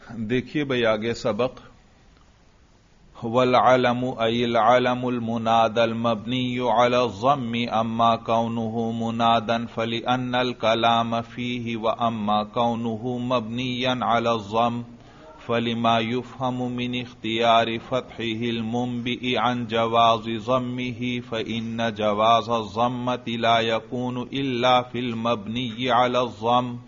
देखिए भाई आगे सबक वलअलमु अयलअलमुल मुनादल मबनिय्यु अला ज़म्मि अम्मा कौनुहु मुनादन फलिअन्नल कलाम फीहि व अम्मा कौनुहु मबनिय्यन अला ज़म्म फलिमा युफ़हमु मिन इख्तियारि फ़त्हिहिल मुंबिइ अन जवाज़ि ज़म्मिहि फ़इन्न जवाज़ ज़म्मति ला यकूनु इल्ला फिल मबनिय्यि अला ज़म्म।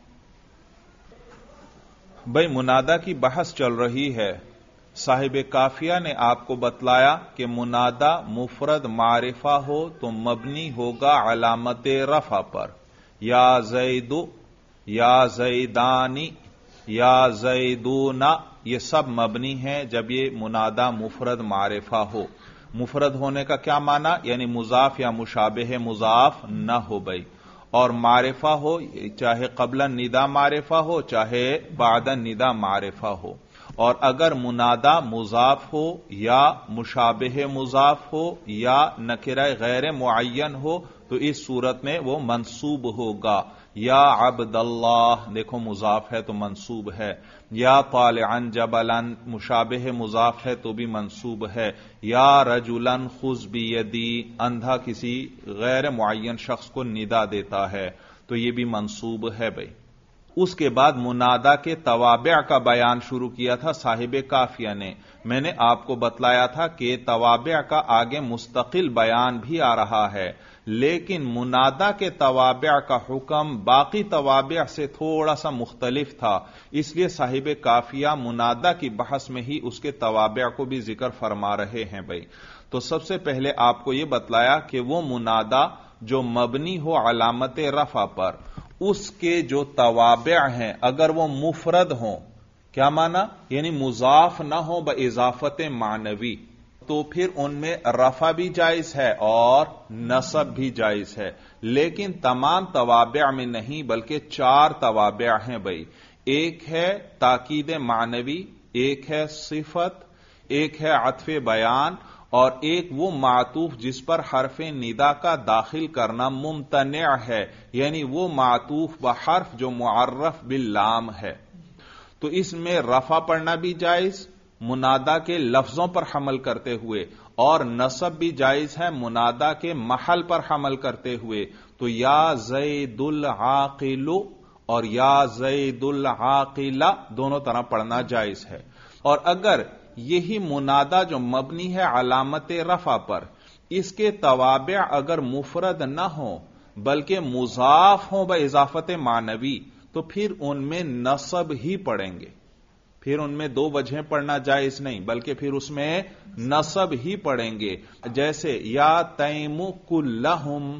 भाई मुनादा की बहस चल रही है। साहिब काफिया ने आपको बतलाया कि मुनादा मुफरद मारिफा हो तो मबनी होगा अलामत रफा पर, या ज़ैदु, या ज़ैदानी, या ज़ैदूना, ये सब मबनी हैं जब ये मुनादा मुफरद मारिफा हो। मुफरद होने का क्या माना, यानी मुजाफ या मुशाबह मुजाफ न हो भाई, और मारिफा हो, चाहे क़ब्लन निदा मारिफा हो चाहे बादन निदा मारिफा हो। और अगर मुनादा मुजाफ हो या मुशाबह मुजाफ हो या नकिरा गैर मुअय्यन हो तो इस सूरत में वो मंसूब होगा। या अब्दल्लाह, देखो मुजाफ है तो मंसूब है। या तालिअन जबलन, मुशाबह मुजाफ है तो भी मंसूब है। या रजुलन खुज़ बियदी, अंधा किसी गैर मुअय्यन शख्स को निदा देता है तो ये भी मंसूब है भाई। उसके बाद मुनादा के तवाबे का बयान शुरू किया था साहिब काफिया ने। मैंने आपको बतलाया था कि तवाबे का आगे मुस्तकिल बयान भी आ रहा है, लेकिन मुनादा के तवाबे का हुक्म बाकी तवाबे से थोड़ा सा मुख्तलिफ था, इसलिए साहिब काफिया मुनादा की बहस में ही उसके तवाबे को भी जिक्र फरमा रहे हैं भाई। तो सबसे पहले आपको यह बतलाया कि वो मुनादा जो मबनी हो अलामत रफा पर, उसके जो तवाबे हैं अगर वो मुफरद हों, क्या माना, यानी मुजाफ ना हो ब इजाफत मानवी, तो फिर उनमें रफा भी जायज है और नसब भी जायज है। लेकिन तमाम तवाबे में नहीं, बल्कि 4 तवाबे हैं भाई। एक है ताकीद मानवी, एक है सिफत, एक है अत्फ़े बयान, और एक वो मातूफ जिस पर हर्फ निदा का दाखिल करना मुमतनिअ है, यानी वो मातूफ व हर्फ जो मुअर्रफ बिल लाम है। तो इसमें रफा पढ़ना भी जायज मुनादा के लफ्जों पर हमल करते हुए, और नसब भी जायज है मुनादा के महल पर हमल करते हुए। तो या ज़ैदुल आकिलु और या ज़ैदुल आकिला दोनों तरह पढ़ना जायज है। और अगर यही मुनादा जो मबनी है अलामत रफा पर, इसके तवाबे अगर मुफरद न हो बल्कि मुजाफ हो ब इजाफत मानवी, तो फिर उनमें नसब ही पढ़ेंगे। फिर उनमें 2 वजहें पढ़ना जायज नहीं, बल्कि फिर उसमें नसब ही पढ़ेंगे। जैसे या तैमु कुल्लहुम,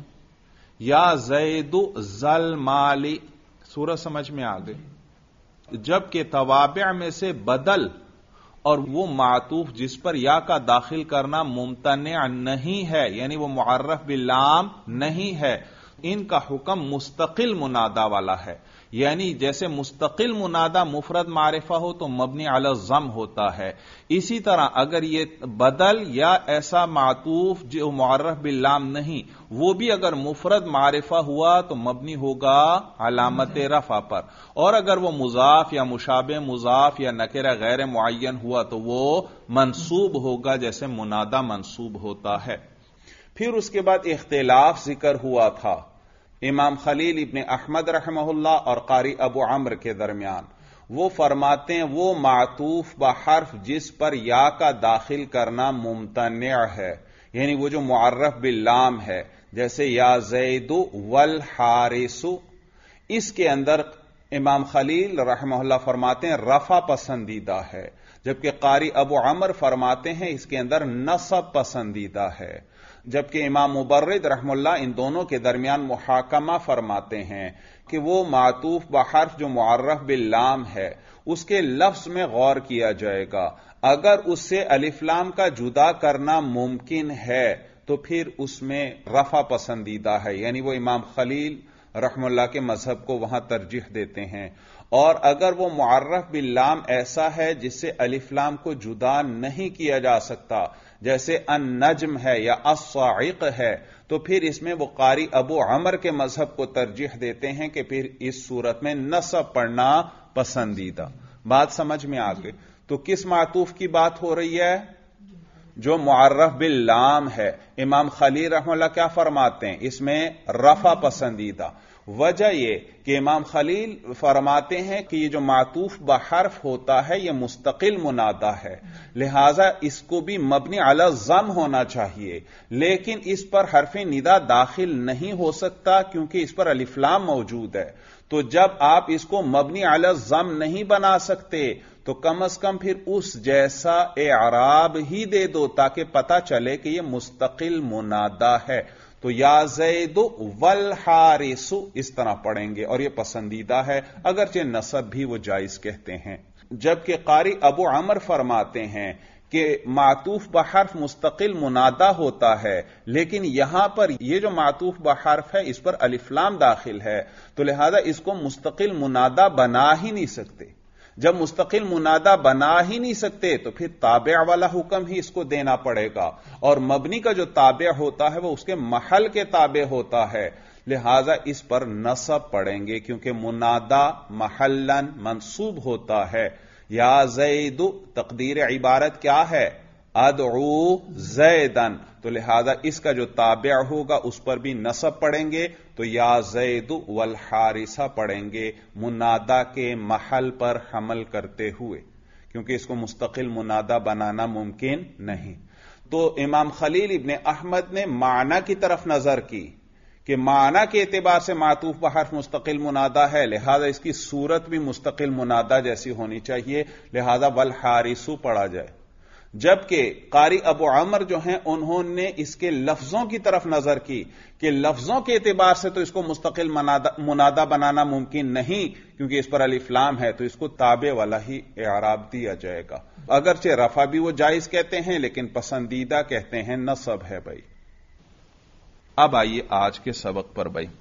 या ज़ैदु ज़ल माली, सूरत समझ में आ गई। जबकि तवाबे में से बदल और वो मातूफ जिस पर या का दाखिल करना मुमतनिअ नहीं है, यानी वो मुअर्रफ बिल्लाम नहीं है, इनका हुक्म मुस्तकिल मुनादा वाला है। यानी जैसे मुस्तकिल मुनादा मुफरद मारिफा हो तो मबनी अला ज़म होता है, इसी तरह अगर ये बदल या ऐसा मातूफ जो मुअर्रफ बिल्लाम नहीं, वो भी अगर मुफरद मारिफा हुआ तो मबनी होगा अलामत रफा पर, और अगर वो मुजाफ या मुशाबे मुजाफ या नकिरा गैर मुअय्यन हुआ तो वो मंसूब होगा जैसे मुनादा मंसूब होता है। फिर उसके बाद इख्तिलाफ जिक्र हुआ था इमाम खलील इब्न अहमद रहमहुल्लाह और कारी अबू अम्र के दरमियान। वो फरमाते हैं वो मातूफ ब हर्फ जिस पर या का दाखिल करना मुमतनिअ है, यानी वो जो मुअर्रफ बिल्लाम है, जैसे या ज़ैदु वल हारिसु, इसके अंदर इमाम खलील रहमहुल्लाह फरमाते हैं रफा पसंदीदा है, जबकि कारी अबू अम्र फरमाते हैं इसके अंदर नसब पसंदीदा है। जबकि इमाम मुबर्रिद रहमुल्लाह इन दोनों के दरमियान मुहाकमा फरमाते हैं कि वो मातूफ ब हर्फ जो मुअर्रफ बिल्लाम है उसके लफ्ज में गौर किया जाएगा। अगर उससे अलिफ लाम का जुदा करना मुमकिन है तो फिर उसमें रफा पसंदीदा है, यानी वो इमाम खलील रहमुल्लाह के मजहब को वहां तरजीह देते हैं। और अगर वो मुअर्रफ बिल्लाम ऐसा है जिससे अलिफ लाम को जुदा नहीं किया जा सकता, जैसे अन नज्म है या अस्साइक है, तो फिर इसमें वो कारी अबू अमर के मजहब को तरजीह देते हैं कि फिर इस सूरत में नसब पढ़ना पसंदीदा। بات سمجھ میں آ گئی؟ تو کس معطوف کی بات ہو رہی ہے؟ جو معرف باللام ہے. امام خلیل رحمہ اللہ کیا فرماتے ہیں؟ اس میں رفع پسندیدہ. وجہ یہ کہ امام خلیل فرماتے ہیں کہ یہ جو معطوف بحرف ہوتا ہے یہ مستقل منادہ ہے، لہذا اس کو بھی مبنی علی الضم ہونا چاہیے، لیکن اس پر حرف ندا داخل نہیں ہو سکتا کیونکہ اس پر الف لام موجود ہے. تو جب آپ اس کو مبنی علی الضم نہیں بنا سکتے تو کم از کم پھر اس جیسا اعراب ہی دے دو تاکہ پتہ چلے کہ یہ مستقل منادہ ہے. تو یا زید والحارث اس طرح پڑھیں گے اور یہ پسندیدہ ہے، اگرچہ نصب بھی وہ جائز کہتے ہیں. جبکہ قاری ابو عمر فرماتے ہیں کہ معطوف بحرف مستقل منادہ ہوتا ہے، لیکن یہاں پر یہ جو معطوف بحرف ہے اس پر الف لام داخل ہے، تو لہذا اس کو مستقل منادہ بنا ہی نہیں سکتے. جب مستقل منادہ بنا ہی نہیں سکتے تو پھر تابع والا حکم ہی اس کو دینا پڑے گا، اور مبنی کا جو تابع ہوتا ہے وہ اس کے محل کے تابع ہوتا ہے، لہذا اس پر نصب پڑیں گے کیونکہ منادہ محلن منصوب ہوتا ہے. یا زید تقدیر عبارت کیا ہے؟ ادعو زیدن، تو لہذا اس کا جو تابع ہوگا اس پر بھی نصب پڑیں گے. تو یا زید والحارث پڑھیں گے منادہ کے محل پر حمل کرتے ہوئے، کیونکہ اس کو مستقل منادہ بنانا ممکن نہیں. تو امام خلیل ابن احمد نے معنی کی طرف نظر کی کہ معنی کے اعتبار سے معطوف بحرف مستقل منادہ ہے، لہذا اس کی صورت بھی مستقل منادہ جیسی ہونی چاہیے، لہذا والحارث پڑھا جائے. جبکہ قاری ابو عمر جو ہیں انہوں نے اس کے لفظوں کی طرف نظر کی کہ لفظوں کے اعتبار سے تو اس کو مستقل منادہ بنانا ممکن نہیں کیونکہ اس پر الف لام ہے، تو اس کو تابع والا ہی اعراب دیا جائے گا. اگرچہ رفع بھی وہ جائز کہتے ہیں لیکن پسندیدہ کہتے ہیں نصب ہے بھائی. اب آئیے آج کے سبق پر بھائی.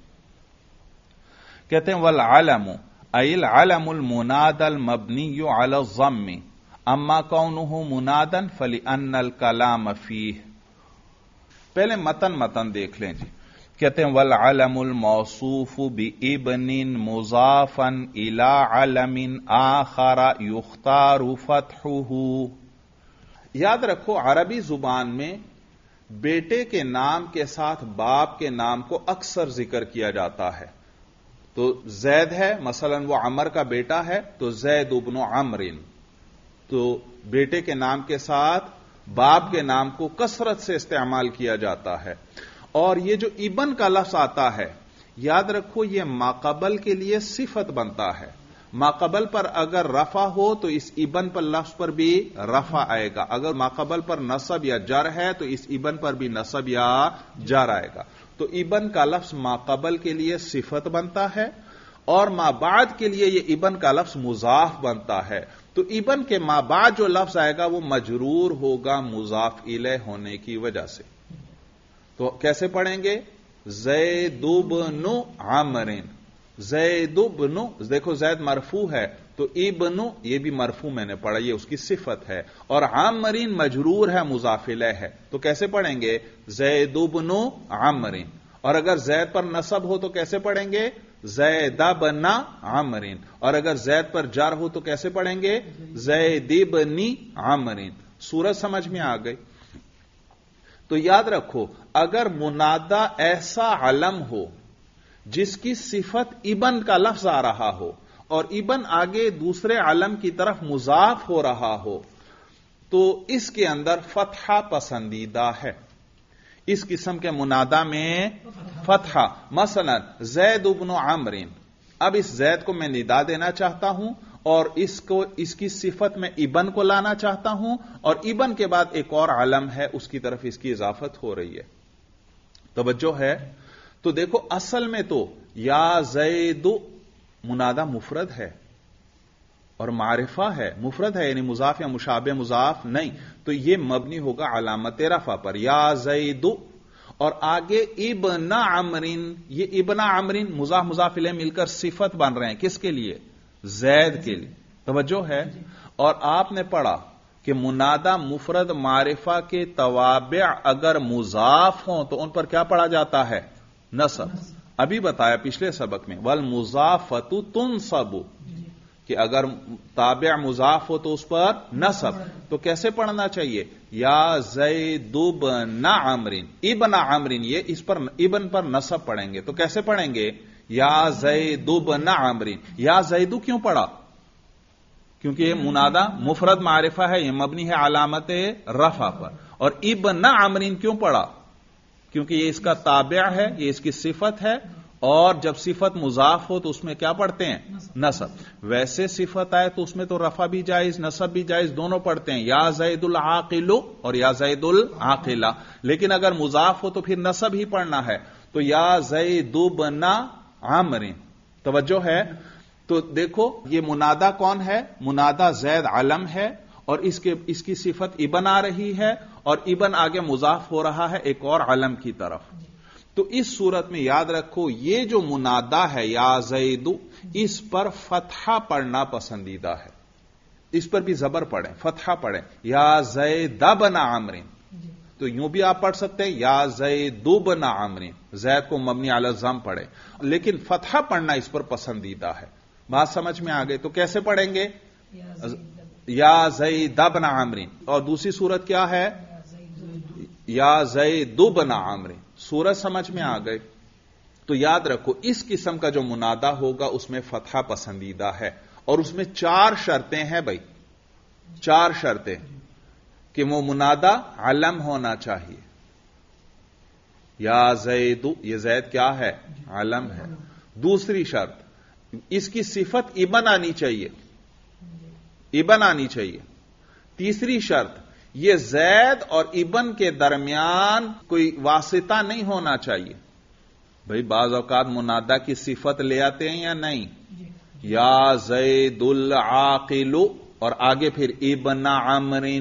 کہتے ہیں والعلم ای العلم المنادى المبنی علی الضم اما کونہ منادن فلأن الکلام فیہ. پہلے متن دیکھ لیں جی. کہتے ہیں والعلم الموصوف بابن مضافا الی علم آخر یختار فتحہ. یاد رکھو عربی زبان میں بیٹے کے نام کے ساتھ باپ کے نام کو اکثر ذکر کیا جاتا ہے. تو زید ہے، مثلا وہ عمر کا بیٹا ہے تو زید ابن عمر، تو بیٹے کے نام کے ساتھ باپ کے نام کو کثرت سے استعمال کیا جاتا ہے. اور یہ جو ابن کا لفظ آتا ہے یاد رکھو یہ ماقبل کے لیے صفت بنتا ہے. ماقبل پر اگر رفع ہو تو اس ابن پر لفظ پر بھی رفع آئے گا، اگر ماقبل پر نصب یا جر ہے تو اس ابن پر بھی نصب یا جر آئے گا. تو ابن کا لفظ ماقبل کے لیے صفت بنتا ہے اور ما بعد کے لیے یہ ابن کا لفظ مضاف بنتا ہے. تو ابن کے ما بعد جو لفظ آئے گا وہ مجرور ہوگا مضاف الیہ ہونے کی وجہ سے. تو کیسے پڑھیں گے؟ زید بن عمر. زید بن، دیکھو زید مرفوع ہے تو ابن یہ بھی مرفوع میں نے پڑھا، یہ اس کی صفت ہے، اور عامرین مجرور ہے مضاف الیہ ہے. تو کیسے پڑھیں گے؟ زید بن عمر. اور اگر زید پر نصب ہو تو کیسے پڑھیں گے؟ زید بن عمر. اور اگر زید پر جار ہو تو کیسے پڑھیں گے؟ زید بن عمر. صورت سمجھ میں آ گئی؟ تو یاد رکھو اگر منادہ ایسا علم ہو جس کی صفت ابن کا لفظ آ رہا ہو اور ابن آگے دوسرے علم کی طرف مضاف ہو رہا ہو تو اس کے اندر فتحہ پسندیدہ ہے. اس قسم کے منادہ میں فتحہ، مثلا زید بن عمر. اب اس زید کو میں ندا دینا چاہتا ہوں اور اس کی صفت میں ابن کو لانا چاہتا ہوں، اور ابن کے بعد ایک اور علم ہے اس کی طرف اس کی اضافت ہو رہی ہے. توجہ ہے؟ تو دیکھو اصل میں تو یا زید منادہ مفرد ہے اور معرفہ ہے، مفرد ہے یعنی مضاف یا مشابہ مضاف نہیں، تو یہ مبنی ہوگا علامت رفع پر یا زید. اور آگے ابن عمرین، یہ ابن عمرین مضاف مضاف الیہ مل کر صفت بن رہے ہیں کس کے لیے؟ زید کے لیے. توجہ ہے؟ اور آپ نے پڑھا کہ منادہ مفرد معرفہ کے توابع اگر مضاف ہوں تو ان پر کیا پڑھا جاتا ہے؟ نصب. ابھی بتایا پچھلے سبق میں والمضافۃ تنصب، کہ اگر تابع مضاف ہو تو اس پر نصب، تو کیسے پڑھنا چاہیے؟ یا زید بن عمرو، ابن عمرو، یہ اس پر ابن پر نصب پڑھیں گے، تو کیسے پڑھیں گے؟ یا زید بن عمرو۔ یا زیدو کیوں پڑھا؟ کیونکہ یہ منادہ مفرد معرفہ ہے، یہ مبنی ہے علامت رفع پر۔ اور ابن عمرو کیوں پڑھا؟ کیونکہ یہ اس کا تابع ہے، یہ اس کی صفت ہے، اور جب صفت مضاف ہو تو اس میں کیا پڑھتے ہیں؟ نصب۔ ویسے صفت آئے تو اس میں تو رفع بھی جائز نصب بھی جائز، دونوں پڑھتے ہیں، یا زید العاقل اور یا زید العاقلہ۔ لیکن اگر مضاف ہو تو پھر نصب ہی پڑھنا ہے، تو یا زید بن عمرو۔ توجہ ہے؟ تو دیکھو یہ منادہ کون ہے؟ منادہ زید علم ہے، اور اس کی صفت ابن آ رہی ہے، اور ابن آگے مضاف ہو رہا ہے ایک اور علم کی طرف۔ تو اس صورت میں یاد رکھو یہ جو منادہ ہے یا زید، اس پر فتحہ پڑھنا پسندیدہ ہے، اس پر بھی زبر پڑھیں، فتحہ پڑھیں، یا زید بن عمرو۔ تو یوں بھی آپ پڑھ سکتے ہیں یا زید بن عمرو، زید کو مبنی علی الضم پڑھیں، لیکن فتحہ پڑھنا اس پر پسندیدہ ہے۔ بات سمجھ میں آ گئی؟ تو کیسے پڑھیں گے؟ یا زید بن عمرو۔ اور دوسری صورت کیا ہے؟ یا زید بن عمرو۔ صورت سمجھ میں آ گئی؟ تو یاد رکھو اس قسم کا جو منادہ ہوگا اس میں فتحہ پسندیدہ ہے، اور اس میں 4 شرطیں ہیں بھائی، 4 شرطیں، کہ وہ منادہ علم ہونا چاہیے۔ یا زید، یہ زید کیا ہے؟ علم ہے۔ دوسری شرط، اس کی صفت ابن آنی چاہیے، ابن آنی چاہیے۔ تیسری شرط، یہ زید اور ابن کے درمیان کوئی واسطہ نہیں ہونا چاہیے۔ بھئی بعض اوقات منادہ کی صفت لے آتے ہیں یا نہیں؟ یا زید العاقل، اور آگے پھر ابن عمرو،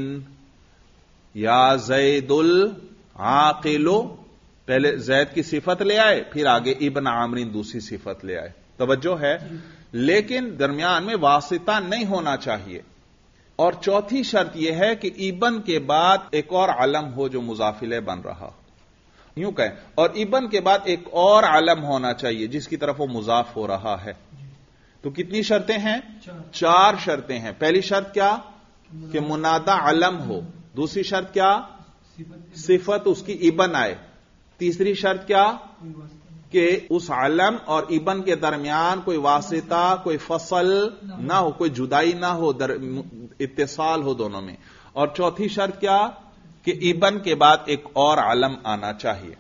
یا زید العاقل، پہلے زید کی صفت لے آئے، پھر آگے ابن عمرو دوسری صفت لے آئے۔ توجہ ہے؟ لیکن درمیان میں واسطہ نہیں ہونا چاہیے۔ اور چوتھی شرط یہ ہے کہ ابن کے بعد ایک اور علم ہو جو مضاف الیہ بن رہا، یوں کہیں، اور ابن کے بعد ایک اور علم ہونا چاہیے جس کی طرف وہ مضاف ہو رہا ہے۔ تو کتنی شرطیں ہیں؟ 4 شرطیں ہیں۔ پہلی شرط کیا؟ کہ منادہ علم ہو۔ دوسری شرط کیا؟ صفت اس کی ابن آئے۔ تیسری شرط کیا؟ کہ اس علم اور ابن کے درمیان کوئی واسطہ، کوئی فصل نہ ہو، کوئی جدائی نہ ہو، اتصال ہو دونوں میں۔ اور چوتھی شرط کیا؟ کہ ابن کے بعد ایک اور علم آنا چاہیے۔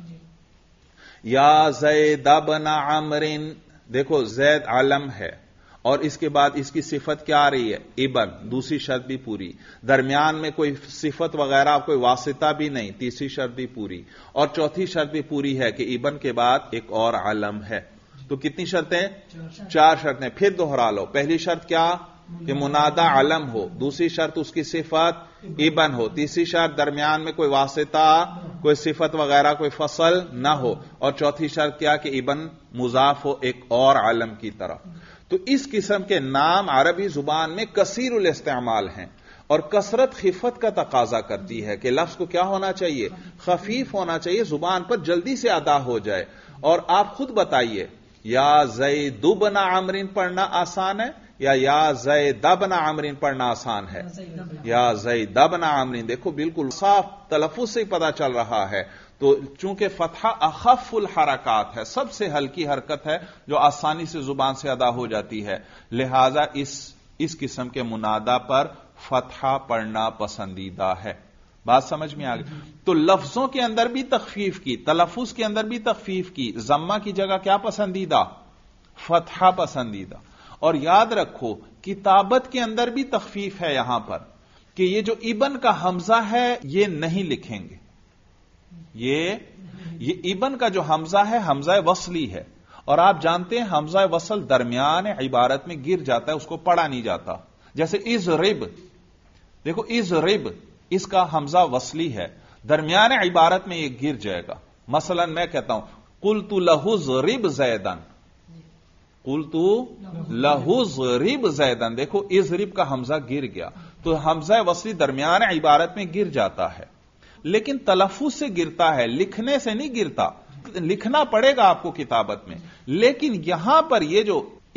یا زید بن عمرو، دیکھو زید علم ہے، اور اس کے بعد اس کی صفت کیا آ رہی ہے؟ ابن، دوسری شرط بھی پوری۔ درمیان میں کوئی صفت وغیرہ، کوئی واسطہ بھی نہیں، تیسری شرط بھی پوری۔ اور چوتھی شرط بھی پوری ہے کہ ابن کے بعد ایک اور علم ہے۔ تو کتنی شرطیں؟ 4 شرطیں۔ پھر دوہرا لو۔ پہلی شرط کیا؟ کہ منادہ علم ہو۔ دوسری شرط اس کی صفت ابن ہو۔ تیسری شرط درمیان میں کوئی واسطہ، کوئی صفت وغیرہ، کوئی فصل نہ ہو۔ اور چوتھی شرط کیا؟ کہ ابن مضاف ہو ایک اور علم کی طرف۔ تو اس قسم کے نام عربی زبان میں کثیر الاستعمال ہیں، اور کثرت خفت کا تقاضا کرتی ہے کہ لفظ کو کیا ہونا چاہیے؟ خفیف ہونا چاہیے، زبان پر جلدی سے ادا ہو جائے۔ اور آپ خود بتائیے، یا زید بن عمرو پڑھنا آسان ہے یا زید بن عمرو پڑھنا آسان ہے؟ یا زید بن عمرو۔ دیکھو بالکل صاف تلفظ سے پتہ چل رہا ہے۔ تو چونکہ فتحہ اخف الحرکات ہے، سب سے ہلکی حرکت ہے جو آسانی سے زبان سے ادا ہو جاتی ہے، لہذا اس قسم کے منادہ پر فتحہ پڑھنا پسندیدہ ہے۔ بات سمجھ میں آ گئی؟ تو لفظوں کے اندر بھی تخفیف کی، تلفظ کے اندر بھی تخفیف کی، ضمہ کی جگہ کیا پسندیدہ؟ فتحہ پسندیدہ۔ اور یاد رکھو کتابت کے اندر بھی تخفیف ہے یہاں پر، کہ یہ جو ابن کا حمزہ ہے یہ نہیں لکھیں گے۔ یہ ابن کا جو حمزہ ہے حمزہ وصلی ہے، اور آپ جانتے ہیں حمزہ وصل درمیان عبارت میں گر جاتا ہے، اس کو پڑھا نہیں جاتا۔ جیسے اضرب، دیکھو اضرب، اس کا حمزہ وصلی ہے، درمیان عبارت میں یہ گر جائے گا۔ مثلا میں کہتا ہوں قلت لہ اضرب زیدن، قلت لہ اضرب زیدن، دیکھو اضرب کا حمزہ گر گیا، تو حمزہ وصلی درمیان عبارت میں گر جاتا ہے، لیکن تلفظ سے گرتا ہے، لکھنے سے نہیں گرتا۔ لکھنا پڑے گا آپ کو کتابت میں، لیکن یہاں پر یہ جو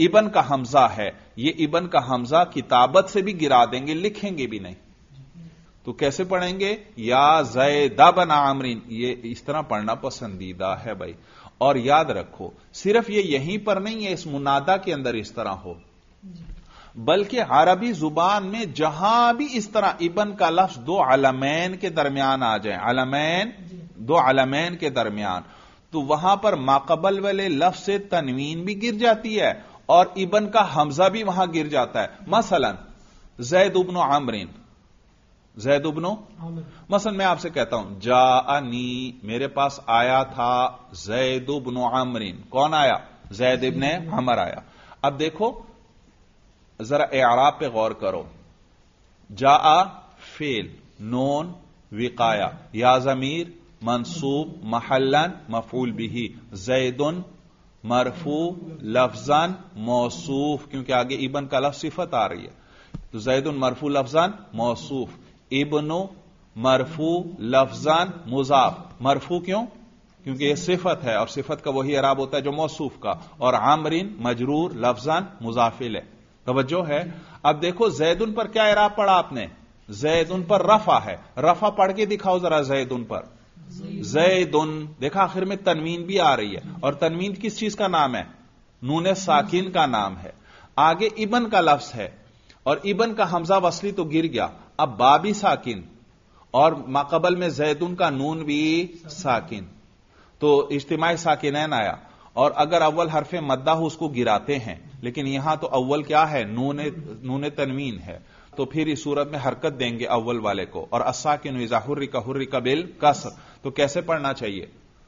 ابن کا حمزہ ہے، یہ ابن کا حمزہ کتابت سے بھی گرا دیں گے، لکھیں گے بھی نہیں، تو کیسے پڑھیں گے؟ یا زید بن عامر، یہ اس طرح پڑھنا پسندیدہ ہے بھائی. اور یاد رکھو صرف یہ یہیں پر نہیں ہے اس منادا کے اندر اس طرح ہو، بلکہ عربی زبان میں جہاں بھی اس طرح ابن کا لفظ دو علمین کے درمیان آ جائیں، علمین دو علمین کے درمیان، تو وہاں پر ماقبل والے لفظ سے تنوین بھی گر جاتی ہے اور ابن کا حمزہ بھی وہاں گر جاتا ہے. مثلا زید بن عامر، زید بن، مثلا میں آپ سے کہتا ہوں جاءنی، میرے پاس آیا تھا زید بن عامر، کون آیا؟ زید ابن عمر آیا. اب دیکھو ذرا اعراب پہ غور کرو. جاء فعل، نون وقایا، یا ضمیر منصوب محلا مفعول به، زید مرفوع لفظا موصوف، کیونکہ آگے ابن کا لفظ صفت آ رہی ہے تو زید مرفوع لفظا موصوف، ابن مرفوع لفظا مضاف. مرفوع کیوں؟ کیونکہ یہ صفت ہے اور صفت کا وہی اعراب ہوتا ہے جو موصوف کا، اور عامر مجرور لفظا مضاف الیہ. توجہ ہے؟ اب دیکھو زیدن پر کیا اعراب پڑھا آپ نے؟ زیدن پر رفع ہے، رفع پڑھ کے دکھاؤ ذرا زیدن پر. زیدن، دیکھا آخر میں تنوین بھی آ رہی ہے، اور تنوین کس چیز کا نام ہے؟ نون ساکن کا نام ہے. آگے ابن کا لفظ ہے اور ابن کا حمزہ وصلی تو گر گیا، اب با بھی ساکن اور ماقبل میں زیدن کا نون بھی ساکن، تو اجتماع ساکنین آیا. اور اگر اول حرف مدہ ہو اس کو گراتے ہیں، لیکن یہاں تو اول کیا ہے؟ نون تنوین ہے، تو پھر اس صورت میں حرکت دیں گے اول والے کو. اور الساکن اذا حرک حرک بالکسر، تو کیسے پڑھنا چاہیے؟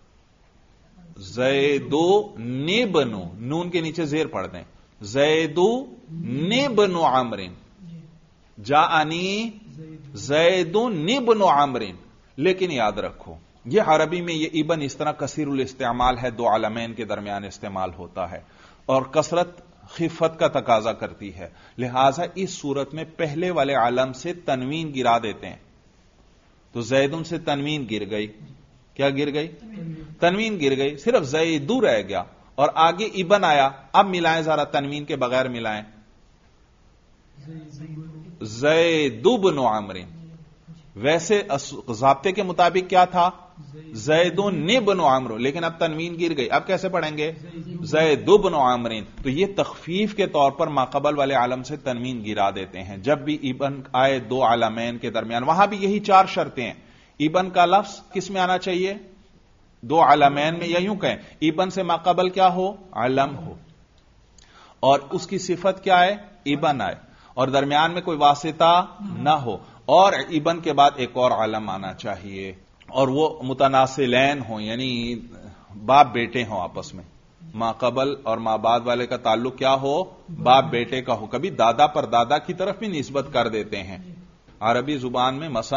زیدو نبنو، نون کے نیچے زیر پڑھ دیں، زیدو نبنو عامر، جاءنی زید نبن عامر. لیکن یاد رکھو یہ عربی میں یہ ابن اس طرح کثیر الاستعمال ہے، دو علمین کے درمیان استعمال ہوتا ہے اور کثرت خفت کا تقاضا کرتی ہے، لہذا اس صورت میں پہلے والے علم سے تنوین گرا دیتے ہیں. تو زیدن سے تنوین گر گئی، کیا گر گئی؟ تنوین گر گئی، صرف زیدو رہ گیا اور آگے ابن آیا. اب ملائیں ذرا، تنوین کے بغیر ملائیں، زید بن عامر. ویسے ضابطے کے مطابق کیا تھا؟ زید بن عامر، لیکن اب تنوین گر گئی، اب کیسے پڑھیں گے؟ زید بن عامر. تو یہ تخفیف کے طور پر ماقبل والے علم سے تنوین گرا دیتے ہیں جب بھی ابن آئے دو علمین کے درمیان. وہاں بھی یہی چار شرطیں ہیں. ابن کا لفظ کس میں آنا چاہیے؟ دو علمین میں، یا یوں کہیں ابن سے ماقبل کیا ہو؟ علم ہو، اور اس کی صفت کیا ہے؟ ابن آئے، اور درمیان میں کوئی واسطہ نہ ہو، اور ابن کے بعد ایک اور علم آنا چاہیے، اور وہ متناسلین ہوں، یعنی باپ بیٹے ہوں آپس میں. ماں قبل اور ماں بعد والے کا تعلق کیا ہو؟ باپ بیٹے کا ہو. کبھی دادا پر دادا کی طرف بھی نسبت کر دیتے ہیں. عربی زبان میں مثلا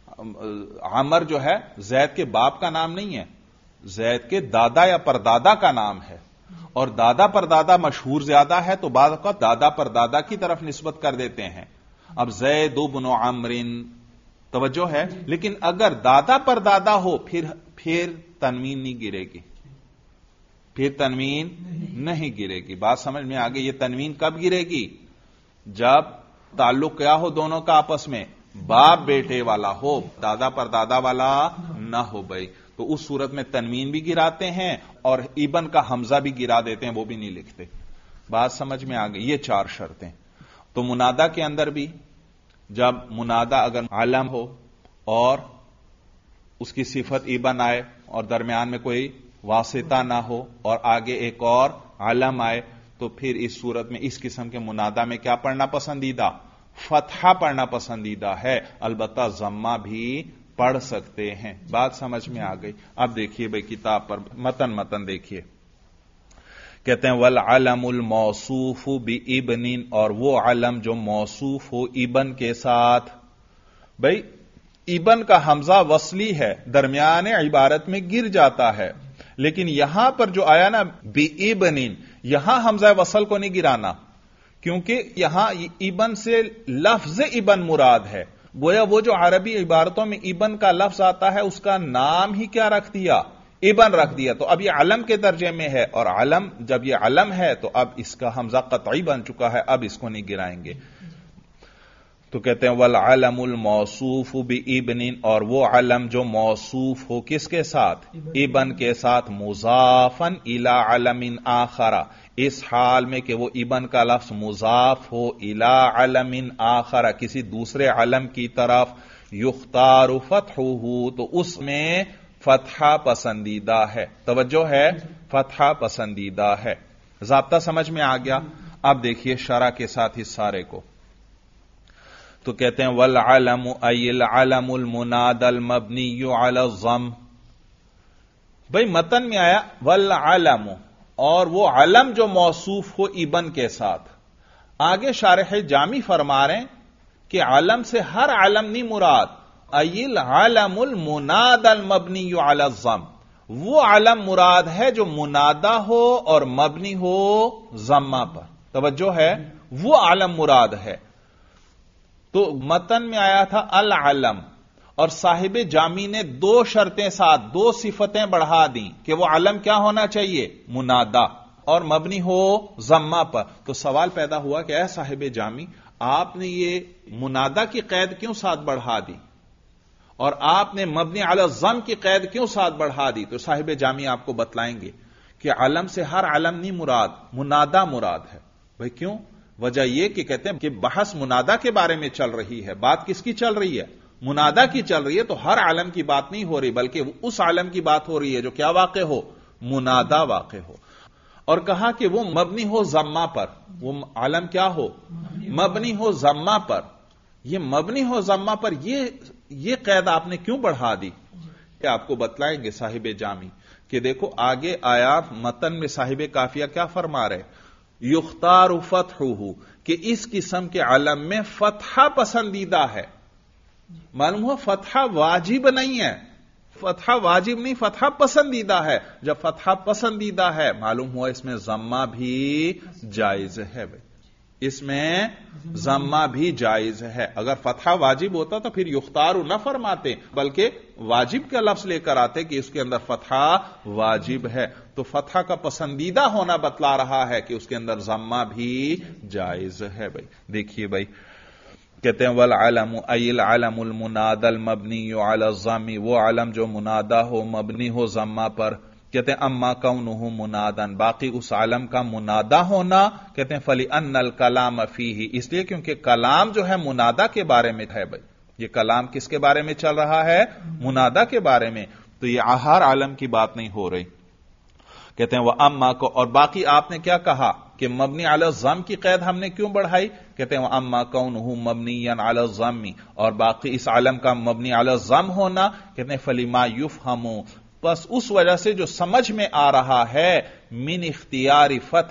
عمر جو ہے زید کے باپ کا نام نہیں ہے، زید کے دادا یا پردادا کا نام ہے، اور دادا پر دادا مشہور زیادہ ہے تو بعض اوقات دادا پر دادا کی طرف نسبت کر دیتے ہیں. اب زید بن عامر، توجہ ہے. لیکن اگر دادا پر دادا ہو پھر تنوین نہیں گرے گی، پھر تنوین نہیں گرے گی. بات سمجھ میں آگے؟ یہ تنوین کب گرے گی؟ جب تعلق کیا ہو دونوں کا آپس میں؟ باپ بیٹے والا ہو، دادا پر دادا والا نہ ہو بھائی. تو اس صورت میں تنوین بھی گراتے ہیں اور ابن کا حمزہ بھی گرا دیتے ہیں، وہ بھی نہیں لکھتے. بات سمجھ میں آگئی؟ یہ چار شرطیں. تو منادا کے اندر بھی جب منادا اگر علم ہو اور اس کی صفت ابن آئے اور درمیان میں کوئی واسطہ نہ ہو اور آگے ایک اور علم آئے، تو پھر اس صورت میں اس قسم کے منادا میں کیا پڑھنا پسندیدہ؟ فتحہ پڑھنا پسندیدہ ہے. البتہ ضمہ بھی پڑھ سکتے ہیں. بات سمجھ میں آ گئی؟ اب دیکھیے بھائی کتاب پر متن دیکھیے. کہتے ہیں والعلم الموصوف بابن، اور وہ علم جو موصوف ہو ابن کے ساتھ. بھائی ابن کا حمزہ وصلی ہے، درمیان عبارت میں گر جاتا ہے، لیکن یہاں پر جو آیا نا بابن، یہاں حمزہ وصل کو نہیں گرانا، کیونکہ یہاں ابن سے لفظ ابن مراد ہے. گویا وہ جو عربی عبارتوں میں ابن کا لفظ آتا ہے اس کا نام ہی کیا رکھ دیا؟ ابن رکھ دیا تو اب یہ علم کے درجے میں ہے، اور علم جب یہ علم ہے تو اب اس کا حمزہ قطعی بن چکا ہے، اب اس کو نہیں گرائیں گے. تو کہتے ہیں والعلم الموصوف بابن، اور وہ علم جو موصوف ہو کس کے ساتھ؟ ابن کے ساتھ، مضافن الی علم آخر، اس حال میں کہ وہ ابن کا لفظ مضاف ہو الی علم آخر، کسی دوسرے علم کی طرف. یختار فتحہ، تو اس میں فتحہ پسندیدہ ہے. توجہ ہے، فتحہ پسندیدہ ہے. ضابطہ سمجھ میں آ گیا؟ اب دیکھیے شرح کے ساتھ اس سارے کو. تو کہتے ہیں والعلم ای العلم المناد المبنی علی الضم. بھئی متن میں آیا والعلم، اور وہ علم جو موصوف ہو ابن کے ساتھ. آگے شارح جامی فرما رہے ہیں کہ علم سے ہر علم نہیں مراد، ای العلم المناد المبنی علی الضم، وہ علم مراد ہے جو منادہ ہو اور مبنی ہو ضمہ پر. توجہ ہے، وہ علم مراد ہے. تو متن میں آیا تھا العلم، اور صاحب جامی نے دو شرطیں ساتھ، دو صفتیں بڑھا دیں کہ وہ علم کیا ہونا چاہیے؟ منادہ، اور مبنی ہو ضمہ پر. تو سوال پیدا ہوا کہ اے صاحب جامی، آپ نے یہ منادہ کی قید کیوں ساتھ بڑھا دی اور آپ نے مبنی علی الضم کی قید کیوں ساتھ بڑھا دی؟ تو صاحب جامی آپ کو بتلائیں گے کہ علم سے ہر علم نہیں مراد، منادہ مراد ہے. بھئی کیوں؟ وجہ یہ کہ کہتے ہیں کہ بحث منادہ کے بارے میں چل رہی ہے. بات کس کی چل رہی ہے؟ منادہ کی چل رہی ہے. تو ہر علم کی بات نہیں ہو رہی، بلکہ اس علم کی بات ہو رہی ہے جو کیا واقع ہو؟ منادہ واقع ہو. اور کہا کہ وہ مبنی ہو ضمہ پر. وہ علم کیا ہو؟ مبنی ہو ضمہ پر. یہ مبنی ہو ضمہ پر یہ قید آپ نے کیوں بڑھا دی؟ کہ آپ کو بتلائیں گے صاحب جامی کہ دیکھو آگے آیا متن میں صاحب کافیہ کیا فرما رہے؟ یختار فتحہ، کہ اس قسم کے علم میں فتحہ پسندیدہ ہے. معلوم ہوا فتحہ واجب نہیں ہے، فتحہ واجب نہیں، فتحہ پسندیدہ ہے. جب فتحہ پسندیدہ ہے معلوم ہوا اس میں ضمہ بھی جائز ہے. بھائی اس میں ضمہ بھی جائز ہے. اگر فتحہ واجب ہوتا تو پھر یختار نہ فرماتے، بلکہ واجب کا لفظ لے کر آتے کہ اس کے اندر فتحہ واجب ہے. تو فتحہ کا پسندیدہ ہونا بتلا رہا ہے کہ اس کے اندر ضمہ بھی جائز ہے. بھائی دیکھیے بھائی کہتے ہیں والعلم ای العلم المنادى المبنی علی الضم، وہ علم جو منادہ ہو مبنی ہو ضمہ پر. کہتے ہیں اما کونہ منادن، باقی اس علم کا منادہ ہونا. کہتے ہیں فلأن الکلام فیہ، اس لیے کیونکہ کلام جو ہے منادہ کے بارے میں ہے. بھائی یہ کلام کس کے بارے میں چل رہا ہے؟ منادہ کے بارے میں. تو یہ ہر عالم کی بات نہیں ہو رہی. کہتے ہیں وہ اما کو، اور باقی آپ نے کیا کہا کہ مبنی علی الضم کی قید ہم نے کیوں بڑھائی؟ کہتے ہیں وہ اما کونہ مبنیا علی الضم، اور باقی اس عالم کا مبنی علی الضم ہونا. کہتے ہیں فلما یفہم، بس اس وجہ سے جو سمجھ میں آ رہا ہے من اختیار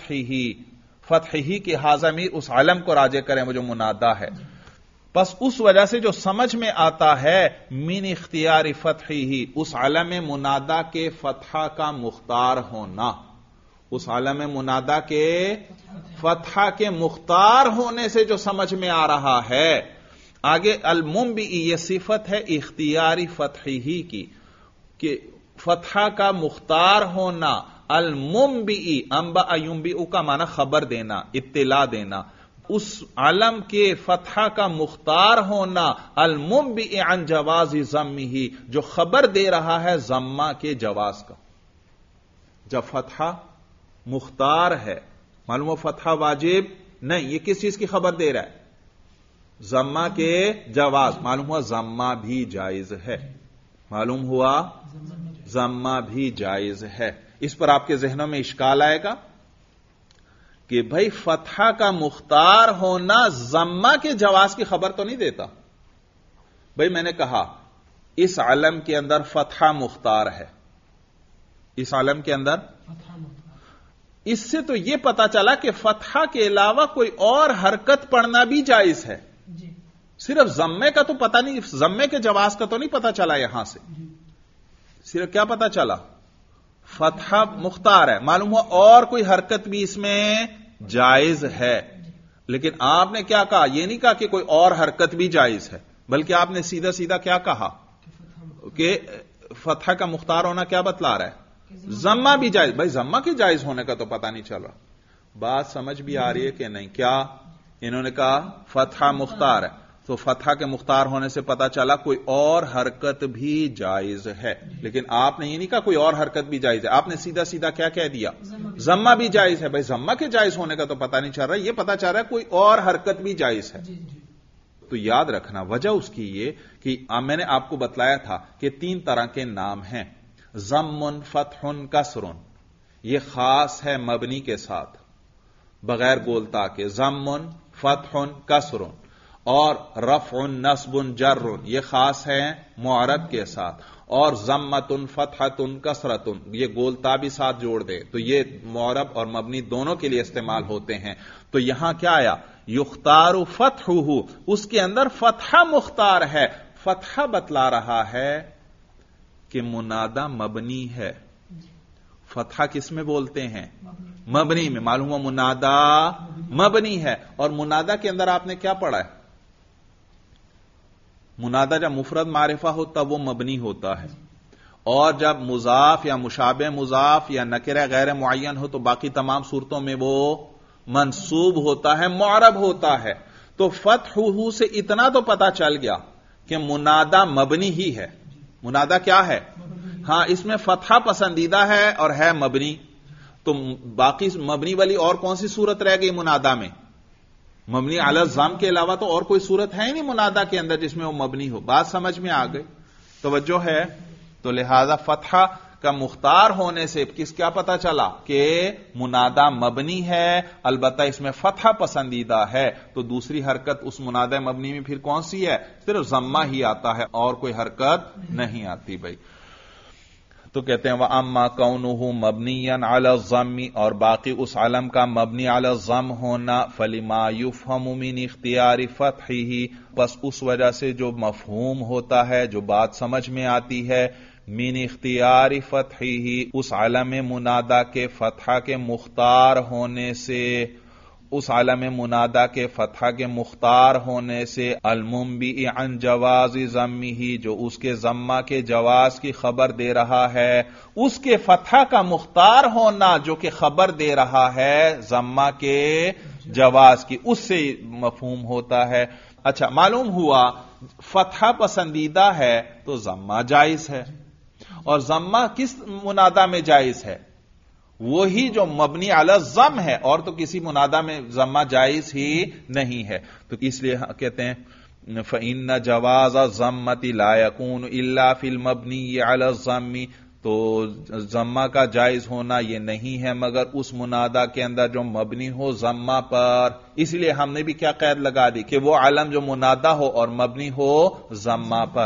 فتحہ کی حاضمی، اس علم کو راجع کریں وہ جو منادہ ہے. بس اس وجہ سے جو سمجھ میں آتا ہے من اختیار فتحہ، اس علم منادہ کے فتحہ کا مختار ہونا. اس علم منادہ کے فتحہ کے مختار ہونے سے جو سمجھ میں آ رہا ہے. آگے المنبئی، یہ صفت ہے اختیاری فتحہ کی کہ فتحہ کا مختار ہونا. المنبئی، انبأ ينبئ کا معنی خبر دینا، اطلاع دینا. اس علم کے فتحہ کا مختار ہونا المنبئ عن جواز ضمہ، جو خبر دے رہا ہے ضمہ کے جواز کا. جب فتحہ مختار ہے معلوم ہو فتحہ واجب نہیں، یہ کس چیز کی خبر دے رہا ہے؟ ضمہ کے جواز. معلوم ہوا ضمہ بھی جائز ہے. معلوم ہوا ضمہ بھی جائز ہے. اس پر آپ کے ذہنوں میں اشکال آئے گا کہ بھائی فتحہ کا مختار ہونا ضمہ کے جواز کی خبر تو نہیں دیتا. بھائی میں نے کہا اس علم کے اندر فتحہ مختار ہے، اس علم کے اندر اس سے تو یہ پتا چلا کہ فتحہ کے علاوہ کوئی اور حرکت پڑھنا بھی جائز ہے. صرف ضمے کا تو پتہ نہیں، ضمے کے جواز کا تو نہیں پتا چلا. یہاں سے صرف کیا پتا چلا؟ فتحہ مختار ہے. معلوم ہوا اور کوئی حرکت بھی اس میں جائز ہے. لیکن آپ نے کیا کہا؟ یہ نہیں کہا کہ کوئی اور حرکت بھی جائز ہے، بلکہ آپ نے سیدھا سیدھا کیا کہا کہ فتحہ کا مختار ہونا کیا بتلا رہا ہے؟ ضمہ بھی جائز. بھائی ضمہ کے جائز ہونے کا تو پتہ نہیں چل رہا. بات سمجھ بھی آ رہی ہے کہ نہیں؟ کیا انہوں نے کہا فتحہ مختار ہے، تو فتحہ کے مختار ہونے سے پتا چلا کوئی اور حرکت بھی جائز ہے. لیکن آپ نے یہ نہیں کہا کوئی اور حرکت بھی جائز ہے، آپ نے سیدھا سیدھا کیا کہہ دیا؟ ضمہ بھی جائز ہے. بھائی ضمہ کے جائز ہونے کا تو پتا نہیں چل رہا، یہ پتا چل رہا ہے کوئی اور حرکت بھی جائز ہے. تو یاد رکھنا وجہ اس کی یہ کہ میں نے آپ کو بتلایا تھا کہ 3 طرح کے نام ہیں، ضم، فتح، کسر. یہ خاص ہے مبنی کے ساتھ بغیر گولتا کے، ضم، فتح، کسر. اور رفع، نصب، جر یہ خاص ہے معرب کے ساتھ. اور ضمۃ، فتحۃ، کسرۃ یہ گولتا بھی ساتھ جوڑ دے تو یہ معرب اور مبنی دونوں کے لیے استعمال ہوتے ہیں. تو یہاں کیا آیا؟ یختار فتحہ، اس کے اندر فتحہ مختار ہے. فتحہ بتلا رہا ہے کہ منادہ مبنی ہے. فتحہ کس میں بولتے ہیں؟ مبنی میں. معلوم ہوا منادہ مبنی ہے. اور منادہ کے اندر آپ نے کیا پڑھا ہے؟ منادہ جب مفرد معرفہ ہوتا وہ مبنی ہوتا ہے، اور جب مضاف یا مشابہ مضاف یا نکرہ غیر معین ہو تو باقی تمام صورتوں میں وہ منصوب ہوتا ہے، معرب ہوتا ہے. تو فتحہ سے اتنا تو پتا چل گیا کہ منادہ مبنی ہی ہے. منادہ کیا ہے؟ ہاں اس میں فتحہ پسندیدہ ہے اور ہے مبنی. تو باقی مبنی والی اور کون سی صورت رہ گئی منادہ میں؟ مبنی علی الضم کے علاوہ تو اور کوئی صورت ہے ہی نہیں منادہ کے اندر جس میں وہ مبنی ہو. بات سمجھ میں آ گئی؟ توجہ ہے؟ تو لہذا فتحہ کا مختار ہونے سے کیا پتا چلا کہ منادہ مبنی ہے، البتہ اس میں فتحہ پسندیدہ ہے. تو دوسری حرکت اس منادہ مبنی میں پھر کون سی ہے؟ صرف ضمہ ہی آتا ہے اور کوئی حرکت نہیں آتی. بھائی تو کہتے ہیں وَأَمَّا كَوْنُهُ مَبْنِيًّا عَلَى الضَّمِّ، اور باقی اس علم کا مبنی علی الضم ہونا، فَلِمَا يُفْهَمُ مِنْ اخْتِيَارِ فَتْحِهِ، بس اس وجہ سے جو مفہوم ہوتا ہے، جو بات سمجھ میں آتی ہے، من اختیار فتحہ، اس علم منادہ کے فتحہ کے مختار ہونے سے، اس عالم منادہ کے فتحہ کے مختار ہونے سے، المنبئ عن جواز ضمہ، جو اس کے ضمہ کے جواز کی خبر دے رہا ہے. اس کے فتحہ کا مختار ہونا جو کہ خبر دے رہا ہے ضمہ کے جواز کی، اس سے مفہوم ہوتا ہے. اچھا معلوم ہوا فتحہ پسندیدہ ہے تو ضمہ جائز ہے. اور ضمہ کس منادہ میں جائز ہے؟ وہی جو مبنی علی الضم ہے، اور تو کسی منادہ میں ضمہ جائز ہی نہیں ہے. تو اس لیے کہتے ہیں فَإِنَّ جَوَازَ الضَّمَّةِ لَا يَكُونُ إِلَّا فِي الْمَبْنِيِّ عَلَى الضَّمِّ، تو ضمہ کا جائز ہونا یہ نہیں ہے مگر اس منادہ کے اندر جو مبنی ہو ضمہ پر. اس لیے ہم نے بھی کیا قید لگا دی کہ وہ علم جو منادہ ہو اور مبنی ہو ضمہ پر.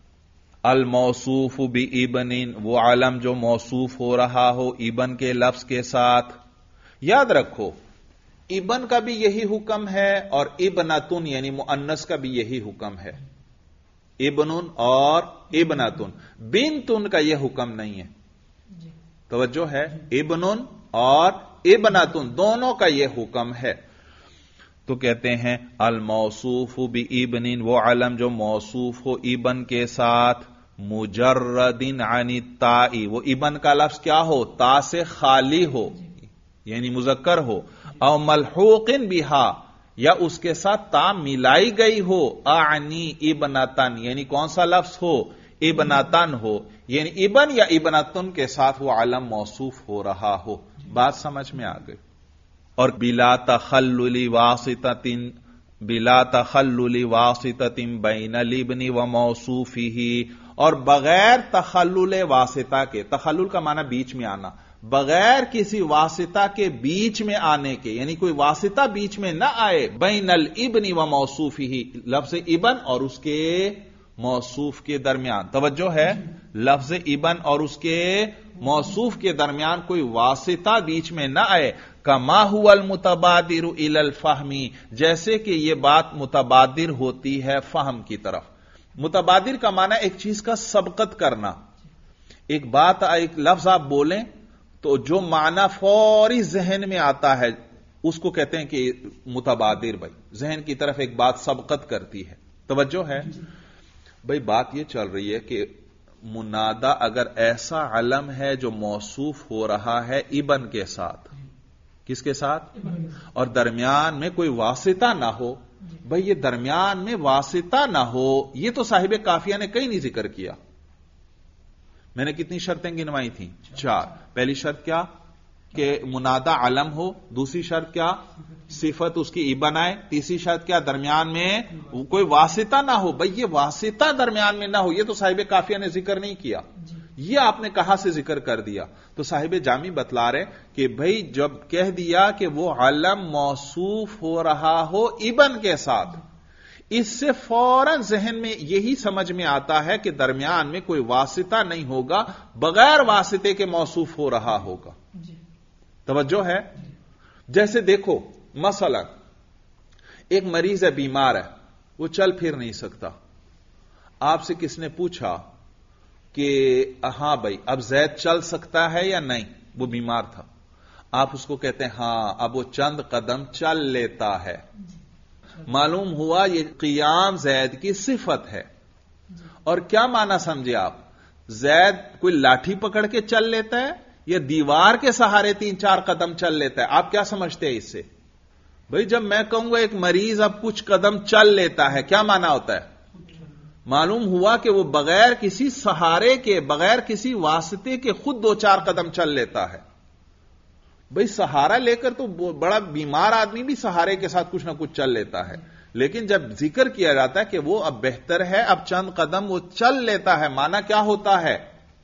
الموصوف بابن، وہ علم جو موصوف ہو رہا ہو ابن کے لفظ کے ساتھ. یاد رکھو ابن کا بھی یہی حکم ہے اور ابنتن یعنی مؤنث کا بھی یہی حکم ہے. ابن اور ابنتن، بنتن کا یہ حکم نہیں ہے. توجہ ہے؟ ابن اور ابنتن دونوں کا یہ حکم ہے. تو کہتے ہیں الموصوف بابن، وہ علم جو موصوف ہو ابن کے ساتھ، مجرد عن التاء، وہ ابن کا لفظ کیا ہو؟ تا سے خالی ہو یعنی مذکر ہو، او ملحوق بہا، یا اس کے ساتھ تا ملائی گئی ہو، اعنی ابنتن یعنی کون سا لفظ ہو؟ ابنتن ہو، یعنی ابن یا ابنتن کے ساتھ وہ علم موصوف ہو رہا ہو. بات سمجھ میں آ گئی؟ اور بلا تخلل واسطۃ، بلا تخلل واسطۃ بین الابن و موصوفہ، اور بغیر تخلل واسطہ کے، تخلل کا معنی بیچ میں آنا، بغیر کسی واسطہ کے بیچ میں آنے کے، یعنی کوئی واسطہ بیچ میں نہ آئے، بین الابن و موصوفہ، لفظ ابن اور اس کے موصوف کے درمیان. توجہ ہے؟ لفظ ابن اور اس کے موصوف کے درمیان کوئی واسطہ بیچ میں نہ آئے. کما هو المتبادر الى الفہم، جیسے کہ یہ بات متبادر ہوتی ہے فہم کی طرف. متبادر کا معنی ایک چیز کا سبقت کرنا. ایک بات، ایک لفظ آپ بولیں تو جو معنی فوری ذہن میں آتا ہے اس کو کہتے ہیں کہ متبادر. بھائی ذہن کی طرف ایک بات سبقت کرتی ہے. توجہ ہے؟ بھائی بات یہ چل رہی ہے کہ منادا اگر ایسا علم ہے جو موصوف ہو رہا ہے ابن کے ساتھ، کس کے ساتھ؟ اور درمیان میں کوئی واسطہ نہ ہو، بھئی یہ درمیان میں واسطہ نہ ہو، یہ تو صاحب کافیہ نے کہیں نہیں ذکر کیا. میں نے کتنی شرطیں گنوائی تھیں؟ 4. پہلی شرط کیا کہ منادا علم ہو، دوسری شرط کیا صفت اس کی ابن آئے، تیسری شرط کیا درمیان میں کوئی واسطہ نہ ہو. بھئی یہ واسطہ درمیان میں نہ ہو، یہ تو صاحب کافیہ نے ذکر نہیں کیا، یہ آپ نے کہاں سے ذکر کر دیا؟ تو صاحب جامی بتلا رہے کہ بھئی جب کہہ دیا کہ وہ علم موصوف ہو رہا ہو ابن کے ساتھ، اس سے فوراً ذہن میں یہی سمجھ میں آتا ہے کہ درمیان میں کوئی واسطہ نہیں ہوگا، بغیر واسطے کے موصوف ہو رہا ہوگا. توجہ ہے؟ جیسے دیکھو مثلا ایک مریض ہے، بیمار ہے، وہ چل پھر نہیں سکتا. آپ سے کس نے پوچھا کہ ہاں بھائی اب زید چل سکتا ہے یا نہیں؟ وہ بیمار تھا. آپ اس کو کہتے ہیں ہاں اب وہ چند قدم چل لیتا ہے. معلوم ہوا یہ قیام زید کی صفت ہے. اور کیا معنی سمجھے آپ؟ زید کوئی لاٹھی پکڑ کے چل لیتا ہے یا دیوار کے سہارے 3-4 قدم چل لیتا ہے؟ آپ کیا سمجھتے ہیں اس سے؟ بھئی جب میں کہوں گا ایک مریض اب کچھ قدم چل لیتا ہے، کیا معنی ہوتا ہے؟ معلوم ہوا کہ وہ بغیر کسی سہارے کے، بغیر کسی واسطے کے خود 2-4 قدم چل لیتا ہے. بھئی سہارا لے کر تو بڑا بیمار آدمی بھی سہارے کے ساتھ کچھ نہ کچھ چل لیتا ہے، لیکن جب ذکر کیا جاتا ہے کہ وہ اب بہتر ہے، اب چند قدم وہ چل لیتا ہے، معنی کیا ہوتا ہے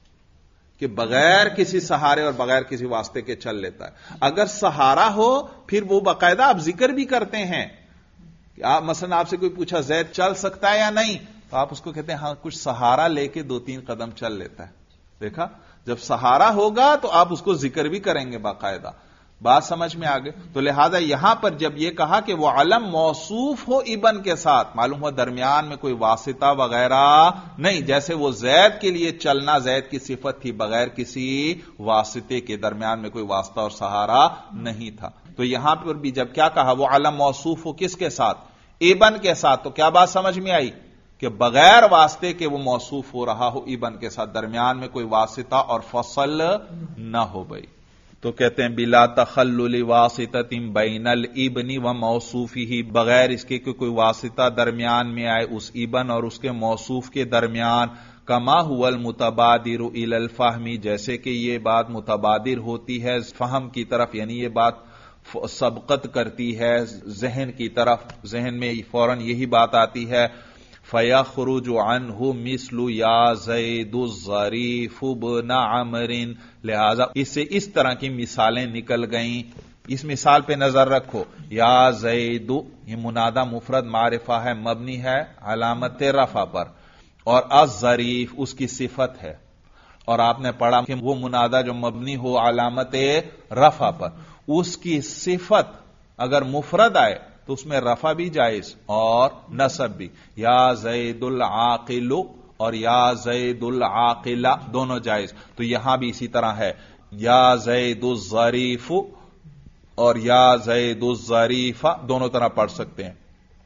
کہ بغیر کسی سہارے اور بغیر کسی واسطے کے چل لیتا ہے. اگر سہارا ہو پھر وہ باقاعدہ آپ ذکر بھی کرتے ہیں کہ آپ مثلا آپ سے کوئی پوچھا زید چل سکتا ہے یا نہیں، تو آپ اس کو کہتے ہیں ہاں کچھ سہارا لے کے 2-3 قدم چل لیتا ہے. دیکھا، جب سہارا ہوگا تو آپ اس کو ذکر بھی کریں گے باقاعدہ. بات سمجھ میں آگے؟ تو لہذا یہاں پر جب یہ کہا کہ وہ علم موصوف ہو ابن کے ساتھ، معلوم ہوا درمیان میں کوئی واسطہ وغیرہ نہیں. جیسے وہ زید کے لیے چلنا زید کی صفت تھی، بغیر کسی واسطے کے، درمیان میں کوئی واسطہ اور سہارا نہیں تھا. تو یہاں پر بھی جب کیا کہا وہ علم موصوف ہو کس کے ساتھ؟ ابن کے ساتھ. تو کیا بات سمجھ میں آئی کہ بغیر واسطے کے وہ موصوف ہو رہا ہو ابن کے ساتھ، درمیان میں کوئی واسطہ اور فصل نہ ہو. بھائی تو کہتے ہیں بلا تخلل واسطۃ بین الابن و موصوفہ، بغیر اس کے کہ کوئی واسطہ درمیان میں آئے اس ابن اور اس کے موصوف کے درمیان. کما هو المتبادر الی الفہم، جیسے کہ یہ بات متبادر ہوتی ہے فہم کی طرف، یعنی یہ بات سبقت کرتی ہے ذہن کی طرف، ذہن میں فوراً یہی بات آتی ہے. فَيَخْرُجُ عَنْهُ مِثْلُ يَا زَيْدُ الظَّرِيفُ بْنَ عَمْرٍ، لہذا اس سے اس طرح کی مثالیں نکل گئیں. اس مثال پہ نظر رکھو، یا زید، یہ منادہ مفرد معرفہ ہے، مبنی ہے علامت رفع پر، اور الظریف اس کی صفت ہے. اور آپ نے پڑھا کہ وہ منادہ جو مبنی ہو علامت رفع پر، اس کی صفت اگر مفرد آئے تو اس میں رفع بھی جائز اور نصب بھی. یا زید العاقل اور یا زید العاقلہ دونوں جائز. تو یہاں بھی اسی طرح ہے، یا زید الظریف اور یا زید الظریفہ دونوں طرح پڑھ سکتے ہیں.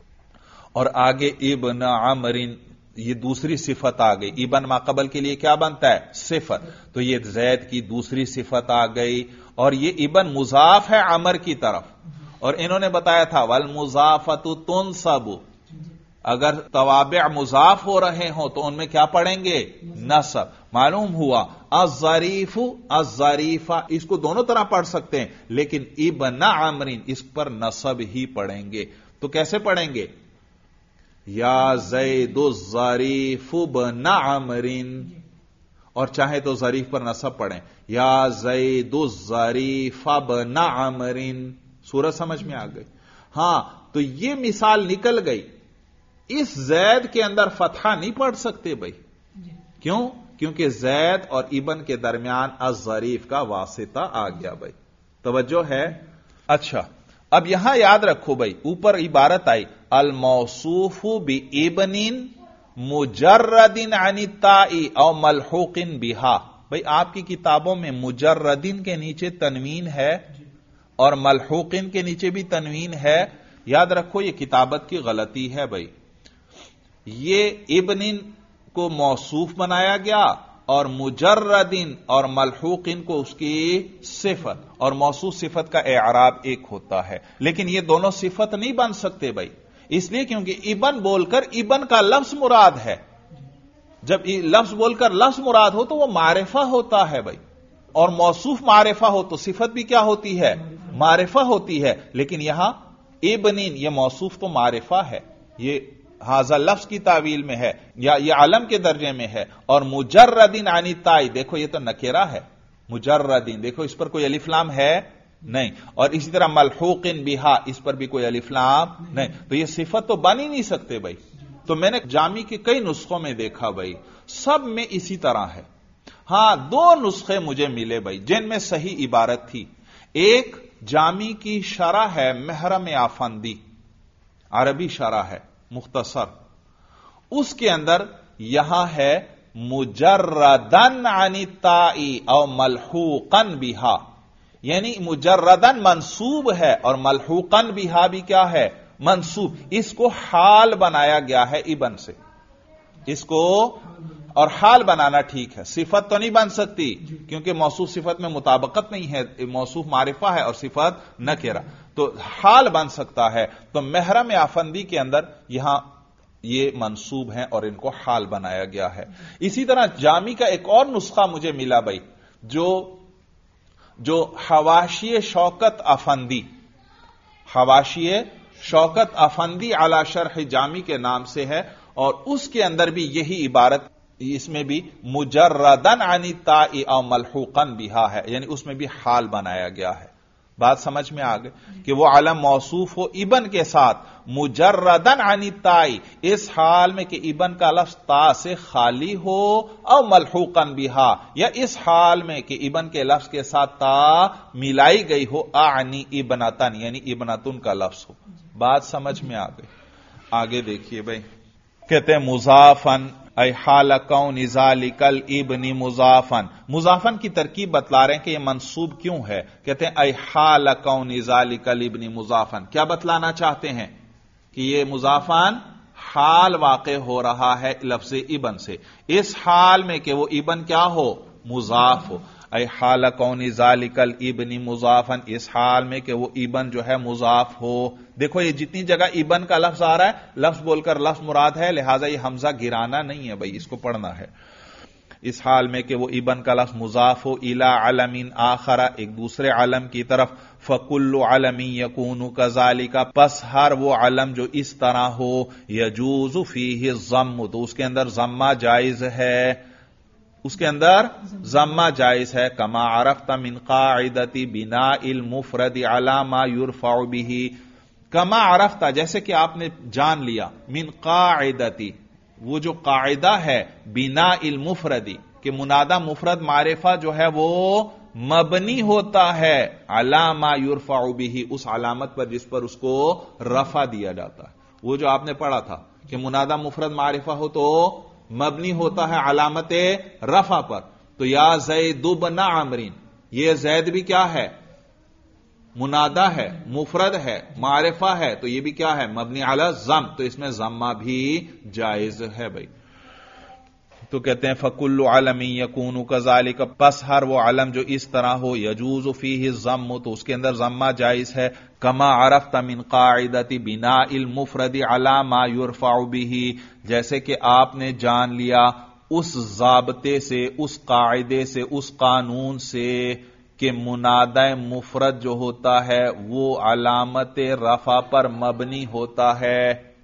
اور آگے ابن عمر، یہ دوسری صفت آ گئی. ابن ما قبل کے لیے کیا بنتا ہے؟ صفت. تو یہ زید کی دوسری صفت آ گئی، اور یہ ابن مضاف ہے عمر کی طرف. اور انہوں نے بتایا تھا والمضافۃ تنصب، اگر توابع مضاف ہو رہے ہوں تو ان میں کیا پڑھیں گے؟ نصب. معلوم ہوا الظریف الظریفہ اس کو دونوں طرح پڑھ سکتے ہیں، لیکن ابن عمر اس پر نصب ہی پڑھیں گے. تو کیسے پڑھیں گے؟ یا زید الظریف بن عمر، اور چاہے تو ظریف پر نصب پڑھیں، یا زید الظریف بن عمر. سورج سمجھ میں آ گئی؟ ہاں، تو یہ مثال نکل گئی. اس زید کے اندر فتحہ نہیں پڑھ سکتے بھائی. کیوں؟ کیونکہ زید اور ابن کے درمیان الظریف کا واسطہ آ گیا. بھائی توجہ ہے؟ اچھا، اب یہاں یاد رکھو بھائی، اوپر عبارت آئی الموصوف بابن مجرد عن التاء او ملحوق بها. بھائی آپ کی کتابوں میں مجردن کے نیچے تنوین ہے اور ملحوقن کے نیچے بھی تنوین ہے. یاد رکھو یہ کتابت کی غلطی ہے بھائی. یہ ابن کو موصوف بنایا گیا اور مجردن اور ملحوقن کو اس کی صفت، اور موصوف صفت کا اعراب ایک ہوتا ہے، لیکن یہ دونوں صفت نہیں بن سکتے بھائی، اس لیے کیونکہ ابن بول کر ابن کا لفظ مراد ہے، جب لفظ بول کر لفظ مراد ہو تو وہ معرفہ ہوتا ہے بھائی، اور موصوف معرفہ ہو تو صفت بھی کیا ہوتی ہے؟ معرفہ ہوتی ہے، لیکن یہاں ابنین یہ موصوف تو معرفہ ہے، یہ ہاذا لفظ کی تعویل میں ہے یا یہ علم کے درجے میں ہے، اور مجردین عن التاء دیکھو یہ تو نکرہ ہے، مجردین دیکھو اس پر کوئی الف لام ہے نہیں، اور اسی طرح ملحوقن بہا اس پر بھی کوئی الف لام نہیں، تو یہ صفت تو بن ہی نہیں سکتے بھائی۔ تو میں نے جامی کے کئی نسخوں میں دیکھا بھائی، سب میں اسی طرح ہے۔ ہاں دو نسخے مجھے ملے بھائی جن میں صحیح عبارت تھی، ایک جامی کی شرح ہے محرم آفندی، عربی شرح ہے مختصر، اس کے اندر یہاں ہے مجردن عن التاء او ملحوقن بہا، یعنی مجردن منصوب ہے اور ملحوقن بہا بھی کیا ہے؟ منصوب، اس کو حال بنایا گیا ہے ابن سے، اس کو، اور حال بنانا ٹھیک ہے، صفت تو نہیں بن سکتی کیونکہ موصوف صفت میں مطابقت نہیں ہے، موصوف معرفہ ہے اور صفت نکرہ، تو حال بن سکتا ہے، تو محرم آفندی کے اندر یہاں یہ منصوب ہیں اور ان کو حال بنایا گیا ہے۔ اسی طرح جامی کا ایک اور نسخہ مجھے ملا بھائی، جو حواشی شوکت افندی، حواشی شوکت افندی علی شرح جامی کے نام سے ہے، اور اس کے اندر بھی یہی عبارت، اس میں بھی مجردن عن التاء او ملحوقن بہا ہے، یعنی اس میں بھی حال بنایا گیا ہے۔ بات سمجھ میں آ گئی کہ وہ علم موصوف ہو ابن کے ساتھ مجردن عن التاء، اس حال میں کہ ابن کا لفظ تا سے خالی ہو، او ملحوقن بہا، یا اس حال میں کہ ابن کے لفظ کے ساتھ تا ملائی گئی ہو، اعنی ابنتن یعنی ابنتن کا لفظ ہو۔ بات سمجھ میں آ گئی؟ آگے دیکھیے بھائی، کہتے ہیں مضافن ای حال کون ذالک الابن مضافن، مضافن کی ترکیب بتلا رہے ہیں کہ یہ منصوب کیوں ہے، کہتے ہیں ای حال کون ذالک الابن مضافن، کیا بتلانا چاہتے ہیں کہ یہ مضافن حال واقع ہو رہا ہے لفظ ابن سے، اس حال میں کہ وہ ابن کیا ہو؟ مضاف ہو، ای حال کون ذالک الابن مضافن، اس حال میں کہ وہ ابن جو ہے مضاف ہو۔ دیکھو یہ جتنی جگہ ابن کا لفظ آ رہا ہے، لفظ بول کر لفظ مراد ہے، لہذا یہ حمزہ گرانا نہیں ہے بھائی، اس کو پڑھنا ہے۔ اس حال میں کہ وہ ابن کا لفظ مضاف ہو الی علم آخر، ایک دوسرے علم کی طرف، فکل علم یکون کذالک، پس ہر وہ علم جو اس طرح ہو، یجوز فیہ الضم، تو اس کے اندر ضمہ جائز ہے، اس کے اندر ضمہ جائز ہے، کما عرفت من قاعدۃ بناء المفرد علی ما یرفع به، کما عرفت جیسے کہ آپ نے جان لیا، من قاعدتی وہ جو قاعدہ ہے، بناء المفردی کہ منادہ مفرد معرفہ جو ہے وہ مبنی ہوتا ہے، علی ما یرفع به اس علامت پر جس پر اس کو رفع دیا جاتا ہے۔ وہ جو آپ نے پڑھا تھا کہ منادہ مفرد معرفہ ہو تو مبنی ہوتا ہے علامت رفع پر، تو یا زید بن عمرو، یہ زید بھی کیا ہے؟ منادہ ہے، مفرد ہے، معرفہ ہے، تو یہ بھی کیا ہے؟ مبنی علی الضم، تو اس میں ضمہ بھی جائز ہے بھائی۔ تو کہتے ہیں فکل علم یکون کذالک، پس ہر وہ علم جو اس طرح ہو، یجوز فیہ الضم، تو اس کے اندر ضمہ جائز ہے، کما عرفت من قاعدۃ بناء المفرد علی ما یرفع به، جیسے کہ آپ نے جان لیا اس ضابطے سے، اس قاعدے سے، اس قانون سے کہ منادہ مفرد جو ہوتا ہے وہ علامت رفع پر مبنی ہوتا ہے،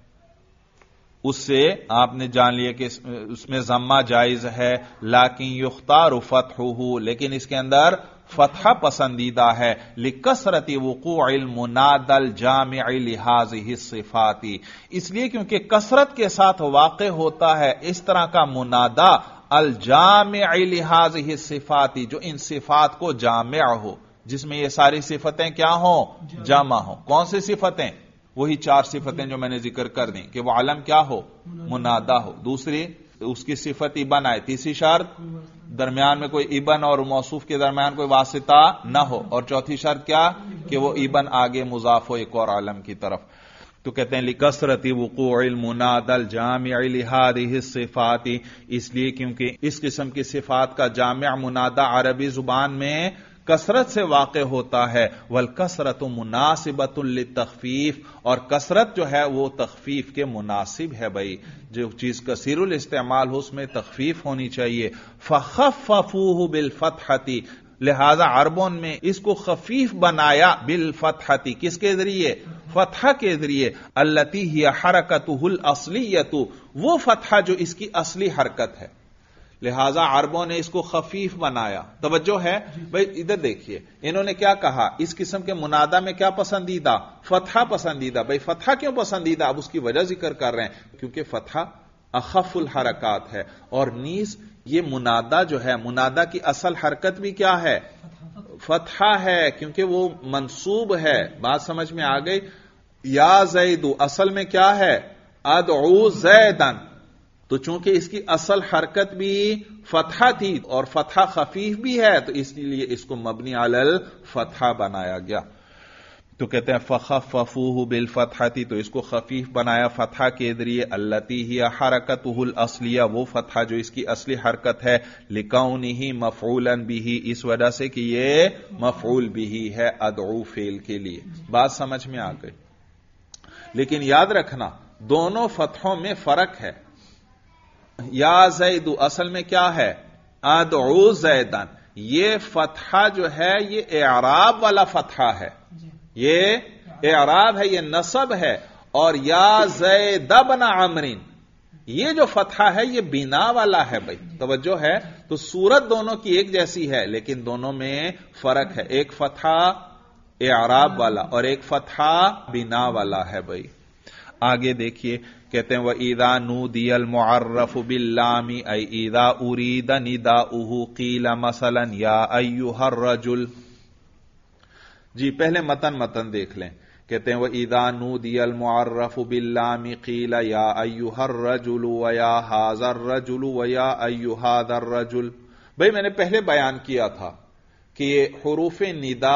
اس سے آپ نے جان لیا کہ اس میں ضمہ جائز ہے، لیکن یختار فتحہ، لیکن اس کے اندر فتحہ پسندیدہ ہے، لکثرت وقوع المنادى الجامع لهذه الصفات، اس لیے کیونکہ کثرت کے ساتھ واقع ہوتا ہے اس طرح کا منادہ الجامع لهذه الصفات، جو ان صفات کو جامع ہو، جس میں یہ ساری صفتیں کیا ہوں؟ جامع ہوں۔ کون سی صفتیں؟ وہی 4 صفتیں جو میں نے ذکر کر دیں کہ وہ علم کیا ہو؟ منادہ ہو، دوسری اس کی صفت ابن آئے، تیسری شرط درمیان میں کوئی ابن اور موصوف کے درمیان کوئی واسطہ نہ ہو، اور چوتھی شرط کیا کہ وہ ابن آگے مضاف ہو ایک اور علم کی طرف۔ تو کہتے ہیں لکثرت وقوع المنادى الجامع لهذه الصفات، اس لیے کیونکہ اس قسم کی صفات کا جامع منادہ عربی زبان میں کثرت سے واقع ہوتا ہے، والکثرت مناسبۃ للتخفیف، اور کثرت جو ہے وہ تخفیف کے مناسب ہے بھائی، جو چیز کثیر الاستعمال ہو اس میں تخفیف ہونی چاہیے۔ فخففوہ بالفتحۃ، لہذا عربوں میں اس کو خفیف بنایا بالفتحۃ، کس کے ذریعے؟ فتحہ کے ذریعے، التی ہی حرکتہ الاصلیۃ، وہ فتحہ جو اس کی اصلی حرکت ہے، لہذا عربوں نے اس کو خفیف بنایا۔ توجہ ہے بھائی، ادھر دیکھیے انہوں نے کیا کہا، اس قسم کے منادہ میں کیا پسندیدہ؟ فتحہ پسندیدہ۔ بھائی فتحہ کیوں پسندیدہ؟ اب اس کی وجہ ذکر کر رہے ہیں، کیونکہ فتحہ اخف الحرکات ہے، اور نیز یہ منادہ جو ہے، منادہ کی اصل حرکت بھی کیا ہے؟ فتحہ ہے، کیونکہ وہ منصوب ہے۔ بات سمجھ میں آ گئی؟ یا زید اصل میں کیا ہے؟ ادعو زیدن، تو چونکہ اس کی اصل حرکت بھی فتحہ تھی اور فتحہ خفیف بھی ہے، تو اس لیے اس کو مبنی علی الفتحہ بنایا گیا۔ تو کہتے ہیں فخففوہ بالفتحۃ، تو اس کو خفیف بنایا فتحہ کے ذریعے، التی ہی حرکتہ الاصلیہ، وہ فتحہ جو اس کی اصلی حرکت ہے، لکونہ مفعولا بہ، اس وجہ سے کہ یہ مفعول بہ ہے ادعو فعل کے لیے۔ بات سمجھ میں آ گئی؟ لیکن یاد رکھنا دونوں فتحوں میں فرق ہے۔ یا زید اصل میں کیا ہے؟ ادعو زیدن، یہ فتحہ جو ہے یہ اعراب والا فتحہ ہے، یہ اعراب ہے، یہ نصب ہے، اور یا زید بن عمرو، یہ جو فتحہ ہے یہ بنا والا ہے بھائی، توجہ ہے؟ تو صورت دونوں کی ایک جیسی ہے لیکن دونوں میں فرق ہے، ایک فتحہ اعراب والا اور ایک فتحہ بنا والا ہے بھائی۔ آگے دیکھیے کہتے ہیں وَإِذَا نُودِيَ الْمُعَرَّفُ بِاللَّامِ أَيْ إِذَا أُرِيدَ نِدَاؤُهُ قِيلَ مَثَلًا يَا أَيُّهَا الرَّجُلُ۔ جی پہلے متن دیکھ لیں، کہتے ہیں وَإِذَا نُودِيَ الْمُعَرَّفُ بِاللَّامِ قِيلَ يَا أَيُّهَا الرَّجُلُ وَيَا هَذَا الرَّجُلُ وَيَا أَيُّ هَذَا الرَّجُلُ۔ بھئی میں نے پہلے بیان کیا تھا کہ یہ حروف ندا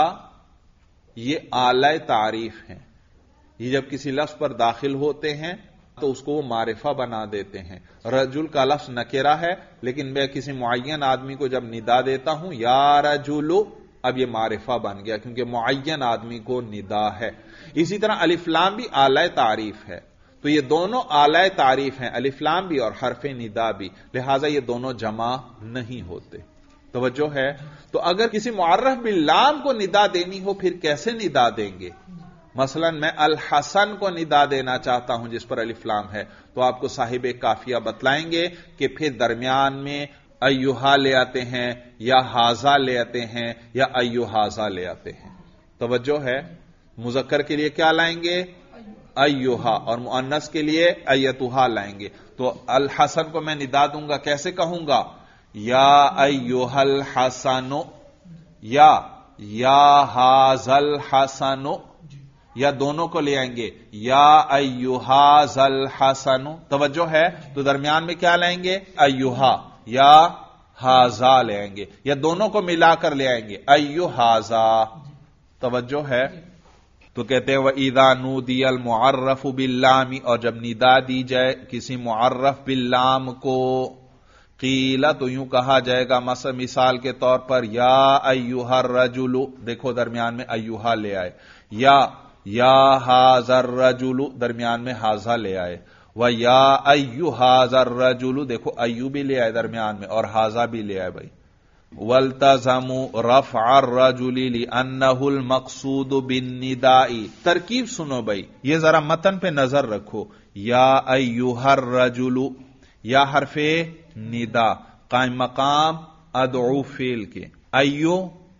یہ اعلی تعریف ہیں، یہ جب کسی لفظ پر داخل ہوتے ہیں تو اس کو وہ معرفہ بنا دیتے ہیں۔ رجل کا لفظ نکرہ ہے، لیکن میں کسی معین آدمی کو جب ندا دیتا ہوں یا رجل، اب یہ معرفہ بن گیا کیونکہ معین آدمی کو ندا ہے۔ اسی طرح الف لام بھی اعلی تعریف ہے، تو یہ دونوں اعلی تعریف ہیں، الف لام بھی اور حرف ندا بھی، لہذا یہ دونوں جمع نہیں ہوتے۔ توجہ ہے؟ تو اگر کسی معرف باللام کو ندا دینی ہو پھر کیسے ندا دیں گے؟ مثلا میں الحسن کو ندا دینا چاہتا ہوں جس پر الف لام ہے، تو آپ کو صاحب کافیہ بتلائیں گے کہ پھر درمیان میں ایوہا لے آتے ہیں یا ہاذا لے آتے ہیں یا ایو ہاذا لے آتے ہیں۔ توجہ ہے؟ مذکر کے لیے کیا لائیں گے؟ ایوہا، اور مؤنث کے لیے ایتوہا لائیں گے۔ تو الحسن کو میں ندا دوں گا، کیسے کہوں گا؟ یا ایوہا الحسن، یا ہاذا الحسن، یا دونوں کو لے آئیں گے یا ایوہا ذل حسن۔ توجہ ہے؟ تو درمیان میں کیا لائیں گے؟ ایوہا یا ہاذا لے آئیں گے، یا دونوں کو ملا کر لے آئیں گے ایو ہاذا۔ توجہ ہے؟ تو کہتے ہیں وَإِذَا نُودِيَ الْمُعَرَّفُ بِاللَّامِ، اور جب ندا دی جائے کسی معرف باللام کو، قیل تو یوں کہا جائے گا مثال کے طور پر یا ایوہا الرجل، دیکھو درمیان میں ایوہا لے آئے، یا ہاذا الرجل درمیان میں ہاذا لے آئے، و یا ایو ہاذا الرجل دیکھو ایو بھی لے آئے درمیان میں اور ہاذا بھی لے آئے بھائی۔ والتزموا رفع الرجل لأنه المقصود بالنداء، ترکیب سنو بھائی، یہ ذرا متن پہ نظر رکھو، یا ایوہا الرجل، یا حرف ندا قائم مقام ادعو فعل کے، ایو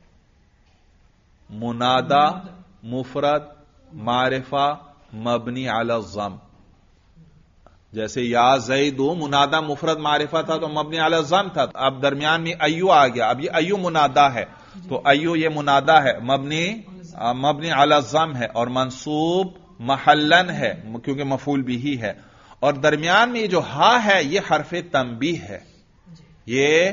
منادہ مفرد معرفہ مبنی علی الضم، جیسے یا زید منادہ مفرد معرفہ تھا تو مبنی علی الضم تھا، اب درمیان میں ایو آ گیا، اب یہ ایو منادہ ہے تو ایو یہ منادہ ہے مبنی علی الضم ہے اور منصوب محلن ہے کیونکہ مفعول بھی ہے، اور درمیان میں جو ہا ہے یہ حرف تنبیہ ہے، یہ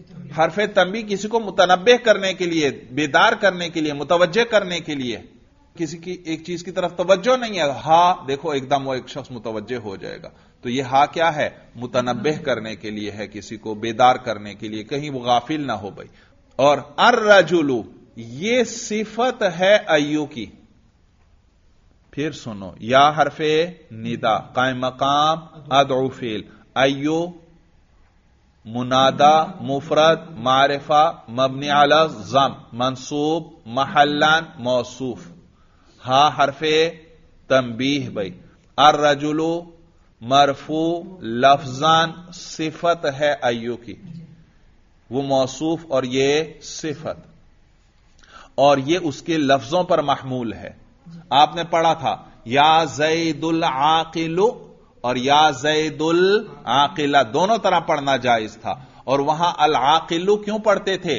حرف تنبیہ کسی کو متنبہ کرنے کے لیے، بیدار کرنے کے لیے، متوجہ کرنے کے لیے، کسی کی ایک چیز کی طرف توجہ نہیں ہے، ہاں دیکھو ایک دم وہ ایک شخص متوجہ ہو جائے گا، تو یہ ہاں کیا ہے؟ متنبہ کرنے کے لیے ہے، کسی کو بیدار کرنے کے لیے، کہیں وہ غافل نہ ہو بھائی۔ اور الرجل یہ صفت ہے ایو کی، پھر سنو، یا حرف ندا قائم مقام ادعو فعل، ایو منادا مفرد معرفہ مبنی علی الضم منصوب محلا موصوف، ہا حرف تنبیہ بھائی، الرجل مرفوع لفظان صفت ہے ایو کی، وہ موصوف اور یہ صفت، اور یہ اس کے لفظوں پر محمول ہے۔ آپ نے پڑھا تھا یا زید العاقل اور یا زید العاقلہ، دونوں طرح پڑھنا جائز تھا، اور وہاں العاقل کیوں پڑھتے تھے؟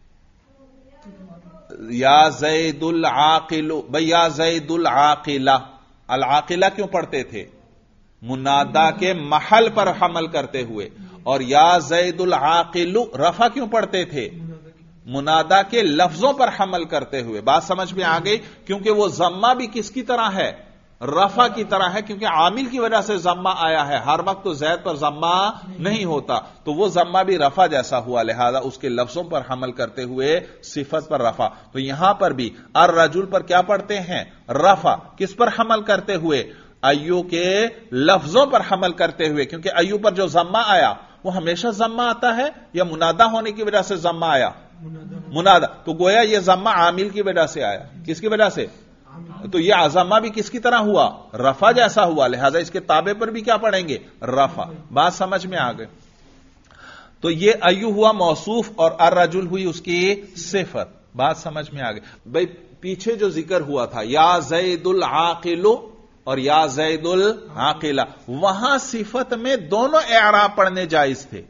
یا زید العاقل بھئی، یا زید العاقلہ، العاقلہ کیوں پڑھتے تھے؟ منادا کے محل پر حمل کرتے ہوئے، اور یا زید العاقل رفع کیوں پڑھتے تھے؟ منادا کے لفظوں پر حمل کرتے ہوئے۔ بات سمجھ میں آ گئی؟ کیونکہ وہ ضمہ بھی کس کی طرح ہے؟ رفع کی طرح ہے، کیونکہ عامل کی وجہ سے ضمہ آیا ہے، ہر وقت تو زید پر ضمہ نہیں ہوتا، تو وہ ضمہ بھی رفع جیسا ہوا، لہذا اس کے لفظوں پر حمل کرتے ہوئے صفت پر رفع۔ تو یہاں پر بھی الرجل پر کیا پڑھتے ہیں؟ رفع، کس پر حمل کرتے ہوئے؟ ایو کے لفظوں پر حمل کرتے ہوئے، کیونکہ ایو پر جو ضمہ آیا وہ ہمیشہ ضمہ آتا ہے یا منادہ ہونے کی وجہ سے ضمہ آیا؟ منادہ، تو گویا یہ ضمہ عامل کی وجہ سے آیا، کس کی وجہ سے؟ تو یہ ضمہ بھی کس کی طرح ہوا؟ رفع جیسا ہوا، لہذا اس کے تابع پر بھی کیا پڑھیں گے؟ رفع۔ بات سمجھ میں آ گئی؟ تو یہ ایو ہوا موصوف اور الرجل ہوئی اس کی صفت۔ بات سمجھ میں آ گئی؟ بھائی پیچھے جو ذکر ہوا تھا یا زید العاقل اور یا زید العاقلہ، وہاں صفت میں دونوں اعراب پڑھنے جائز تھے۔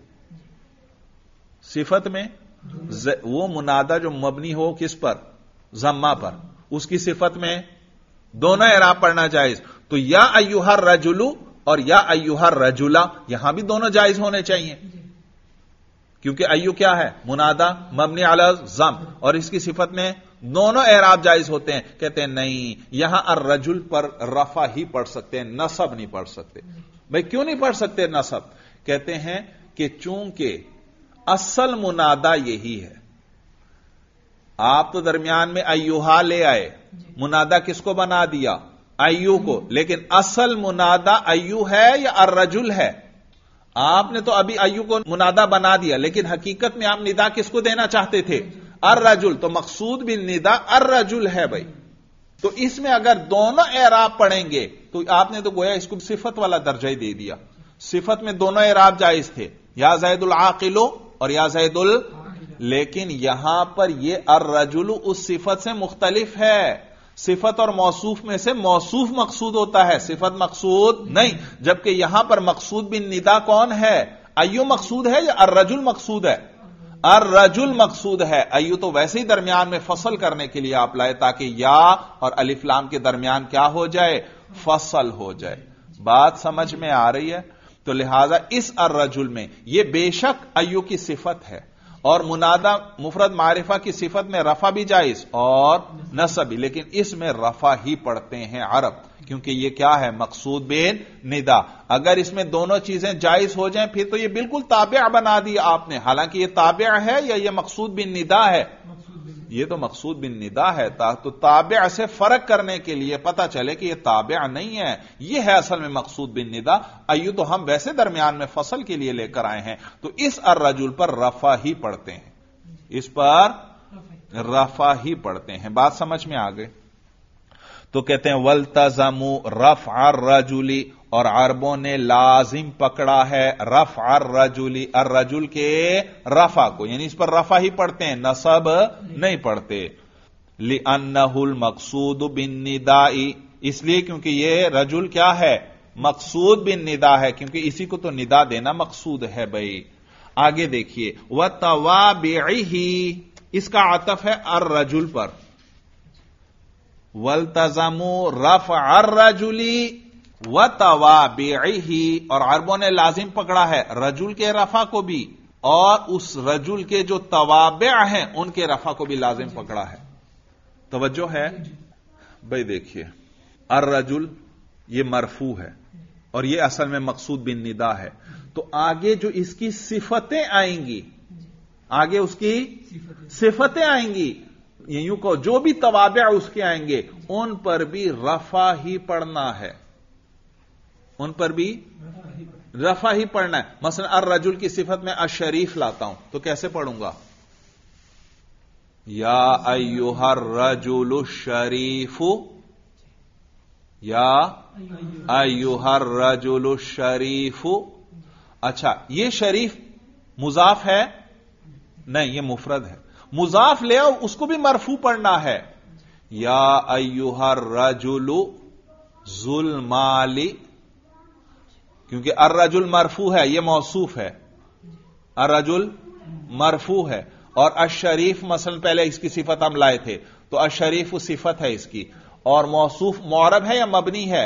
صفت میں وہ منادہ جو مبنی ہو کس پر؟ ضمہ پر، اس کی صفت میں دونوں اعراب پڑھنا جائز۔ تو یا ایھا الرجل اور یا ایھا الرجلہ، یہاں بھی دونوں جائز ہونے چاہیے، کیونکہ ایو کیا ہے؟ منادہ مبنی علی الضم، اور اس کی صفت میں دونوں اعراب جائز ہوتے ہیں۔ کہتے ہیں نہیں، یہاں الرجل پر رفع ہی پڑھ سکتے ہیں، نصب نہیں پڑھ سکتے۔ بھئی کیوں نہیں پڑھ سکتے نصب؟ کہتے ہیں کہ چونکہ اصل منادہ یہی ہے، آپ تو درمیان میں ایوہا لے آئے، منادہ کس کو بنا دیا؟ ایو کو، لیکن اصل منادہ ایو ہے یا الرجل ہے؟ آپ نے تو ابھی ایو کو منادہ بنا دیا، لیکن حقیقت میں آپ ندا کس کو دینا چاہتے تھے؟ الرجل، تو مقصود بالندا الرجل ہے بھائی۔ تو اس میں اگر دونوں اعراب پڑھیں گے تو آپ نے تو گویا اس کو صفت والا درجہ ہی دے دیا۔ صفت میں دونوں اعراب جائز تھے، یا زید العاقل اور یا زید لیکن یہاں پر یہ الرجل اس صفت سے مختلف ہے۔ صفت اور موصوف میں سے موصوف مقصود ہوتا ہے، صفت مقصود نہیں، جبکہ یہاں پر مقصود بالندا کون ہے؟ ایو مقصود ہے یا الرجل مقصود ہے؟ الرجل مقصود ہے۔ ایو تو ویسے ہی درمیان میں فصل کرنے کے لیے آپ لائے تاکہ یا اور الف لام کے درمیان کیا ہو جائے؟ فصل ہو جائے۔ بات سمجھ میں آ رہی ہے؟ تو لہذا اس الرجل میں یہ بے شک ایو کی صفت ہے، اور منادہ مفرد معرفہ کی صفت میں رفع بھی جائز اور نصب بھی، لیکن اس میں رفع ہی پڑھتے ہیں عرب، کیونکہ یہ کیا ہے؟ مقصود بین ندا۔ اگر اس میں دونوں چیزیں جائز ہو جائیں پھر تو یہ بالکل تابع بنا دیا آپ نے، حالانکہ یہ تابع ہے یا یہ مقصود بن ندا ہے؟ یہ تو مقصود بن ندا ہے، تو تابع سے فرق کرنے کے لیے پتہ چلے کہ یہ تابع نہیں ہے، یہ ہے اصل میں مقصود بن ندا۔ ایو تو ہم ویسے درمیان میں فصل کے لیے لے کر آئے ہیں، تو اس الرجل پر رفع ہی پڑھتے ہیں، اس پر رفع ہی پڑھتے ہیں۔ بات سمجھ میں آ گئی؟ تو کہتے ہیں والتزموا رفع الرجل، اور عربوں نے لازم پکڑا ہے رفع الرجل، الرجل کے رفع کو، یعنی اس پر رفع ہی پڑھتے ہیں، نصب نہیں پڑھتے۔ لِأَنَّهُ الْمَقْصُودُ بِالنِّدَاءِ، اس لیے کیونکہ یہ رجل کیا ہے؟ مقصود بالندا ہے، کیونکہ اسی کو تو ندا دینا مقصود ہے بھائی۔ آگے دیکھیے وَتَوَابِعِهِ، اس کا عطف ہے الرجل پر، وَالْتَزَمُوا رَفْعَ الرَّجُلِ وَتَوَابِعِهِ، اور عربوں نے لازم پکڑا ہے رجل کے رفع کو بھی اور اس رجل کے جو توابع ہیں ان کے رفع کو بھی لازم پکڑا ہے۔ توجہ ہے؟ بھائی دیکھیے الرجل یہ مرفوع ہے اور یہ اصل میں مقصود بن ندا ہے، تو آگے جو اس کی صفتیں آئیں گی، آگے اس کی صفتیں آئیں گی، یوں کہو جو بھی توابع اس کے آئیں گے ان پر بھی رفع ہی پڑھنا ہے، ان پر بھی رفع ہی پڑھنا ہے۔ مثلا الرجل کی صفت میں الشریف لاتا ہوں تو کیسے پڑھوں گا؟ یا ایھا الرجل الشریف، یا ایھا الرجل الشریف۔ اچھا یہ شریف مضاف ہے؟ نہیں، یہ مفرد ہے۔ مضاف لے آؤ، اس کو بھی مرفوع پڑھنا ہے، یا ایھا الرجل ذو المال، کیونکہ الرجل مرفوع ہے، یہ موصوف ہے، الرجل مرفوع ہے، اور الشریف مثلا پہلے اس کی صفت ہم لائے تھے، تو الشریف صفت ہے اس کی، اور موصوف معرب ہے یا مبنی ہے؟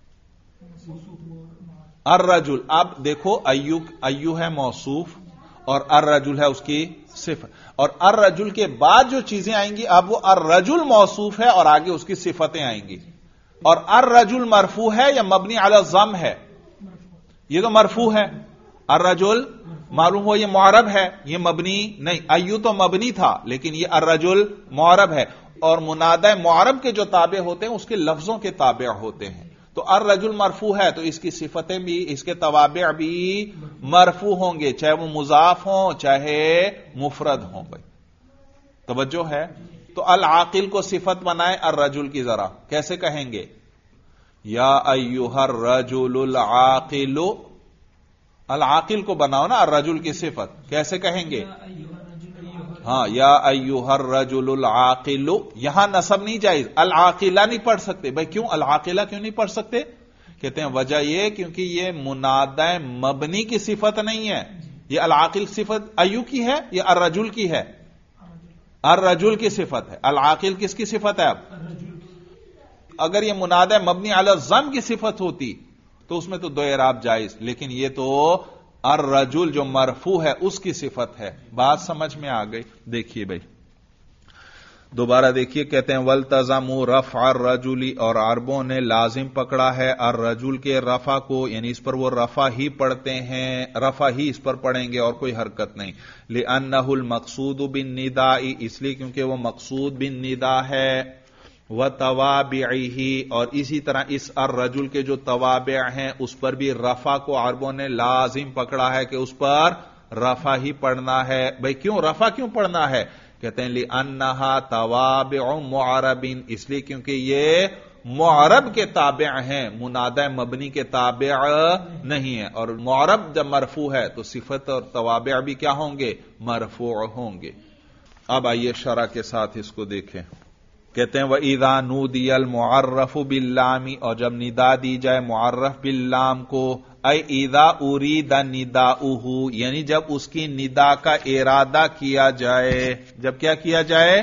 الرجل، اب دیکھو ایو ہے موصوف اور الرجل ہے اس کی صفت، اور الرجل کے بعد جو چیزیں آئیں گی اب وہ الرجل موصوف ہے اور آگے اس کی صفتیں آئیں گی، اور الرجل مرفوع ہے یا مبنی علی الضم ہے؟ یہ تو مرفوع ہے، الرجل معلوم ہو یہ معرب ہے، یہ مبنی نہیں، ایو تو مبنی تھا لیکن یہ الرجل معرب ہے، اور منادہ معرب کے جو تابع ہوتے ہیں اس کے لفظوں کے تابع ہوتے ہیں، تو الرجل مرفوع ہے تو اس کی صفتیں بھی، اس کے توابع بھی مرفوع ہوں گے، چاہے وہ مضاف ہوں چاہے مفرد ہوں۔ بھائی توجہ ہے؟ تو العاقل کو صفت بنائے الرجل کی، ذرا کیسے کہیں گے؟ یا ایھا الرجل العاقل، العاقل کو بناؤ نا الرجل کی صفت، کیسے کہیں گے؟ ہاں، یا ایھا الرجل العاقل، یہاں نصب نہیں جائز، العاقلہ نہیں پڑھ سکتے۔ بھائی کیوں العاقلہ کیوں نہیں پڑھ سکتے؟ کہتے ہیں وجہ یہ کیونکہ یہ منادہ مبنی کی صفت نہیں ہے، یہ العاقل صفت ایو کی ہے یا الرجل کی ہے؟ الرجل کی صفت ہے۔ العاقل کس کی صفت ہے؟ اب اگر یہ منادہ مبنی علی الضم کی صفت ہوتی تو اس میں تو دو اعراب جائز، لیکن یہ تو الرجل جو مرفوع ہے اس کی صفت ہے۔ بات سمجھ میں آ گئی؟ دیکھیے بھائی دوبارہ دیکھیے، کہتے ہیں والتزموا رفع الرجل، اور عربوں نے لازم پکڑا ہے الرجل کے رفع کو، یعنی اس پر وہ رفع ہی پڑھتے ہیں، رفع ہی اس پر پڑھیں گے اور کوئی حرکت نہیں، لأنہ المقصود بالنداء، اس لیے کیونکہ وہ مقصود بالنداء ہے، وتوابعہ، اور اسی طرح اس الرجل کے جو توابع ہیں اس پر بھی رفع کو عربوں نے لازم پکڑا ہے کہ اس پر رفع ہی پڑھنا ہے۔ بھئی کیوں رفع کیوں پڑھنا ہے؟ کہتے ہیں لأنہا توابع معرب، اس لیے کیونکہ یہ معرب کے تابع ہیں، منادہ مبنی کے تابع نہیں ہے، اور معرب جب مرفوع ہے تو صفت اور توابع بھی کیا ہوں گے؟ مرفوع ہوں گے۔ اب آئیے شرح کے ساتھ اس کو دیکھیں۔ کہتے ہیں وَإِذَا نُودِيَ الْمُعَرَّفُ بِاللَّامِ، اور جب ندا دی جائے معرف باللام کو، اے اذا ارید نداؤہ، یعنی جب اس کی ندا کا ارادہ کیا جائے، جب کیا کیا جائے؟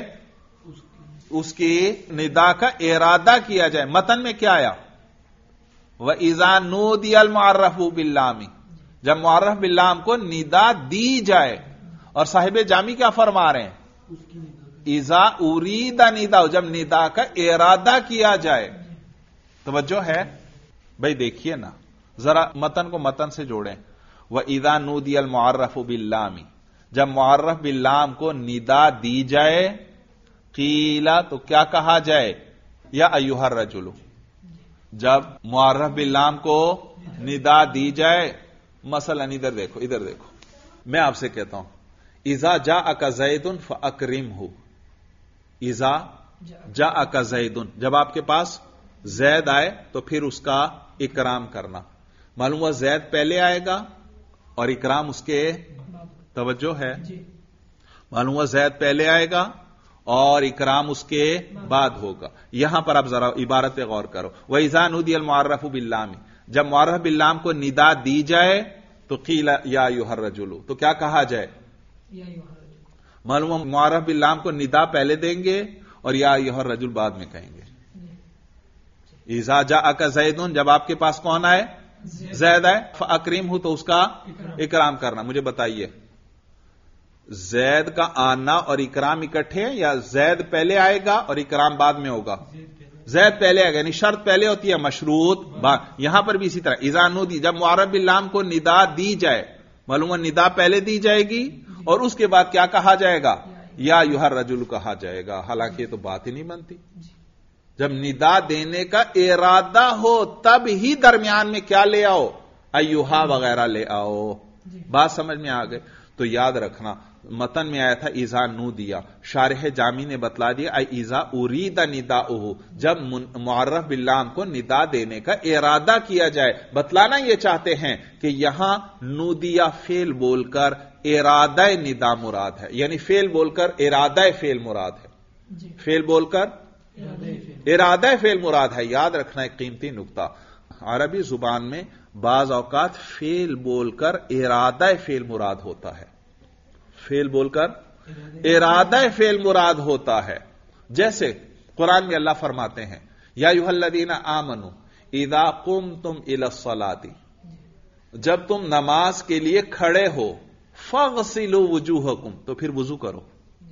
اس کی ندا کا ارادہ کیا جائے۔ متن میں کیا آیا؟ وَإِذَا نُودِيَ الْمُعَرَّفُ بِاللَّامِ، جب معرف باللام کو ندا دی جائے، اور صاحب جامی کیا فرما رہے ہیں؟ اذا ارید ندا، جب ندا کا ارادہ کیا جائے۔ توجہ ہے؟ بھائی دیکھیے نا ذرا متن کو متن سے جوڑیں۔ وَإِذَا نُودِيَ الْمُعَرَّفُ بِاللَّامِ، جب معرف باللام کو ندا دی جائے، قیلا تو کیا کہا جائے؟ یا ایھا الرجل، جب معرف باللام کو ندا دی جائے، مثلا ادھر دیکھو، ادھر دیکھو، میں آپ سے کہتا ہوں اذا جاءک زید فاکرمہ، اذا جاءک زید، جب آپ کے پاس زید آئے تو پھر اس کا اکرام کرنا۔ معلوم ہوا زید پہلے آئے گا اور اکرام اس کے، توجہ ہے؟ معلوم ہوا زید پہلے آئے گا اور اکرام اس کے بعد ہوگا۔ یہاں پر آپ ذرا عبارت پہ غور کرو۔ وَإِذَا نُودِيَ الْمُعَرَّفُ بِاللَّامِ، جب معرف باللام کو ندا دی جائے تو قیل یا ایھا الرجل، تو کیا کہا جائے؟ معلوم معرف باللام کو ندا پہلے دیں گے اور یا ایھا الرجل بعد میں کہیں گے۔ اذا جاءک زید، جب آپ کے پاس کون آئے؟ زید آئے، فاکرمہ تو اس کا اکرام کرنا۔ مجھے بتائیے زید کا آنا اور اکرام اکٹھے ہیں یا زید پہلے آئے گا اور اکرام بعد میں ہوگا؟ زید پہلے آ گیا، یعنی شرط پہلے ہوتی ہے، مشروط یہاں پر بھی اسی طرح اذا نودی، جب معرف باللام کو ندا دی جائے، معلوم ہے ندا پہلے دی جائے گی اور اس کے بعد کیا کہا جائے گا؟ یا ایھا الرجل کہا جائے گا، حالانکہ یہ تو بات ہی نہیں بنتی۔ جب ندا دینے کا ارادہ ہو تب ہی درمیان میں کیا لے آؤ؟ ایھا وغیرہ لے آؤ۔ بات سمجھ میں آ گئے؟ تو یاد رکھنا متن میں آیا تھا اذا نودیا، شارح جامی نے بتلا دیا اذا ارید نداؤہ، جب معرف باللام کو ندا دینے کا ارادہ کیا جائے۔ بتلانا یہ چاہتے ہیں کہ یہاں نودیا فعل بول کر ارادہ ندا مراد ہے، یعنی فعل بول کر ارادہ فعل مراد ہے، فعل بول کر ارادہ فعل مراد ہے۔ یاد رکھنا ایک قیمتی نقطہ، عربی زبان میں بعض اوقات فعل بول کر ارادہ فعل مراد ہوتا ہے، فعل بول کر ارادہ فعل مراد ہوتا ہے۔ جیسے قرآن میں اللہ فرماتے ہیں یا ایھا الذین آمنوا اذا قمتم الی الصلاۃ، جب تم نماز کے لیے کھڑے ہو، فاغسلوا وجوہکم، تو پھر وضو کرو۔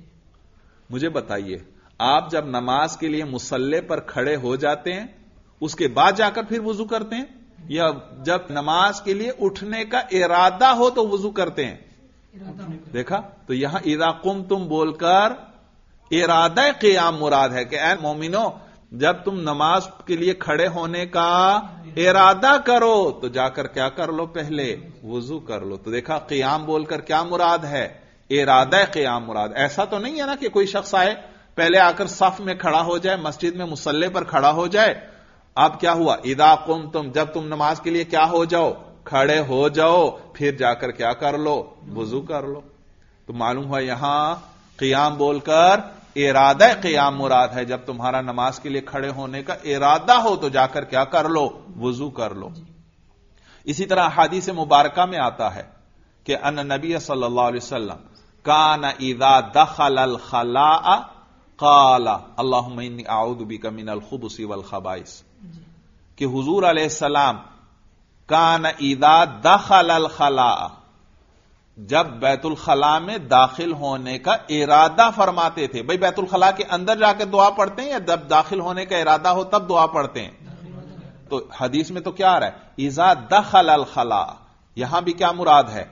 مجھے بتائیے آپ جب نماز کے لیے مصلی پر کھڑے ہو جاتے ہیں اس کے بعد جا کر پھر وضو کرتے ہیں، یا جب نماز کے لیے اٹھنے کا ارادہ ہو تو وضو کرتے ہیں؟ دیکھا، تو یہاں اذا قمتم بول کر ارادہ قیام مراد ہے کہ اے مومنو جب تم نماز کے لیے کھڑے ہونے کا ارادہ کرو تو جا کر کیا کر لو؟ پہلے وضو کر لو۔ تو دیکھا قیام بول کر کیا مراد ہے؟ ارادہ قیام مراد۔ ایسا تو نہیں ہے نا کہ کوئی شخص آئے پہلے آ کر صف میں کھڑا ہو جائے، مسجد میں مصلی پر کھڑا ہو جائے، اب کیا ہوا؟ اذا قمتم، جب تم نماز کے لیے کیا ہو جاؤ؟ کھڑے ہو جاؤ، پھر جا کر کیا کر لو؟ وضو کر لو۔ تو معلوم ہوا یہاں قیام بول کر ارادہ قیام مراد ہے، جب تمہارا نماز کے لیے کھڑے ہونے کا ارادہ ہو تو جا کر کیا کر لو؟ وضو کر لو۔ اسی طرح حدیث مبارکہ میں آتا ہے کہ ان نبی صلی اللہ علیہ وسلم کان اذا دخل الخلاء قال اللهم انی اعوذ بک من الخبث والخبائث، کہ حضور علیہ السلام کان اذا دخل الخلاء، جب بیت الخلاء میں داخل ہونے کا ارادہ فرماتے تھے۔ بھئی بیت الخلاء کے اندر جا کے دعا پڑھتے ہیں یا جب داخل ہونے کا ارادہ ہو تب دعا پڑھتے ہیں؟ تو حدیث میں تو کیا آ رہا ہے؟ اذا دخل الخلاء، یہاں بھی کیا مراد ہے؟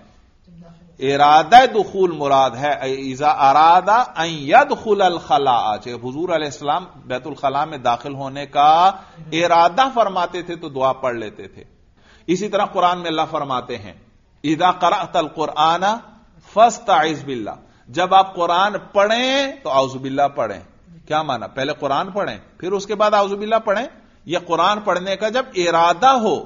ارادہ دخول مراد ہے۔ اذا اراد ان يدخل الخلاء، حضور علیہ السلام بیت الخلاء میں داخل ہونے کا ارادہ فرماتے تھے تو دعا پڑھ لیتے تھے۔ اسی طرح قرآن میں اللہ فرماتے ہیں اذا قرأت القرآن فاستعذ باللہ، جب آپ قرآن پڑھیں تو اعوذ باللہ پڑھیں۔ کیا معنی؟ پہلے قرآن پڑھیں پھر اس کے بعد اعوذ باللہ پڑھیں، یا قرآن پڑھنے کا جب ارادہ ہو،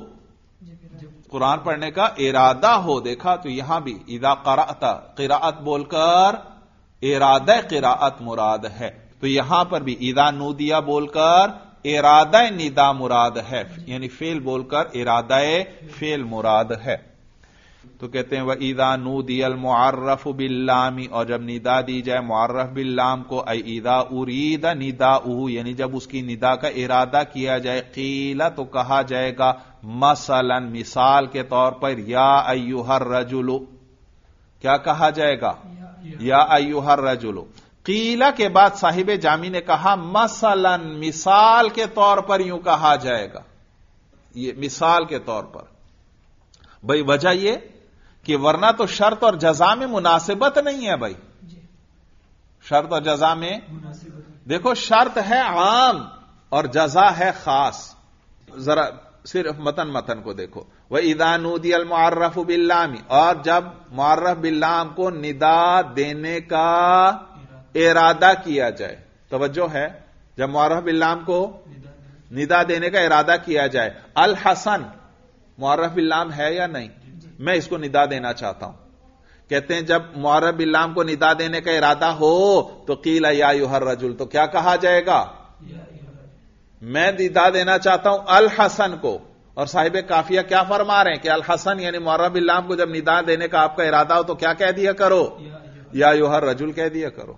قرآن پڑھنے کا ارادہ ہو۔ دیکھا، تو یہاں بھی اذا قرأت، قراءت بول کر ارادہ قراءت مراد ہے، تو یہاں پر بھی اذا نودیا بول کر ارادہ ندا مراد ہے، یعنی فعل بول کر ارادہ فعل مراد ہے۔ تو کہتے ہیں وَإِذَا نُودِيَ الْمُعَرَّفُ بِاللَّامِ، اور جب ندا دی جائے معرف باللام کو، اَيْ اِذَا أُرِيدَ نِدَاؤُهُ، یعنی جب اس کی ندا کا ارادہ کیا جائے، قیل تو کہا جائے گا مثلا، مثال کے طور پر یا ایھا الرجل، کیا کہا جائے گا؟ یا ایھا الرجل۔ قیلہ کے بعد صاحب جامی نے کہا مثلا، مثال کے طور پر یوں کہا جائے گا، یہ مثال کے طور پر۔ بھئی وجہ یہ کہ ورنہ تو شرط اور جزا میں مناسبت نہیں ہے۔ بھائی شرط اور جزا میں دیکھو، شرط ہے عام اور جزا ہے خاص۔ ذرا صرف متن کو دیکھو، وَإِذَا نُودِيَ الْمُعَرَّفُ بِاللَّامِ، اور جب معرف باللام کو ندا دینے کا ارادہ کیا جائے۔ توجہ ہے، جب معرف باللام کو ندا دینے کا ارادہ کیا جائے، الحسن معرف باللام ہے یا نہیں؟ میں اس کو ندا دینا چاہتا ہوں۔ کہتے ہیں جب معرف باللام کو ندا دینے کا ارادہ ہو تو قیل یا ایھا الرجل، تو کیا کہا جائے گا؟ میں ندا دینا چاہتا ہوں الحسن کو۔ اور صاحب کافیہ کیا فرما رہے ہیں کہ الحسن یعنی معرف باللام کو جب ندا دینے کا آپ کا ارادہ ہو تو کیا کہہ دیا کرو؟ یا ایھا الرجل کہہ دیا کرو۔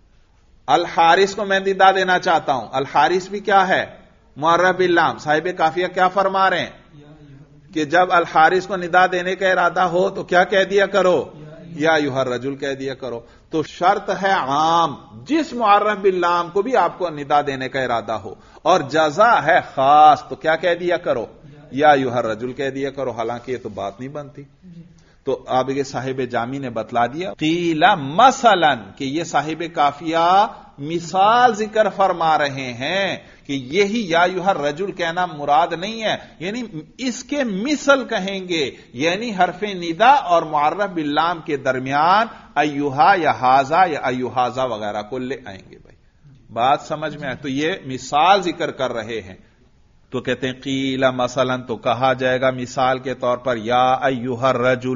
الحارث کو میں ندا دینا چاہتا ہوں، الحارث بھی کیا ہے؟ معرف باللام۔ صاحب کافیہ کیا فرما رہے ہیں کہ جب الحارث کو ندا دینے کا ارادہ ہو تو کیا کہہ دیا کرو؟ یا ایھا الرجل کہہ دیا کرو۔ تو شرط ہے عام، جس معرف باللام کو بھی آپ کو ندا دینے کا ارادہ ہو، اور جزا ہے خاص، تو کیا کہہ دیا کرو؟ یا ایھا الرجل کہہ دیا کرو، حالانکہ یہ تو بات نہیں بنتی۔ تو اب یہ صاحب جامی نے بتلا دیا، قیل مثلا، کہ یہ صاحب قافیہ مثال ذکر فرما رہے ہیں کہ یہی یا ایھا الرجل کہنا مراد نہیں ہے، یعنی اس کے مثل کہیں گے، یعنی حرف ندا اور معرف باللام کے درمیان ایھا یا ھذا یا ایھذا وغیرہ کو لے آئیں گے۔ بھائی بات سمجھ میں آئے؟ تو یہ مثال ذکر کر رہے ہیں، تو کہتے ہیں قیل مثلا، تو کہا جائے گا مثال کے طور پر یا ایھا الرجل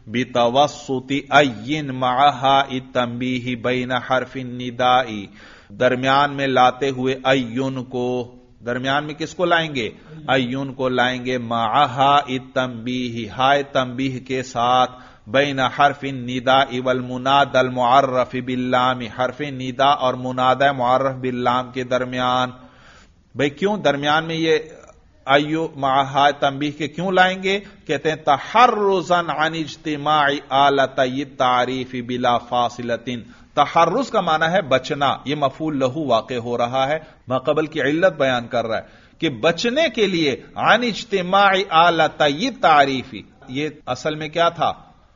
بتوسط این مع ہاء التنبیہ بین حرف النداء، درمیان میں لاتے ہوئے ایون کو، درمیان میں کس کو لائیں گے؟ ایون کو لائیں گے، مع ہاء التنبیہ، ہاء تنبیہ کے ساتھ، بین حرف النداء والمنادى المعرف باللام، حرف ندا اور منادى معرف باللام کے درمیان۔ بھئی کیوں درمیان میں یہ ایو مع ہاء تنبیہ کے کیوں لائیں گے؟ کہتے ہیں تحرزا عن اجتماع آلتي التعریف بلا فاصلۃ۔ تحرز کا معنی ہے بچنا، یہ مفعول لہو واقع ہو رہا ہے، ماقبل کی علت بیان کر رہا ہے کہ بچنے کے لیے عن اجتماع آلتي التعریف، یہ اصل میں کیا تھا؟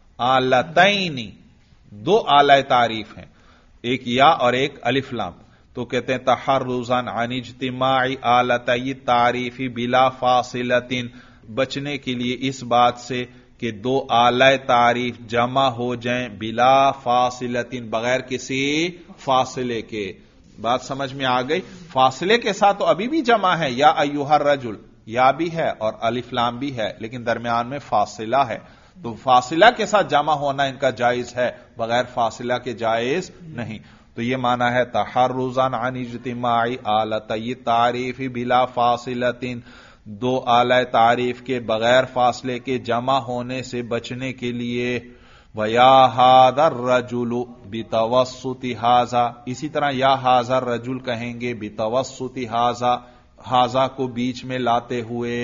آلتین، دو آلہ تعریف ہیں، ایک یا اور ایک الف لام، تو کہتے ہیں تحرزا عن اجتماع آلتي التعریف بلا فاصلۃ، بچنے کے لیے اس بات سے کہ دو آلہ تعریف جمع ہو جائیں بلا فاصلۃ، بغیر کسی فاصلے کے۔ بات سمجھ میں آ گئی؟ فاصلے کے ساتھ تو ابھی بھی جمع ہے، یا ایھا الرجل، یا بھی ہے اور الف لام بھی ہے، لیکن درمیان میں فاصلہ ہے، تو فاصلہ کے ساتھ جمع ہونا ان کا جائز ہے، بغیر فاصلہ کے جائز نہیں۔ تو یہ معنی ہے تحرزا عن اجتماع آلتي التعریف بلا فاصلۃ، دو آلہ تعریف کے بغیر فاصلے کے جمع ہونے سے بچنے کے لیے۔ وَيَا هَذَا الرَّجُلُ بِتَوَسُّطِ هَذَا، اسی طرح یا هَذَا الرَّجُلُ کہیں گے بِتَوَسُّطِ هَذَا، هَذَا کو بیچ میں لاتے ہوئے،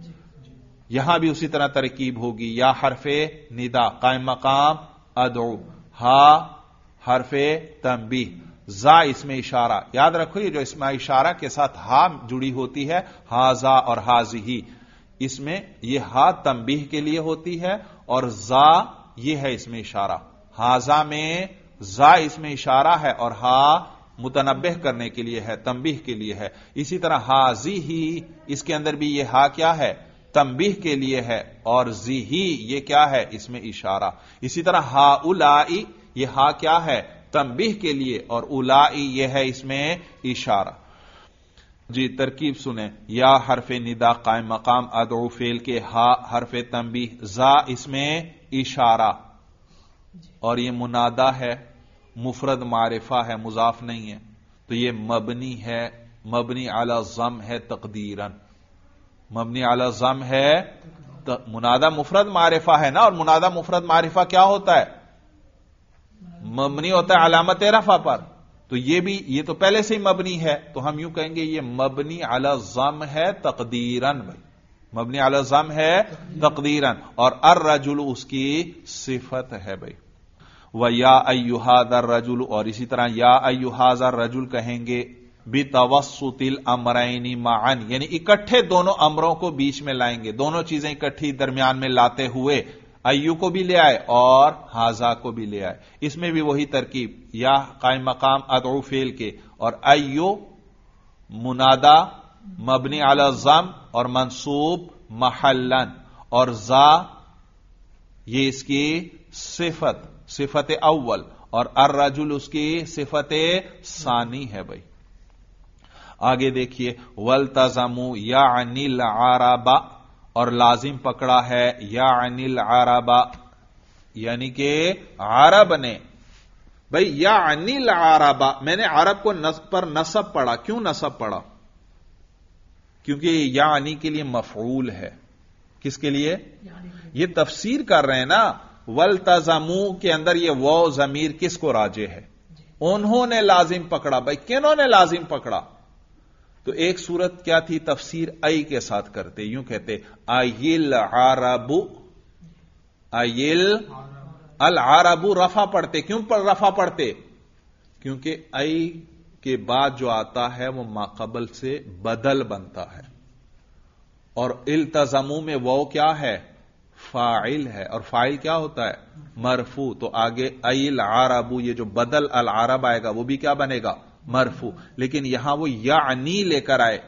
یہاں بھی اسی طرح ترکیب ہوگی، یا حرف ندا قائم مقام ادعو، ہا حرف تنبیہ، زا اسم اشارہ، یاد رکھو یہ جو اسم اشارہ کے ساتھ ہا جڑی ہوتی ہے، ہاذا اور ہاذہ، اس میں یہ ہا تنبیہ کے لیے ہوتی ہے اور زا یہ ہے اسم اشارہ، ہاذا میں زا اسم اشارہ ہے اور ہا متنبہ کرنے کے لیے ہے، تنبیہ کے لیے ہے۔ اسی طرح ہاذہ، اس کے اندر بھی یہ ہا کیا ہے؟ تنبیہ کے لیے ہے، اور زیہی یہ کیا ہے؟ اسم اشارہ۔ اسی طرح ہاؤلائی، یہ ہا کیا ہے؟ تنبیہ کے لیے، اور اولائی یہ ہے اس میں اشارہ۔ جی ترکیب سنیں، یا حرف ندا قائم مقام ادعو فعل کے، ہا حرف تنبیہ، زا اس میں اشارہ، اور یہ منادا ہے، مفرد معرفہ ہے، مضاف نہیں ہے، تو یہ مبنی ہے، مبنی علی الضم ہے تقدیراً، مبنی علی الضم ہے، منادا مفرد معرفہ ہے نا، اور منادا مفرد معرفہ کیا ہوتا ہے؟ مبنی ہوتا ہے علامت رفع پر، تو یہ بھی، یہ تو پہلے سے ہی مبنی ہے، تو ہم یوں کہیں گے یہ مبنی علی الضم ہے تقدیراً، بھائی مبنی علی الضم ہے تقدیراً، اور الرجل اس کی صفت ہے بھائی۔ وَيَا أَيُّهَا ذَا الرَّجُلُ، اور اسی طرح یا أَيُّهَا ذَا الرَّجُلُ کہیں گے بِتَوَسُّطِ الْأَمْرَيْنِ مَعًا، یعنی اکٹھے دونوں امروں کو بیچ میں لائیں گے، دونوں چیزیں اکٹھی درمیان میں لاتے ہوئے، ایو کو بھی لے آئے اور ہاذا کو بھی لے آئے۔ اس میں بھی وہی ترکیب، یا قائم مقام ادعو فعل کے، اور ایو منادا مبنی علی الضم اور منصوب محلن، اور زا یہ اس کی صفت اول، اور الرجل اس کی صفت ثانی ہے بھائی۔ آگے دیکھیے، والتزموا یعنی العرب، اور لازم پکڑا ہے یعنی العرب، یعنی کہ عرب نے، بھائی یعنی العرب، میں نے عرب کو نصب پر نصب پڑھا، کیوں نصب پڑھا؟ کیونکہ یعنی کے لیے مفعول ہے، کس کے لیے؟ یہ تفسیر کر رہے ہیں نا، والتزموا کے اندر یہ واو ضمیر کس کو راجع ہے؟ انہوں نے لازم پکڑا، بھائی کنہوں نے لازم پکڑا؟ تو ایک صورت کیا تھی؟ تفسیر ای کے ساتھ کرتے، یوں کہتے ایل عرب، ایل العرب رفع پڑھتے. کیوں رفع پڑھتے؟ کیونکہ ای کے بعد جو آتا ہے وہ ما قبل سے بدل بنتا ہے، اور التزموا میں وہ کیا ہے؟ فاعل ہے، اور فاعل کیا ہوتا ہے؟ مرفوع. تو آگے ای العرب، یہ جو بدل العرب آئے گا وہ بھی کیا بنے گا؟ مرفوع. لیکن یہاں وہ یعنی لے کر آئے،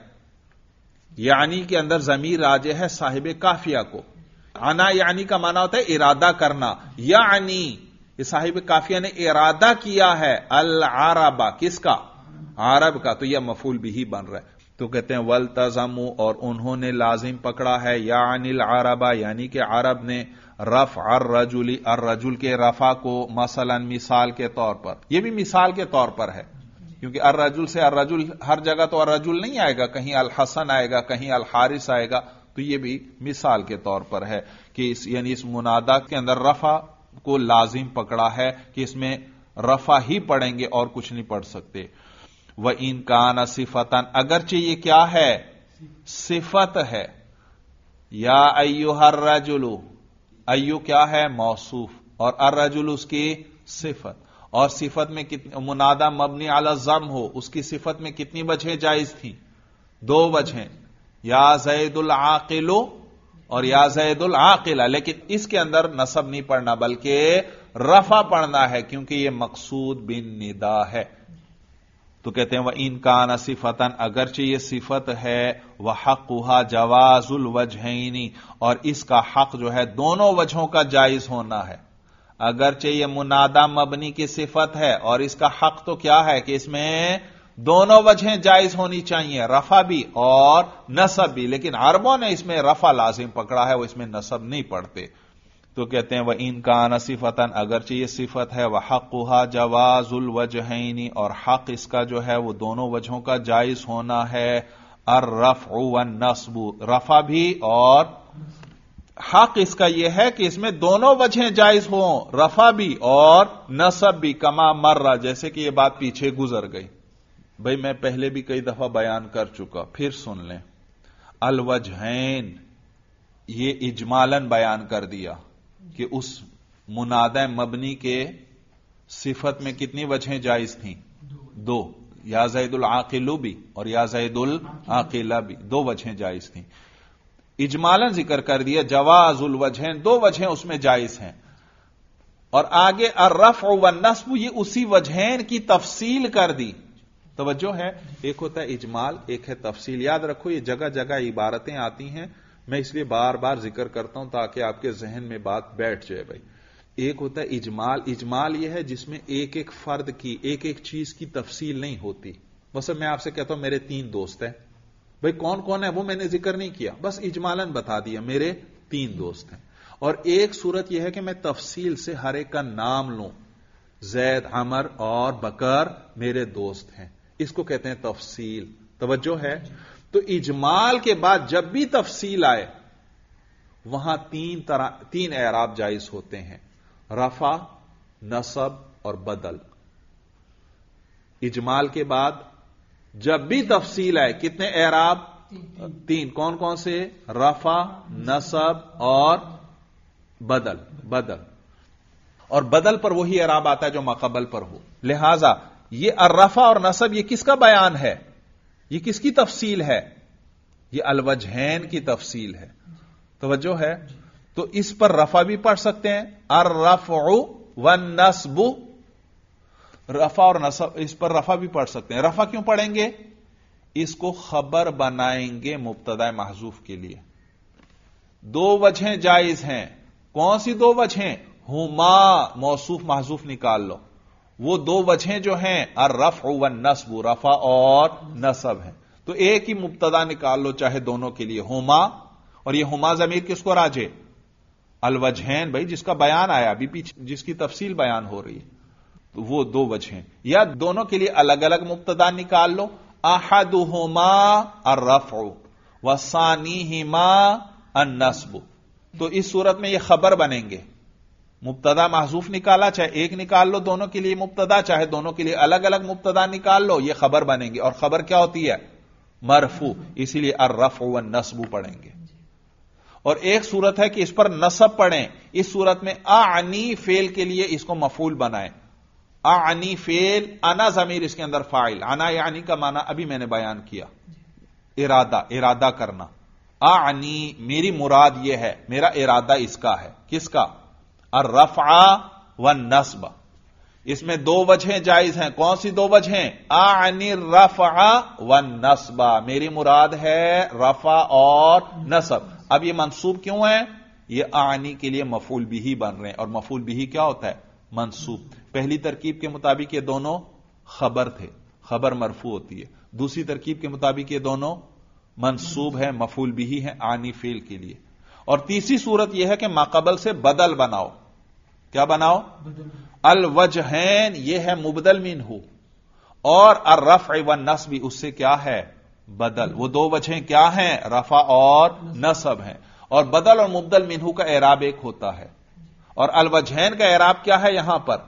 یعنی کے اندر ضمیر راجع ہے صاحب قافیہ کو. انا یعنی کا معنی ہوتا ہے ارادہ کرنا. یعنی یہ صاحب قافیہ نے ارادہ کیا ہے العرب، کس کا؟ عرب کا. تو یہ مفعول بھی بن رہا ہے. تو کہتے ہیں والتزموا، اور انہوں نے لازم پکڑا ہے یعنی العرب، یعنی کہ عرب نے رفع الرجل، الرجل کے رفع کو، مثلا مثال کے طور پر. یہ بھی مثال کے طور پر ہے، کیونکہ الرجل سے الرجل ہر جگہ تو الرجل نہیں آئے گا، کہیں الحسن آئے گا، کہیں الحارث آئے گا. تو یہ بھی مثال کے طور پر ہے کہ یعنی اس منادا کے اندر رفع کو لازم پکڑا ہے کہ اس میں رفع ہی پڑھیں گے اور کچھ نہیں پڑھ سکتے. وَإِن كَانَ صِفَةً، اگرچہ یہ کیا ہے؟ صفت ہے. یا ایھا الرجل، ایو کیا ہے؟ موصوف، اور الرجل اس کی صفت. اور صفت میں منادہ مبنی علی الضم ہو، اس کی صفت میں کتنی وجہیں جائز تھیں؟ 2 وجہیں، یا زید العاقل اور یا زید العاقلہ. لیکن اس کے اندر نصب نہیں پڑھنا بلکہ رفع پڑھنا ہے، کیونکہ یہ مقصود بالندا ہے. تو کہتے ہیں وَإِن كَانَ صِفَةً، اگرچہ یہ صفت ہے، وَحَقُّهَا جَوَازُ الْوَجْهَيْنِ، اور اس کا حق جو ہے دونوں وجہوں کا جائز ہونا ہے. اگرچہ یہ منادہ مبنی کی صفت ہے اور اس کا حق تو کیا ہے کہ اس میں دونوں وجہیں جائز ہونی چاہیے، رفع بھی اور نصب بھی. لیکن عربوں نے اس میں رفع لازم پکڑا ہے، وہ اس میں نصب نہیں پڑھتے. تو کہتے ہیں وَإِن كَانَ صِفَةً، اگرچہ یہ صفت ہے، وَحَقُّهَا جَوَازُ الْوَجْهَيْنِ، اور حق اس کا جو ہے وہ دونوں وجہوں کا جائز ہونا ہے. الرفع والنصب، رفع بھی اور حق اس کا یہ ہے کہ اس میں دونوں وجہیں جائز ہوں، رفع بھی اور نصب بھی. کما مرہ، جیسے کہ یہ بات پیچھے گزر گئی. بھئی میں پہلے بھی کئی دفعہ بیان کر چکا، پھر سن لیں. الوجہین یہ اجمالاً بیان کر دیا کہ اس منادہ مبنی کے صفت میں کتنی وجہیں جائز تھیں؟ 2، یا زید العاقل بھی اور یا زید العاقلہ بھی، 2 وجہیں جائز تھیں. اجمالاً ذکر کر دیا جواز الوجہین، 2 وجہیں اس میں جائز ہیں. اور آگے الرفع والنصب، یہ اسی وجہین کی تفصیل کر دی. توجہ ہے، ایک ہوتا ہے اجمال، ایک ہے تفصیل. یاد رکھو یہ جگہ جگہ عبارتیں آتی ہیں، میں اس لیے بار بار ذکر کرتا ہوں تاکہ آپ کے ذہن میں بات بیٹھ جائے. بھائی ایک ہوتا ہے اجمال، اجمال یہ ہے جس میں ایک ایک فرد کی، ایک ایک چیز کی تفصیل نہیں ہوتی. بس میں آپ سے کہتا ہوں میرے 3 دوست ہیں، بھائی کون کون ہے وہ میں نے ذکر نہیں کیا، بس اجمالاً بتا دیا میرے 3 دوست ہیں. اور ایک صورت یہ ہے کہ میں تفصیل سے ہر ایک کا نام لوں، زید، عمر اور بکر میرے دوست ہیں، اس کو کہتے ہیں تفصیل. توجہ ہے. تو اجمال کے بعد جب بھی تفصیل آئے وہاں 3 اعراب جائز ہوتے ہیں، رفع، نصب اور بدل. اجمال کے بعد جب بھی تفصیل آئے کتنے اعراب؟ 3. کون کون سے؟ رفع، نصب اور بدل. اور بدل پر وہی اعراب آتا ہے جو ماقبل پر ہو. لہذا یہ الرفع اور نصب یہ کس کا بیان ہے؟ یہ کس کی تفصیل ہے؟ یہ الوجہین کی تفصیل ہے. توجہ ہے. تو اس پر رفع بھی پڑھ سکتے ہیں، الرفع والنصب، رفع اور نصب، اس پر رفع بھی پڑھ سکتے ہیں. رفع کیوں پڑھیں گے؟ اس کو خبر بنائیں گے مبتدا محذوف کے لیے. 2 وجہیں جائز ہیں. کون سی 2 وجہیں؟ ہما، موصوف محذوف نکال لو. وہ 2 وجہیں جو ہیں الرفع والنصب، رفع اور نصب ہیں. تو ایک ہی مبتدا نکال لو چاہے دونوں کے لیے، ہما. اور یہ ہما ضمیر کس کو راجع؟ الوجہین، بھائی جس کا بیان آیا ابھی پیچھے، جس کی تفصیل بیان ہو رہی ہے. تو وہ 2 وجہیں، یا دونوں کے لیے الگ الگ مبتدا نکال لو. احدہما الرفع وثانیہما النصب. تو اس صورت میں یہ خبر بنیں گے. مبتدا محذوف نکالا، چاہے ایک نکال لو دونوں کے لیے مبتدا، چاہے دونوں کے لیے الگ الگ مبتدا نکال لو، یہ خبر بنیں گے. اور خبر کیا ہوتی ہے؟ مرفوع. اسی لیے الرفع والنصب پڑھیں گے. اور ایک صورت ہے کہ اس پر نصب پڑھیں. اس صورت میں اعنی فعل کے لیے اس کو مفعول بنائیں. اعنی فعل، انا ضمیر اس کے اندر فاعل، انا یعنی کا معنی ابھی میں نے بیان کیا، ارادہ کرنا. اعنی میری مراد یہ ہے، میرا ارادہ اس کا ہے. کس کا؟ الرفع والنصب. اس میں دو وجہیں جائز ہیں. کون سی دو وجہیں؟ اعنی الرفع والنصب، میری مراد ہے رفع اور نصب. اب یہ منصوب کیوں ہے؟ یہ اعنی کے لیے مفعول بھی بن رہے ہیں، اور مفعول بھی کیا ہوتا ہے؟ منصوب. پہلی ترکیب کے مطابق یہ دونوں خبر تھے، خبر مرفوع ہوتی ہے. دوسری ترکیب کے مطابق یہ دونوں منصوب ہے، مفعول بھی ہے اعنی فعل کے لیے. اور تیسری صورت یہ ہے کہ ماقبل سے بدل بناؤ. کیا بناؤ؟ الوجہین، یہ ہے مبدل منہ، اور الرفع والنصب اس سے کیا ہے؟ بدل. وہ دو وجہیں کیا ہیں؟ رفع اور نصب ہیں. اور بدل اور مبدل منہ کا اعراب ایک ہوتا ہے. اور الوجہین کا اعراب کیا ہے؟ یہاں پر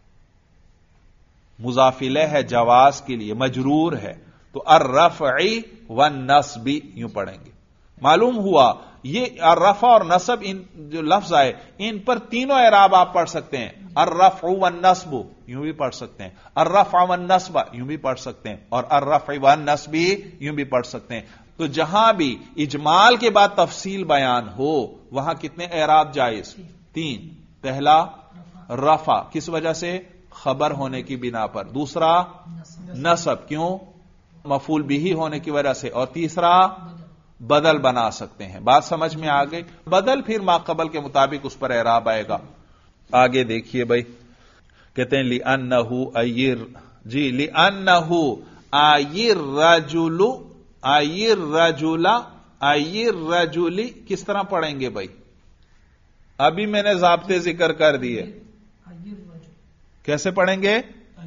مضاف الیہ ہے، جواز کے لیے مجرور ہے، تو الرفع والنصب یوں پڑھیں گے. معلوم ہوا یہ الرفع اور نصب، ان جو لفظ آئے ان پر تینوں اعراب آپ پڑھ سکتے ہیں. الرفع والنصب یوں بھی پڑھ سکتے ہیں، الرفع والنصب یوں بھی پڑھ سکتے ہیں، اور الرفع والنصب یوں بھی پڑھ سکتے ہیں. تو جہاں بھی اجمال کے بعد تفصیل بیان ہو وہاں کتنے اعراب جائز؟ تین. پہلا رفع، کس وجہ سے؟ خبر ہونے کی بنا پر. دوسرا نصب، کیوں؟ مفعول بھی ہونے کی وجہ سے. اور تیسرا بدل بنا سکتے ہیں. بات سمجھ میں آ گئی؟ بدل پھر ماقبل کے مطابق اس پر اعراب آئے گا. آگے دیکھیے بھائی، کہتے ہیں لِأَنَّهُ أَيِّرْ، جی لِأَنَّهُ أَيِّرْ رَجُلِ کس طرح پڑھیں گے بھائی؟ ابھی میں نے ضابطے ذکر کر دیے. کیسے پڑھیں گے؟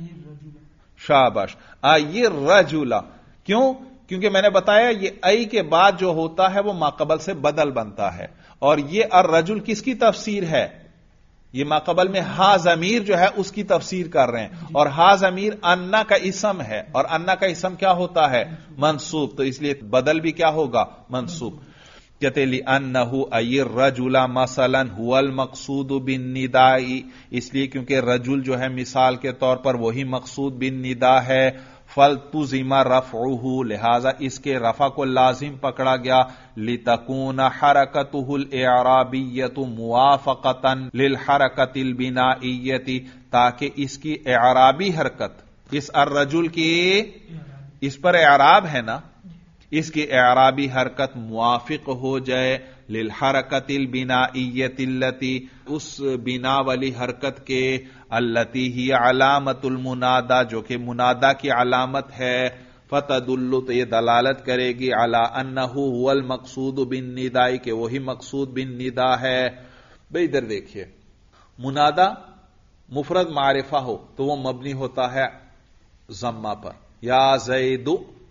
شاباش. أَيِّرْ رَجُلَ. کیوں؟ کیونکہ میں نے بتایا یہ ای کے بعد جو ہوتا ہے وہ ماقبل سے بدل بنتا ہے. اور یہ الرجل کس کی تفسیر ہے؟ یہ ماقبل میں ہا ضمیر جو ہے اس کی تفسیر کر رہے ہیں. اور ہا ضمیر انا کا اسم ہے، اور انا کا اسم کیا ہوتا ہے؟ منصوب. تو اس لیے بدل بھی کیا ہوگا؟ منصوب. کہتے لِأَنَّهُ أَيِّ الرَّجُلَ مَثَلًا هُوَ الْمَقْصُودُ بِالنِّدَاءِ، اس لیے کیونکہ رجل جو ہے مثال کے طور پر وہی مقصود بالندا ہے. فَلْتُزِمَ رَفْعُهُ، لہذا اس کے رفع کو لازم پکڑا گیا. لِتَكُونَ حَرَكَتُهُ الْإِعْرَابِيَّةُ مُوَافَقَةً لِلْحَرَكَةِ الْبِنَائِيَّةِ، تاکہ اس کی اعرابی حرکت، اس الرجل کی اس پر اعراب ہے نا، اس کی اعرابی حرکت موافق ہو جائے للحرکت البنائیت التی، اس بنا والی حرکت کے، التی ہی علامت المنادا، جو کہ منادا کی علامت ہے. فتدل، تو یہ دلالت کرے گی، علی انہ هو المقصود بالنداء، کہ وہی مقصود بالندا ہے. بھئی ادھر دیکھیے، منادا مفرد معرفہ ہو تو وہ مبنی ہوتا ہے ضمہ پر، یا زید،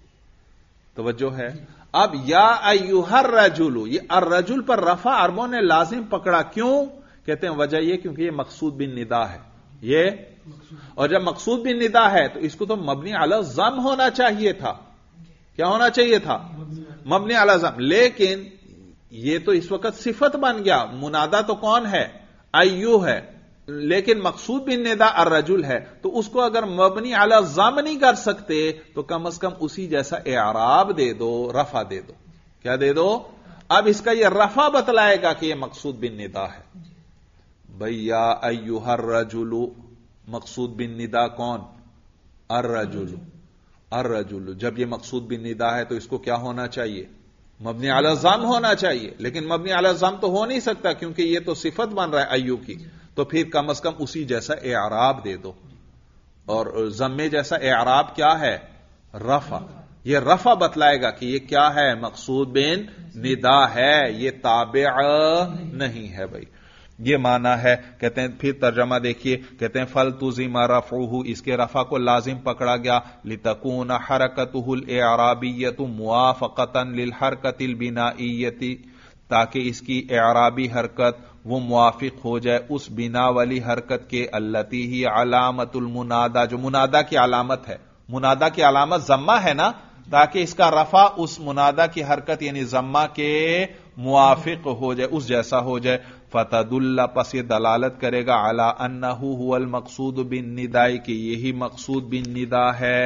توجہ ہے. اب یا ایھا الرجل، یہ الرجل پر رفع عربوں نے لازم پکڑا. کیوں؟ کہتے ہیں وجہ یہ کیونکہ یہ مقصود بالندا ہے. یہ اور جب مقصود بالندا ہے تو اس کو تو مبنی علی الضم ہونا چاہیے تھا. کیا ہونا چاہیے تھا؟ مبنی علی الضم. لیکن یہ تو اس وقت صفت بن گیا. منادا تو کون ہے؟ ایو ہے، لیکن مقصود بالندا الرجل ہے. تو اس کو اگر مبنی علی الضم نہیں کر سکتے تو کم از کم اسی جیسا اعراب دے دو، رفع دے دو. کیا دے دو؟ اب اس کا یہ رفع بتلائے گا کہ یہ مقصود بالندا ہے. بھئی یا ایھا الرجل، مقصود بالندا کون؟ الرجل. الرجل جب یہ مقصود بالندا ہے تو اس کو کیا ہونا چاہیے؟ مبنی علی الضم ہونا چاہیے. لیکن مبنی علی الضم تو ہو نہیں سکتا کیونکہ یہ تو صفت بن رہا ہے ایو کی. تو پھر کم از کم اسی جیسا اعراب دے دو. اور ضمے جیسا اعراب کیا ہے؟ رفع. یہ رفع بتلائے گا کہ یہ کیا ہے؟ مقصود بن ندا ہے، یہ تابع نہیں ہے. بھائی یہ معنی ہے. کہتے ہیں پھر ترجمہ دیکھیے، کہتے ہیں فَلْتُزِمَ رَفْعُهُ، اس کے رفع کو لازم پکڑا گیا. لِتَكُونَ حَرَكَتُهُ الْإِعْرَابِيَّةُ مُوَافَقَةً لِلْحَرْكَةِ الْبِنَائِيَّةِ، تاکہ اس کی اعرابی حرکت وہ موافق ہو جائے اس بنا والی حرکت کے، التی ہی علامت المنادا، جو منادا کی علامت ہے. منادا کی علامت ضمہ ہے نا، تاکہ اس کا رفع اس منادا کی حرکت یعنی ضمہ کے موافق ہو جائے، اس جیسا ہو جائے. فتدل، پس یہ دلالت کرے گا علی انہ هو المقصود بالنداء، کہ یہی مقصود بالندا ہے.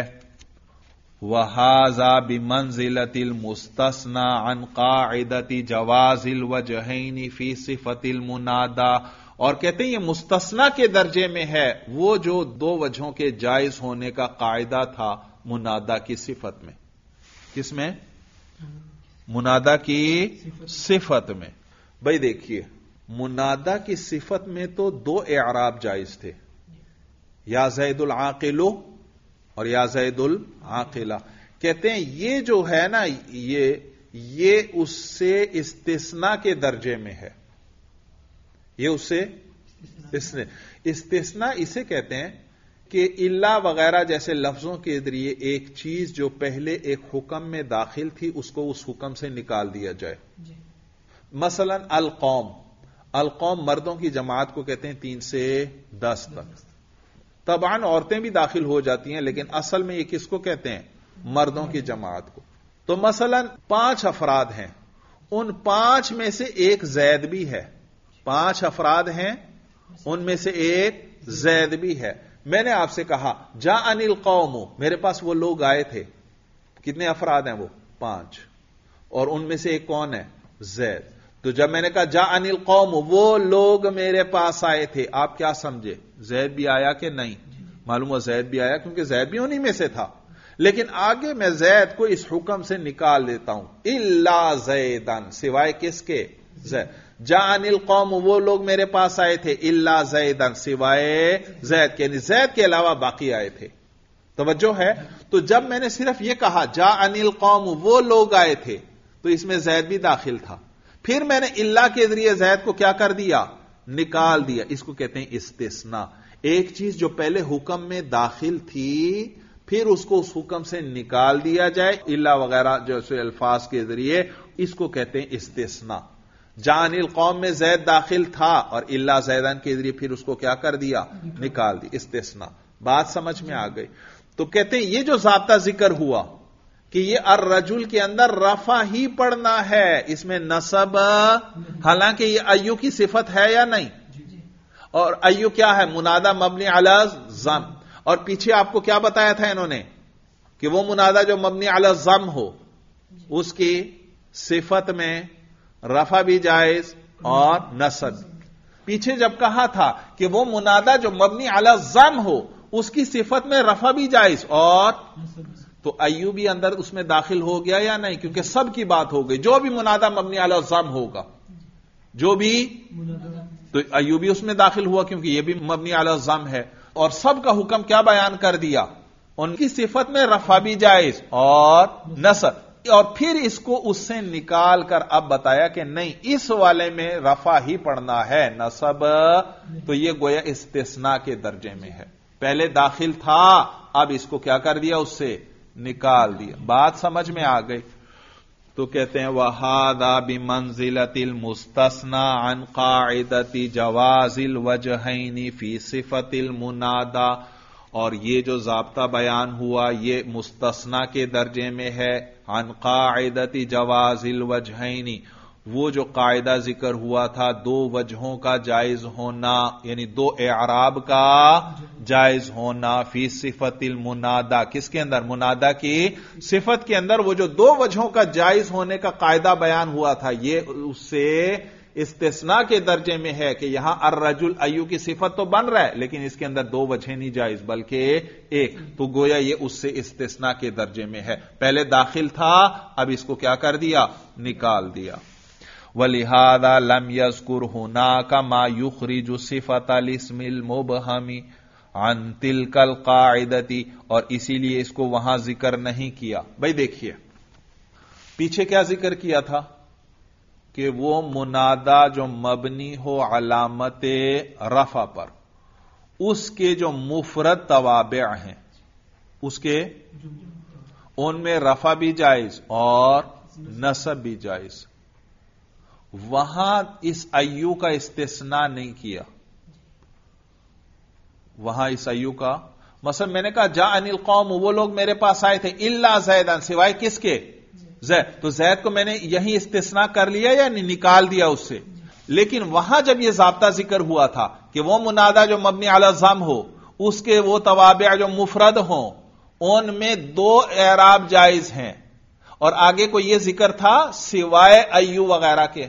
وہذا بمنزلۃ المستثنى عن قاعدۃ جواز الوجہین فی صفۃ المنادا، اور کہتے ہیں یہ مستثنی کے درجے میں ہے وہ جو دو وجہوں کے جائز ہونے کا قاعدہ تھا منادا کی صفت میں. کس میں؟ منادا کی صفت میں. بھائی دیکھیے، منادا کی صفت میں تو دو اعراب جائز تھے، یا زید العاقل اور یا زید العاقلہ. کہتے ہیں یہ جو ہے نا، یہ اس سے استثناء کے درجے میں ہے. یہ اس سے استثناء اسے کہتے ہیں کہ الا وغیرہ جیسے لفظوں کے ذریعے ایک چیز جو پہلے ایک حکم میں داخل تھی اس کو اس حکم سے نکال دیا جائے. مثلا القوم مردوں کی جماعت کو کہتے ہیں 3 سے 10 تک. طبعاً عورتیں بھی داخل ہو جاتی ہیں، لیکن اصل میں یہ کس کو کہتے ہیں؟ مردوں کی جماعت کو. تو مثلا 5 افراد ہیں، ان 5 میں سے ایک زید بھی ہے. 5 افراد ہیں، ان میں سے ایک زید بھی ہے. میں نے آپ سے کہا جاءنی القوم، میرے پاس وہ لوگ آئے تھے. کتنے افراد ہیں وہ؟ 5، اور ان میں سے ایک کون ہے؟ زید. تو جب میں نے کہا جاءنی القوم، وہ لوگ میرے پاس آئے تھے، آپ کیا سمجھے؟ زید بھی آیا کہ نہیں؟ معلوم ہوا زید بھی آیا، کیونکہ زید بھی انہی میں سے تھا. لیکن آگے میں زید کو اس حکم سے نکال دیتا ہوں، الا زیدن، سوائے کس کے؟ زید. جاءنی القوم، وہ لوگ میرے پاس آئے تھے، الا زیدن، سوائے زید کے، یعنی زید کے علاوہ باقی آئے تھے. توجہ ہے؟ تو جب میں نے صرف یہ کہا جاءنی القوم، وہ لوگ آئے تھے، تو اس میں زید بھی داخل تھا. پھر میں نے الا کے ذریعے زید کو کیا کر دیا؟ نکال دیا. اس کو کہتے ہیں استثناء. ایک چیز جو پہلے حکم میں داخل تھی پھر اس کو اس حکم سے نکال دیا جائے الا وغیرہ جیسے الفاظ کے ذریعے، اس کو کہتے ہیں استثناء. جان القوم میں زید داخل تھا اور الا زیدن کے ذریعے پھر اس کو کیا کر دیا؟ نکال دی. استثناء. بات سمجھ میں آ گئی؟ تو کہتے ہیں یہ جو ضابطہ ذکر ہوا کہ یہ الرجل کے اندر رفع ہی پڑنا ہے، اس میں نصب، حالانکہ یہ ایو کی صفت ہے یا نہیں؟ اور ایو کیا ہے؟ منادہ مبنی علی ضم. اور پیچھے آپ کو کیا بتایا تھا انہوں نے کہ وہ منادہ جو مبنی علی ضم ہو اس کی صفت میں رفع بھی جائز اور نصب. پیچھے جب کہا تھا کہ وہ منادہ جو مبنی علی ضم ہو اس کی صفت میں رفع بھی جائز اور تو ایوبی اندر اس میں داخل ہو گیا یا نہیں؟ کیونکہ سب کی بات ہو گئی، جو بھی منادہ مبنی علی ضم ہوگا، جو بھی، تو ایوبی اس میں داخل ہوا کیونکہ یہ بھی مبنی علی ضم ہے. اور سب کا حکم کیا بیان کر دیا؟ ان کی صفت میں رفع بھی جائز اور نصب. اور پھر اس کو اس سے نکال کر اب بتایا کہ نہیں، اس والے میں رفع ہی پڑنا ہے، نصب تو یہ گویا استثناء کے درجے میں ہے. پہلے داخل تھا، اب اس کو کیا کر دیا؟ اس سے نکال دیا. بات سمجھ میں آ گئی؟ تو کہتے ہیں وَهَذَا بِمَنْزِلَةِ الْمُسْتَثْنَى عَنْ قَاعِدَةِ جَوَازِ الْوَجْهَيْنِ فِي صِفَةِ الْمُنَادَى، اور یہ جو ضابطہ بیان ہوا یہ مستثنی کے درجے میں ہے. عن قاعدۃ جواز الوجہین، وہ جو قاعدہ ذکر ہوا تھا 2 وجہوں کا جائز ہونا، یعنی 2 اعراب کا جائز ہونا. فی صفت المنادا، کس کے اندر؟ منادا کی صفت کے اندر وہ جو 2 وجہوں کا جائز ہونے کا قاعدہ بیان ہوا تھا یہ اس سے استثناء کے درجے میں ہے کہ یہاں الرجل ایو کی صفت تو بن رہا ہے لیکن اس کے اندر 2 وجہیں نہیں جائز بلکہ ایک. تو گویا یہ اس سے استثناء کے درجے میں ہے. پہلے داخل تھا، اب اس کو کیا کر دیا؟ نکال دیا. وَلِهَذَا لَمْ يَذْكُرْ هُنَاكَ مَا يُخْرِجُ صِفَةَ الْاسْمِ الْمُبْهَمِ عَنْ تِلْكَ الْقَاعِدَةِ، اور اسی لیے اس کو وہاں ذکر نہیں کیا. بھائی دیکھیے پیچھے کیا ذکر کیا تھا کہ وہ منادہ جو مبنی ہو علامت رفع پر، اس کے جو مفرد توابع ہیں اس کے ان میں رفع بھی جائز اور نصب بھی جائز. وہاں اس ایو کا استثناء نہیں کیا، وہاں اس ایو کا مثلا میں نے کہا جاءنی القوم، وہ لوگ میرے پاس آئے تھے، الا زیدن، سوائے کس کے؟ زید. تو زید کو میں نے یہی استثناء کر لیا یا نکال دیا اس سے؟ لیکن وہاں جب یہ ضابطہ ذکر ہوا تھا کہ وہ منادہ جو مبنی علی الضم ہو، اس کے وہ توابع جو مفرد ہوں، ان میں دو اعراب جائز ہیں، اور آگے کو یہ ذکر تھا سوائے ایو وغیرہ کے.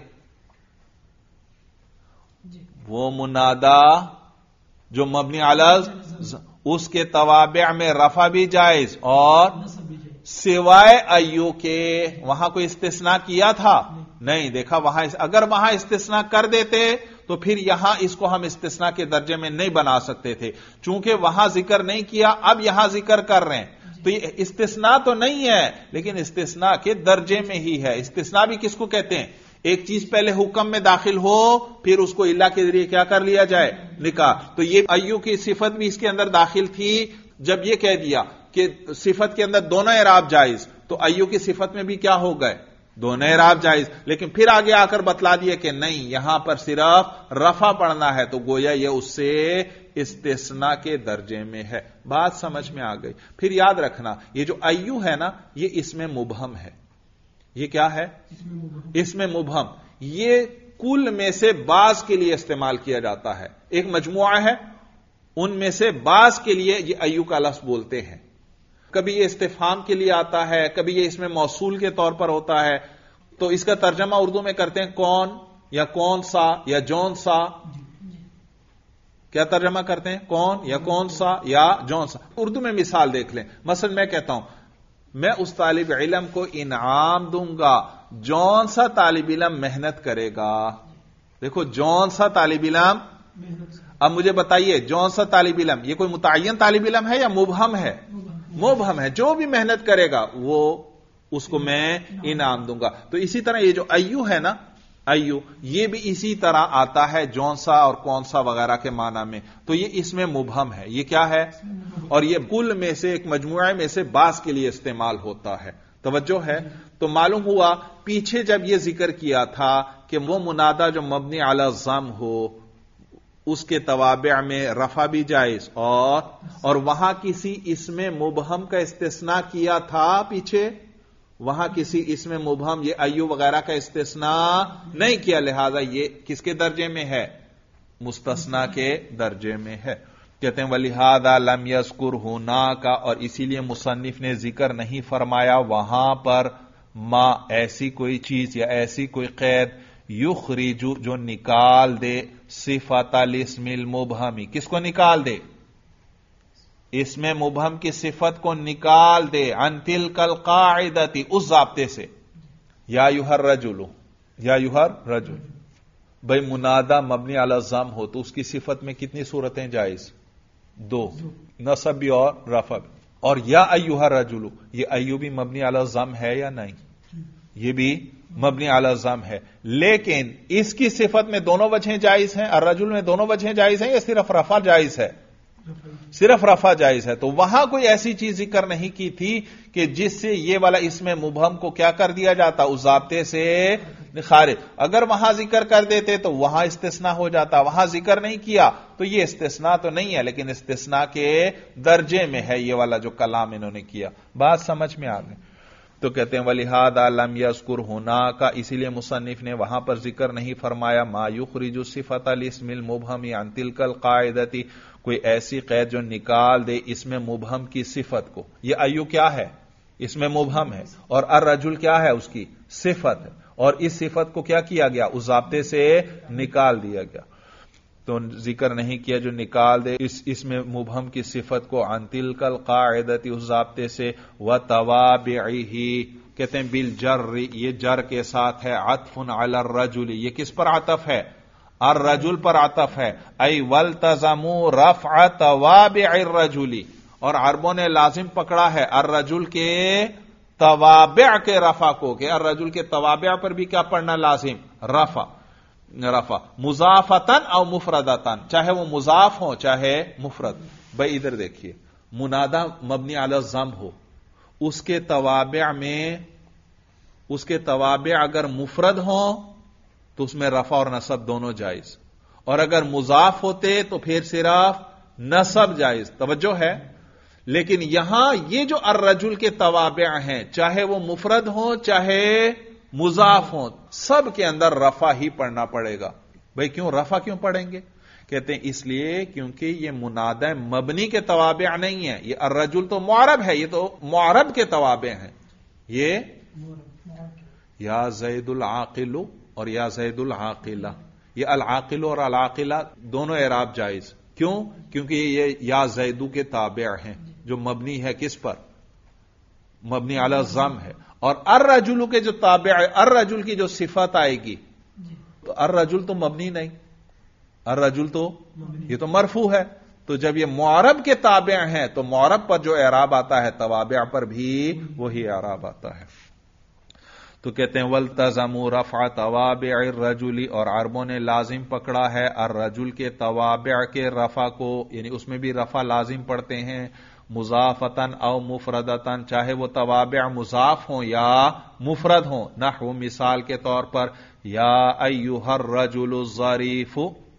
وہ منادہ جو مبنی علی الضم، اس کے توابع میں رفع بھی جائز اور سوائے ایو کے. وہاں کوئی استثناء کیا تھا؟ نہیں. دیکھا وہاں اگر وہاں استثناء کر دیتے تو پھر یہاں اس کو ہم استثناء کے درجے میں نہیں بنا سکتے تھے. چونکہ وہاں ذکر نہیں کیا، اب یہاں ذکر کر رہے ہیں، تو یہ استثناء تو نہیں ہے لیکن استثناء کے درجے میں ہی ہے. استثناء بھی کس کو کہتے ہیں؟ ایک چیز پہلے حکم میں داخل ہو پھر اس کو اللہ کے ذریعے کیا کر لیا جائے؟ نکاح. تو یہ ایو کی صفت بھی اس کے اندر داخل تھی. جب یہ کہہ دیا کہ صفت کے اندر دونوں اعراب جائز، تو ایو کی صفت میں بھی کیا ہو گئے؟ دونوں اعراب جائز. لیکن پھر آگے آ کر بتلا دیا کہ نہیں، یہاں پر صرف رفع پڑھنا ہے، تو گویا یہ اس سے استثناء کے درجے میں ہے. بات سمجھ میں آ گئی؟ پھر یاد رکھنا یہ جو ایو ہے نا، یہ اس میں مبہم ہے. یہ کیا ہے؟ اس میں مبہم. یہ کل میں سے بعض کے لیے استعمال کیا جاتا ہے. ایک مجموعہ ہے، ان میں سے بعض کے لیے یہ ایو کا لفظ بولتے ہیں. کبھی یہ استفہام کے لیے آتا ہے، کبھی یہ اس میں موصول کے طور پر ہوتا ہے. تو اس کا ترجمہ اردو میں کرتے ہیں کون یا کون سا یا جون سا. کیا ترجمہ کرتے ہیں؟ کون یا کون سا یا جون سا. اردو میں مثال دیکھ لیں. مثلا میں کہتا ہوں میں اس طالب علم کو انعام دوں گا جون سا طالب علم محنت کرے گا. دیکھو جون سا طالب علم. اب مجھے بتائیے جون سا طالب علم یہ کوئی متعین طالب علم ہے یا مبہم ہے؟ مبہم ہے. جو بھی محنت کرے گا وہ اس کو میں انعام دوں گا. تو اسی طرح یہ جو ایو ہے نا، ایو یہ بھی اسی طرح آتا ہے جون سا اور کون سا وغیرہ کے معنی میں. تو یہ اس میں مبہم ہے. یہ کیا ہے؟ اور یہ کل میں سے ایک مجموعے میں سے بعض کے لیے استعمال ہوتا ہے. توجہ ہے؟ تو معلوم ہوا پیچھے جب یہ ذکر کیا تھا کہ وہ منادہ جو مبنی علی الضم ہو اس کے توابع میں رفع بھی جائز اور وہاں کسی اسم مبہم کا استثناء کیا تھا. پیچھے وہاں کسی اسم مبہم یہ ایو وغیرہ کا استثناء نہیں کیا، لہذا یہ کس کے درجے میں ہے؟ مستثنیٰ کے درجے میں ہے. کہتے ہیں وَلِهَذَا لَمْ يَذْكُرْ هُنَاكَ، اور اسی لیے مصنف نے ذکر نہیں فرمایا وہاں پر ما ایسی کوئی چیز یا ایسی کوئی قید یخرج جو نکال دے صفت الاسم المبہمی. کس کو نکال دے؟ اسم مبہم کی صفت کو نکال دے عن تلک القاعدۃ، اس ضابطے سے. یا ایھا الرجل، یا ایھا الرجل. بھئی منادہ مبنی علی الضم ہو تو اس کی صفت میں کتنی صورتیں جائز؟ دو، نصب بھی اور رفع بھی. اور یا ایھا الرجل یہ ایو بھی مبنی علی الضم ہے یا نہیں؟ یہ بھی مبنی علی الضم ہے. لیکن اس کی صفت میں دونوں وجہیں جائز ہیں، الرجل میں دونوں وجہیں جائز ہیں یا صرف رفع جائز ہے؟ صرف رفع جائز ہے. تو وہاں کوئی ایسی چیز ذکر نہیں کی تھی کہ جس سے یہ والا اسم مبہم کو کیا کر دیا جاتا؟ اس ضابطے سے خارج. اگر وہاں ذکر کر دیتے تو وہاں استثناء ہو جاتا. وہاں ذکر نہیں کیا تو یہ استثناء تو نہیں ہے لیکن استثناء کے درجے میں ہے یہ والا جو کلام انہوں نے کیا. بات سمجھ میں آ گئی؟ تو کہتے ہیں وَلِهَذَا لَمْ يَذْكُرْ هُنَاكَ، اسی لیے مصنف نے وہاں پر ذکر نہیں فرمایا ما یخرج صفت الاسم المبہم عن تلک القاعدۃ، کوئی ایسی قید جو نکال دے اسم مبہم کی صفت کو. یہ ایو کیا ہے؟ اسم مبہم ہے، اور الرجل کیا ہے؟ اس کی صفت ہے. اور اس صفت کو کیا کیا گیا؟ اس ضابطے سے نکال دیا گیا. تو ذکر نہیں کیا جو نکال دے اس اسم مبہم کی صفت کو عن تلک القاعدۃ، اس ضابطے سے. وتوابعہ، کہتے ہیں بالجر، یہ جر کے ساتھ ہے. عطف علی الرجل، یہ کس پر عطف ہے؟ الرجل پر عطف ہے. ای والتزموا رفع توابع الرجل، اور عربوں نے لازم پکڑا ہے الرجل کے توابع کے رفع کو، کہ الرجل کے توابع پر بھی کیا پڑھنا لازم؟ رفع. مضافتن او مفردتن، چاہے وہ مضاف ہو چاہے مفرد. بھائی ادھر دیکھیے، منادہ مبنی علی الضم ہو، اس کے توابع اگر مفرد ہوں تو اس میں رفع اور نصب دونوں جائز، اور اگر مضاف ہوتے تو پھر صرف نصب جائز. توجہ ہے؟ لیکن یہاں یہ جو الرجل کے توابع ہیں، چاہے وہ مفرد ہوں چاہے مضاف ہوں، سب کے اندر رفع ہی پڑھنا پڑے گا۔ بھئی کیوں رفع کیوں پڑھیں گے؟ کہتے ہیں اس لیے کیونکہ یہ منادہ مبنی کے توابع نہیں ہے، یہ الرجل تو معرب ہے، یہ تو معرب کے توابع ہیں۔ یہ یا زید العاقل اور یا زید العاقلہ، یہ العاقل اور العاقلہ دونوں اعراب جائز۔ کیوں؟ کیونکہ یہ یا زیدو کے تابع ہیں، جو مبنی ہے کس پر؟ مبنی علی الضم ہے۔ اور الرجل کے جو تابع ہے، الرجل کی جو صفت آئے گی تو الرجل تو مبنی نہیں، الرجل تو یہ تو مرفوع ہے، تو جب یہ معرب کے تابع ہیں تو معرب پر جو اعراب آتا ہے توابع پر بھی وہی اعراب آتا ہے۔ تو کہتے ہیں والتزموا رفع توابع الرجل، اور عربوں نے لازم پکڑا ہے الرجل کے توابع کے رفع کو، یعنی اس میں بھی رفع لازم پڑھتے ہیں، مضافتن او مفردتن، چاہے وہ توابع مضاف ہوں یا مفرد ہوں۔ نحو مثال کے طور پر یا ایھا الرجل الظریف،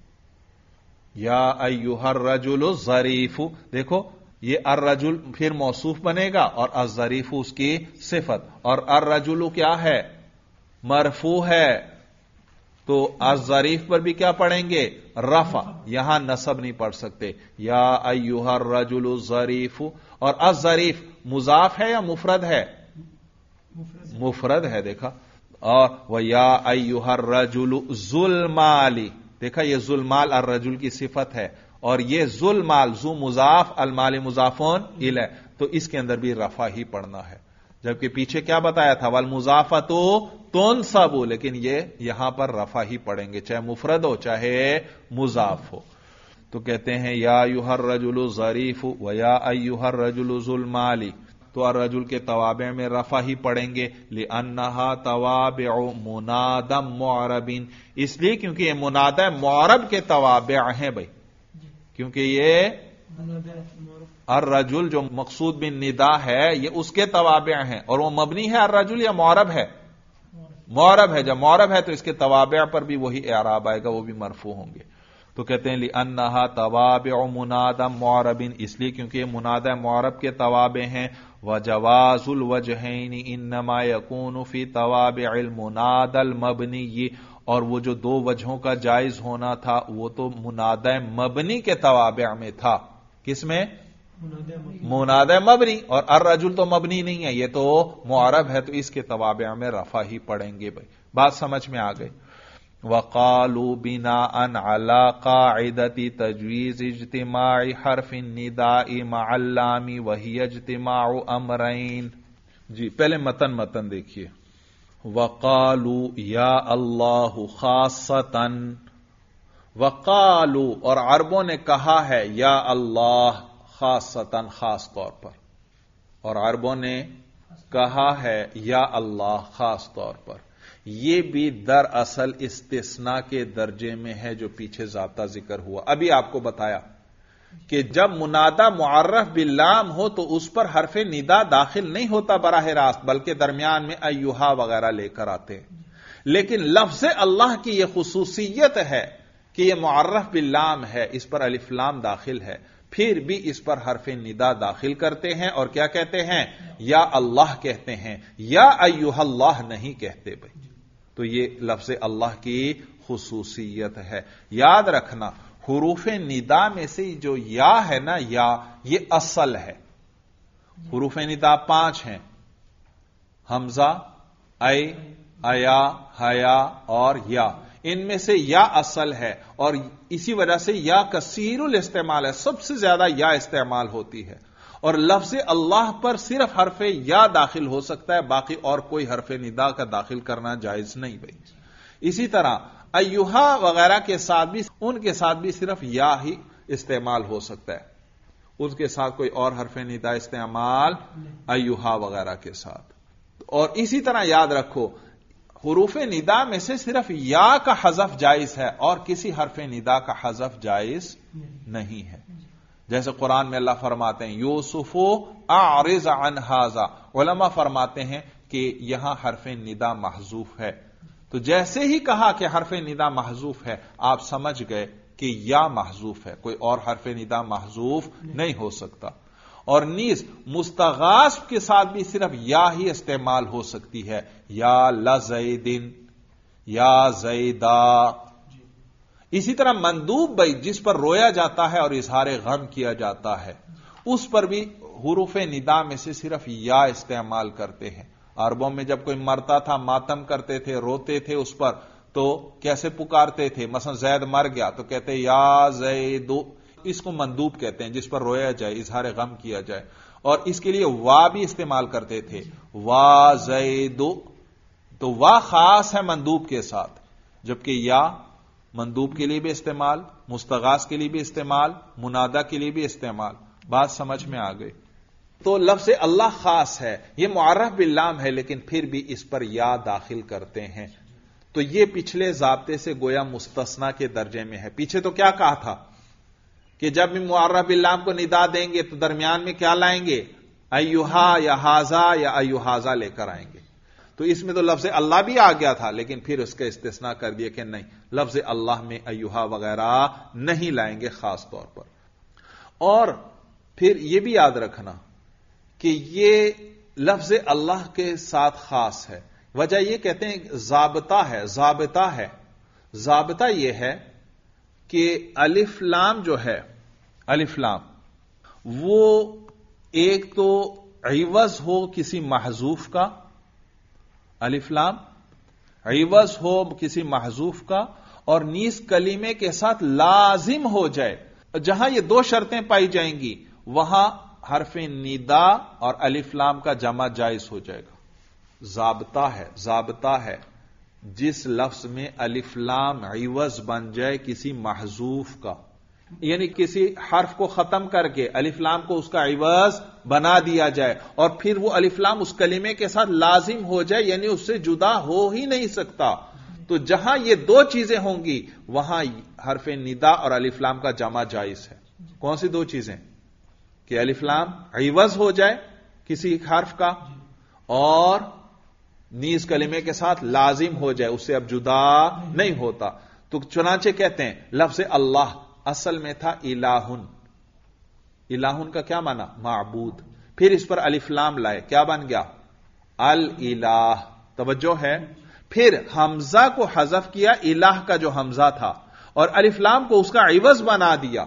یا ایھا الرجل الظریف، دیکھو یہ الرجل پھر موصوف بنے گا اور الظریف اس کی صفت، اور الرجل کیا ہے؟ مرفوع ہے، تو الظریف پر بھی کیا پڑھیں گے؟ رفع، یہاں نصب نہیں پڑھ سکتے۔ یا ایھا الرجل الظریف، اور الظریف مضاف ہے یا مفرد ہے؟ مفرد ہے، دیکھا۔ اور وَيَا أَيُّهَا الرَّجُلُ ذُو الْمَالِ، دیکھا یہ ذو المال الرجل کی صفت ہے، اور یہ ذو المال، ذو مضاف المال مضافون الیہ، تو اس کے اندر بھی رفع ہی پڑھنا ہے، جبکہ پیچھے کیا بتایا تھا؟ والمضافۃ تنصب، لیکن یہ یہاں پر رفع ہی پڑھیں گے، چاہے مفرد ہو چاہے مضاف ہو۔ تو کہتے ہیں یا ایھا الرجل الظریف ویا ایھا الرجل ذو المال، تو الرجل کے توابع میں رفع ہی پڑھیں گے، لأنہا توابع منادى معرب، اس لیے کیونکہ یہ منادى معرب کے توابع ہیں بھائی، کیونکہ یہ الرجل جو مقصود بالندا ہے یہ اس کے توابع ہیں، اور وہ مبنی ہے الرجل یا معرب ہے؟ معرب ہے، جب معرب ہے تو اس کے توابع پر بھی وہی اعراب آئے گا، وہ بھی مرفوع ہوں گے۔ تو کہتے ہیں لأنہا توابع منادى معرب، اس لیے کیونکہ یہ منادى معرب کے توابع ہیں۔ وجواز الوجہین انما یکون فی توابع المنادى المبنی، اور وہ جو دو وجہوں کا جائز ہونا تھا وہ تو منادى مبنی کے توابع میں تھا، کس میں؟ منادى مبنی، اور الرجل تو مبنی نہیں ہے، یہ تو معرب ہے، تو اس کے توابع میں رفع ہی پڑھیں گے بھائی۔ بات سمجھ میں آ گئی؟ وقالوا بناء على قاعدة تجويز اجتماع حرف النداء مع اللام وهي اجتماع امرين۔ جی پہلے متن دیکھیے۔ وقالوا یا اللہ خاصتاً، وقالوا اور عربوں نے کہا ہے یا اللہ خاصتاً خاص طور پر، اور عربوں نے کہا ہے یا اللہ خاص طور پر، یہ بھی دراصل استثناء کے درجے میں ہے جو پیچھے ضابطہ ذکر ہوا۔ ابھی آپ کو بتایا کہ جب منادى معرف باللام ہو تو اس پر حرف ندا داخل نہیں ہوتا براہ راست، بلکہ درمیان میں ایھا وغیرہ لے کر آتے ہیں، لیکن لفظ اللہ کی یہ خصوصیت ہے کہ یہ معرف باللام ہے، اس پر الف لام داخل ہے، پھر بھی اس پر حرف ندا داخل کرتے ہیں اور کیا کہتے ہیں؟ یا اللہ کہتے ہیں، یا ایھا اللہ نہیں کہتے بھائی۔ تو یہ لفظ اللہ کی خصوصیت ہے۔ یاد رکھنا حروف ندا میں سے جو یا ہے نا، یا یہ اصل ہے۔ حروف ندا 5 ہیں، حمزہ، اے، ایا، حیا اور یا، ان میں سے یا اصل ہے، اور اسی وجہ سے یا کثیر الاستعمال ہے، سب سے زیادہ یا استعمال ہوتی ہے، اور لفظ اللہ پر صرف حرف یا داخل ہو سکتا ہے، باقی اور کوئی حرف ندا کا داخل کرنا جائز نہیں بھائی۔ اسی طرح ایھا وغیرہ کے ساتھ بھی، ان کے ساتھ بھی صرف یا ہی استعمال ہو سکتا ہے، اس کے ساتھ کوئی اور حرف ندا استعمال ایھا وغیرہ کے ساتھ۔ اور اسی طرح یاد رکھو حروف ندا میں سے صرف یا کا حذف جائز ہے اور کسی حرف ندا کا حذف جائز نہیں ہے، جیسے قرآن میں اللہ فرماتے ہیں یوسف اعرض عن ھذا، علماء فرماتے ہیں کہ یہاں حرف ندا محذوف ہے، تو جیسے ہی کہا کہ حرف ندا محذوف ہے آپ سمجھ گئے کہ یا محذوف ہے، کوئی اور حرف ندا محذوف نہیں ہو سکتا۔ اور نیز مستغاث کے ساتھ بھی صرف یا ہی استعمال ہو سکتی ہے، یا لزیدن، یا زیدا۔ اسی طرح مندوب بھائی جس پر رویا جاتا ہے اور اظہار غم کیا جاتا ہے، اس پر بھی حروف ندا میں سے صرف یا استعمال کرتے ہیں۔ عربوں میں جب کوئی مرتا تھا ماتم کرتے تھے، روتے تھے اس پر، تو کیسے پکارتے تھے؟ مثلا زید مر گیا تو کہتے یا زید، اس کو مندوب کہتے ہیں جس پر رویا جائے، اظہار غم کیا جائے۔ اور اس کے لیے وا بھی استعمال کرتے تھے، وا زید، تو وا خاص ہے مندوب کے ساتھ، جبکہ یا مندوب کے لیے بھی استعمال، مستغاث کے لیے بھی استعمال، منادا کے لیے بھی استعمال۔ بات سمجھ میں آ گئی؟ تو لفظ اللہ خاص ہے، یہ معرف باللام ہے، لیکن پھر بھی اس پر یا داخل کرتے ہیں۔ تو یہ پچھلے ضابطے سے گویا مستثنا کے درجے میں ہے۔ پیچھے تو کیا کہا تھا کہ جب بھی معرف باللام کو ندا دیں گے تو درمیان میں کیا لائیں گے؟ ایہا یا ہاذا یا ایہازا لے کر آئیں گے۔ تو اس میں تو لفظ اللہ بھی آ گیا تھا، لیکن پھر اس کا استثناء کر دیا کہ نہیں، لفظ اللہ میں ایہا وغیرہ نہیں لائیں گے خاص طور پر۔ اور پھر یہ بھی یاد رکھنا کہ یہ لفظ اللہ کے ساتھ خاص ہے۔ وجہ یہ کہتے ہیں ضابطہ ہے، ضابطہ ہے۔ ضابطہ یہ ہے کہ الف لام جو ہے، الف لام وہ ایک تو عوض ہو کسی محذوف کا، الف لام عوض ہو کسی محذوف کا، اور نیز کلمے کے ساتھ لازم ہو جائے۔ جہاں یہ دو شرطیں پائی جائیں گی وہاں حرف ندا اور الف لام کا جمع جائز ہو جائے گا۔ ضابطہ ہے، ضابطہ ہے جس لفظ میں الف لام عوض بن جائے کسی محذوف کا، یعنی کسی حرف کو ختم کر کے الف لام کو اس کا عوض بنا دیا جائے، اور پھر وہ الف لام اس کلمے کے ساتھ لازم ہو جائے، یعنی اس سے جدا ہو ہی نہیں سکتا۔ تو جہاں یہ دو چیزیں ہوں گی وہاں حرف ندا اور الف لام کا جمع جائز ہے۔ کون سی دو چیزیں؟ کہ الف لام عوض ہو جائے کسی حرف کا، اور نیز کلمے کے ساتھ لازم ہو جائے، اس سے اب جدا نہیں ہوتا۔ تو چنانچہ کہتے ہیں لفظ اللہ اصل میں تھا الہن، الہن کا کیا معنی؟ معبود۔ پھر اس پر الف لام لائے، کیا بن گیا؟ الہ۔ توجہ ہے؟ پھر حمزہ کو حذف کیا، الہ کا جو حمزہ تھا، اور الف لام کو اس کا عوض بنا دیا۔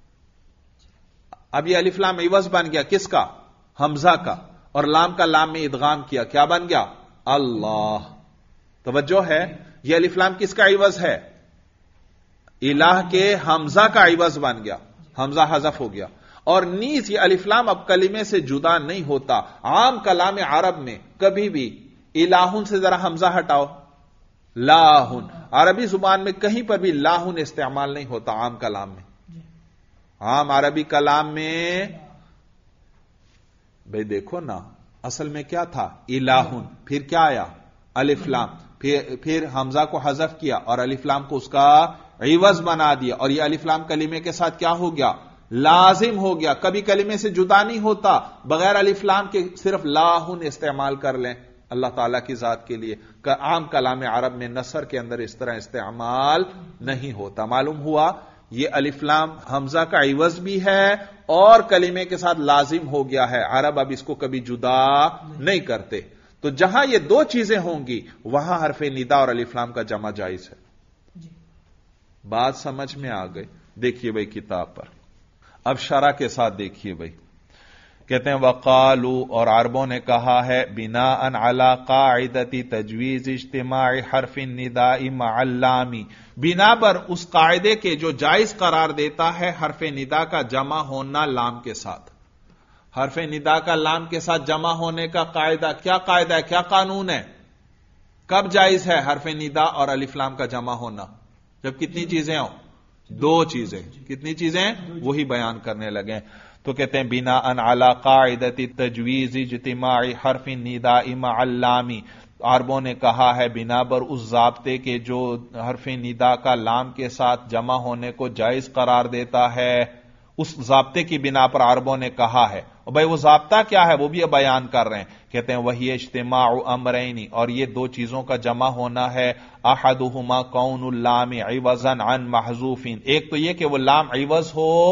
اب یہ الف لام عوض بن گیا کس کا؟ حمزہ کا، اور لام کا لام میں ادغام کیا، کیا بن گیا؟ اللہ۔ توجہ ہے؟ یہ الف لام کس کا عوض ہے؟ الہ کے حمزہ کا عوض بن گیا، حمزہ حذف ہو گیا۔ اور نیز یہ الف لام اب کلمے سے جدا نہیں ہوتا۔ عام کلام عرب میں کبھی بھی الہن سے ذرا حمزہ ہٹاؤ، لاہن، عربی زبان میں کہیں پر بھی لاہن استعمال نہیں ہوتا عام کلام میں۔ عام عربی کلام میں بھئی دیکھو نا، اصل میں کیا تھا؟ الہن، پھر کیا آیا؟ الف لام، پھر حمزہ کو حذف کیا اور الف لام کو اس کا عوض بنا دیا، اور یہ الف لام کلمے کے ساتھ کیا ہو گیا؟ لازم ہو گیا۔ کبھی کلمے سے جدا نہیں ہوتا، بغیر الف لام کے صرف لاہن استعمال کر لیں اللہ تعالیٰ کی ذات کے لیے۔ عام کلام عرب میں نثر کے اندر اس طرح استعمال نہیں ہوتا۔ معلوم ہوا یہ الف لام حمزہ کا عوض بھی ہے اور کلمے کے ساتھ لازم ہو گیا ہے، عرب اب اس کو کبھی جدا نہیں کرتے۔ تو جہاں یہ دو چیزیں ہوں گی وہاں حرف ندا اور الف لام کا جمع جائز ہے۔ بات سمجھ میں آ گئی؟ دیکھیے بھائی کتاب پر، اب شرح کے ساتھ دیکھیے بھائی، کہتے ہیں وقالو، اور عربوں نے کہا ہے بناء علی قاعدۃ تجویز اجتماع حرف النداء مع اللام، بنا پر اس قاعدے کے جو جائز قرار دیتا ہے حرف ندا کا جمع ہونا لام کے ساتھ۔ حرف ندا کا لام کے ساتھ جمع ہونے کا قاعدہ کیا؟ قاعدہ ہے، کیا قانون ہے؟ کب جائز ہے حرف ندا اور الف لام کا جمع ہونا؟ جب کتنی چیزیں ہوں؟ دو چیزیں۔ کتنی چیزیں؟ وہی بیان کرنے لگے۔ تو کہتے ہیں بناء علی قاعدۃ تجویز اجتماع حرف النداء مع اللام، عربوں نے کہا ہے بنا پر اس ضابطے کے جو حرف ندا کا لام کے ساتھ جمع ہونے کو جائز قرار دیتا ہے، اس ضابطے کی بنا پر عربوں نے کہا ہے۔ اور بھائی وہ ضابطہ کیا ہے وہ بھی بیان کر رہے ہیں، کہتے ہیں وہی اجتماع امرین، اور یہ دو چیزوں کا جمع ہونا ہے، احدہما کون اللام عوضا عن محذوف، ایک تو یہ کہ وہ لام عوض ہو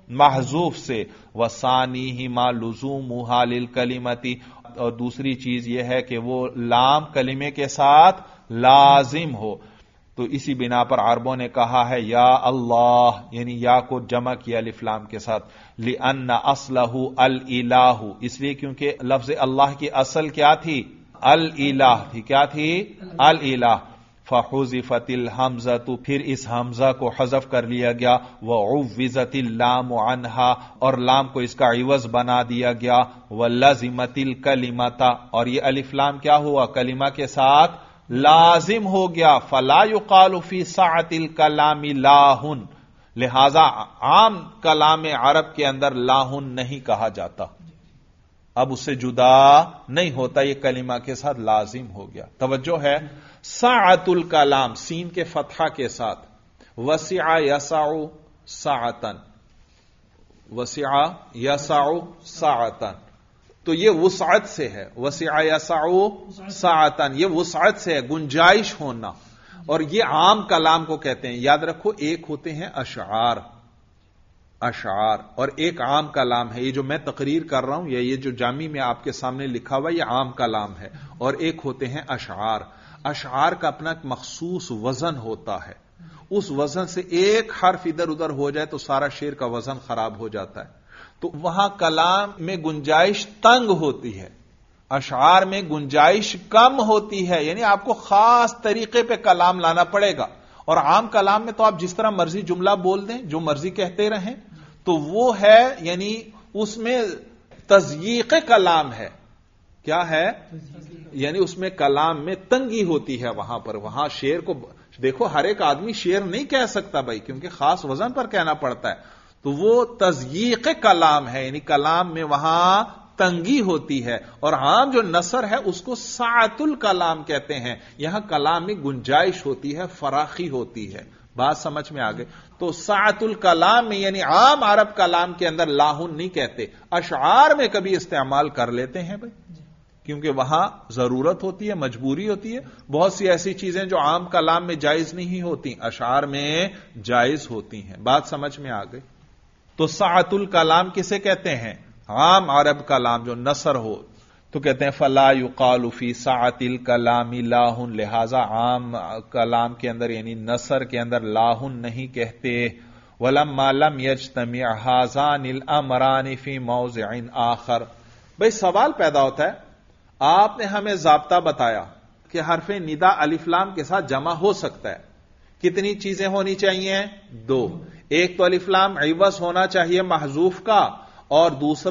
محذوف سے، وثانیہما لزومھا للکلمۃ، اور دوسری چیز یہ ہے کہ وہ لام کلمے کے ساتھ لازم ہو. تو اسی بنا پر عربوں نے کہا ہے یا اللہ، یعنی یا کو جمع کیا الف لام کے ساتھ، لأن اصلہ الالہ، اس لیے کیونکہ لفظ اللہ کی اصل کیا تھی؟ الالہ تھی. کیا تھی؟ الالہ. فحذفت الحمزۃ، پھر اس حمزہ کو حذف کر لیا گیا، وعوضت اللام عنہا، اور لام کو اس کا عوض بنا دیا گیا، ولزمت الکلمۃ، اور یہ الف لام کیا ہوا؟ کلمہ کے ساتھ لازم ہو گیا. فلا یقال فی سعۃ الکلام لاہن، لہذا عام کلام عرب کے اندر لاہن نہیں کہا جاتا، اب اس سے جدا نہیں ہوتا، یہ کلمہ کے ساتھ لازم ہو گیا. توجہ ہے، سعۃ الکلام سین کے فتحہ کے ساتھ، وسع یسع سعۃ، وسع یسع سعۃ، تو یہ وسعت سے ہے. وسع یسع سعۃ، یہ وسعت سے ہے، گنجائش ہونا. اور یہ عام کلام کو کہتے ہیں. یاد رکھو، ایک ہوتے ہیں اشعار، اشعار، اور ایک عام کلام ہے. یہ جو میں تقریر کر رہا ہوں، یہ جو جامی میں آپ کے سامنے لکھا ہوا، یہ عام کلام ہے. اور ایک ہوتے ہیں اشعار. اشعار کا اپنا ایک مخصوص وزن ہوتا ہے، اس وزن سے ایک حرف ادھر ادھر ہو جائے تو سارا شعر کا وزن خراب ہو جاتا ہے. تو وہاں کلام میں گنجائش تنگ ہوتی ہے، اشعار میں گنجائش کم ہوتی ہے، یعنی آپ کو خاص طریقے پہ کلام لانا پڑے گا. اور عام کلام میں تو آپ جس طرح مرضی جملہ بول دیں، جو مرضی کہتے رہیں، تو وہ ہے، یعنی اس میں تضییق کلام ہے. کیا ہے؟ یعنی اس میں کلام میں تنگی ہوتی ہے. وہاں شعر کو دیکھو، ہر ایک آدمی شعر نہیں کہہ سکتا بھائی، کیونکہ خاص وزن پر کہنا پڑتا ہے. تو وہ تضییق کلام ہے، یعنی کلام میں وہاں تنگی ہوتی ہے. اور عام جو نثر ہے اس کو سعۃ الکلام کہتے ہیں. یہاں کلام میں گنجائش ہوتی ہے، فراخی ہوتی ہے. بات سمجھ میں آ گئی؟ تو سعۃ الکلام میں یعنی عام عرب کلام کے اندر لاہن نہیں کہتے، اشعار میں کبھی استعمال کر لیتے ہیں بھائی، کیونکہ وہاں ضرورت ہوتی ہے، مجبوری ہوتی ہے. بہت سی ایسی چیزیں جو عام کلام میں جائز نہیں ہوتی، اشعار میں جائز ہوتی ہیں. بات سمجھ میں آ گئی؟ تو سعۃ الکلام کسے کہتے ہیں؟ عام عرب کلام جو نثر ہو. تو کہتے ہیں فلا یقال فی سعۃ الکلام لاہن، لہذا عام کلام کے اندر یعنی نثر کے اندر لاہن نہیں کہتے. ولما لم یجتمع ھذان الامران فی موضع آخر. بھئی سوال پیدا ہوتا ہے، آپ نے ہمیں ضابطہ بتایا کہ حرف ندا الف لام کے ساتھ جمع ہو سکتا ہے. کتنی چیزیں ہونی چاہیے؟ دو. ایک تو الف لام عوض ہونا چاہیے محذوف کا، اور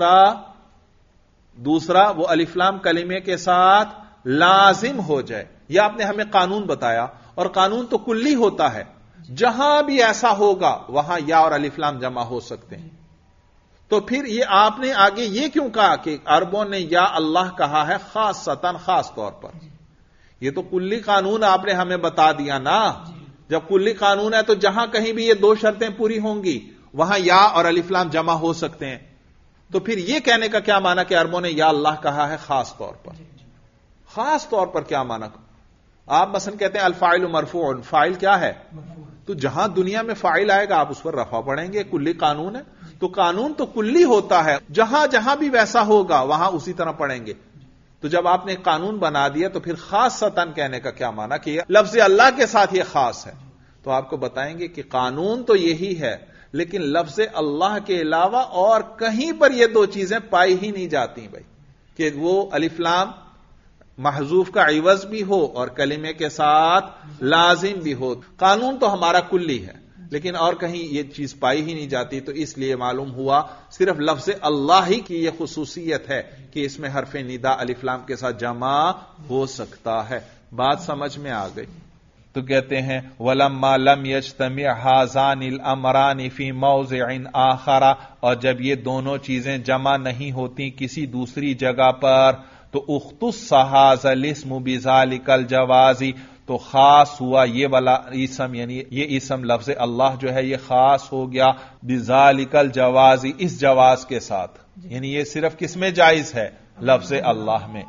دوسرا وہ الف لام کلمے کے ساتھ لازم ہو جائے. یہ آپ نے ہمیں قانون بتایا، اور قانون تو کلی ہوتا ہے، جہاں بھی ایسا ہوگا وہاں یا اور الف لام جمع ہو سکتے ہیں. تو پھر یہ آپ نے آگے یہ کیوں کہا کہ عربوں نے یا اللہ کہا ہے خاصتاً، خاص طور پر؟ یہ تو کلی قانون آپ نے ہمیں بتا دیا نا. جب کلی قانون ہے تو جہاں کہیں بھی یہ دو شرطیں پوری ہوں گی وہاں یا اور الف لام جمع ہو سکتے ہیں. تو پھر یہ کہنے کا کیا معنی کہ عربوں نے یا اللہ کہا ہے خاص طور پر؟ خاص طور پر کیا معنی؟ آپ مثلا کہتے ہیں الفاعل مرفوع، فاعل کیا ہے؟ تو جہاں دنیا میں فاعل آئے گا آپ اس پر رفع پڑھیں گے. کلی قانون ہے، تو قانون تو کلی ہوتا ہے، جہاں جہاں بھی ویسا ہوگا وہاں اسی طرح پڑھیں گے. تو جب آپ نے قانون بنا دیا تو پھر خاص ستن کہنے کا کیا معنی کہ لفظ اللہ کے ساتھ یہ خاص ہے؟ تو آپ کو بتائیں گے کہ قانون تو یہی ہے، لیکن لفظ اللہ کے علاوہ اور کہیں پر یہ دو چیزیں پائی ہی نہیں جاتی بھائی، کہ وہ الف لام محذوف کا عوض بھی ہو اور کلمے کے ساتھ لازم بھی ہو. قانون تو ہمارا کلی ہے، لیکن اور کہیں یہ چیز پائی ہی نہیں جاتی. تو اس لیے معلوم ہوا صرف لفظ اللہ ہی کی یہ خصوصیت ہے کہ اس میں حرف ندا الف لام کے ساتھ جمع ہو سکتا ہے. بات سمجھ میں آ گئی؟ تو کہتے ہیں وَلَمَّا لَمْ يَجْتَمِعْ هَذَانِ الْأَمْرَانِ فِي مَوْضِعٍ آخَرَ، اور جب یہ دونوں چیزیں جمع نہیں ہوتی کسی دوسری جگہ پر، تو اختص هذا الاسم بذلك الجواز، تو خاص ہوا یہ والا اسم، یعنی یہ اسم لفظ اللہ جو ہے یہ خاص ہو گیا بذلك الجواز، اس جواز کے ساتھ، یعنی یہ صرف کس میں جائز ہے؟ لفظ اللہ میں.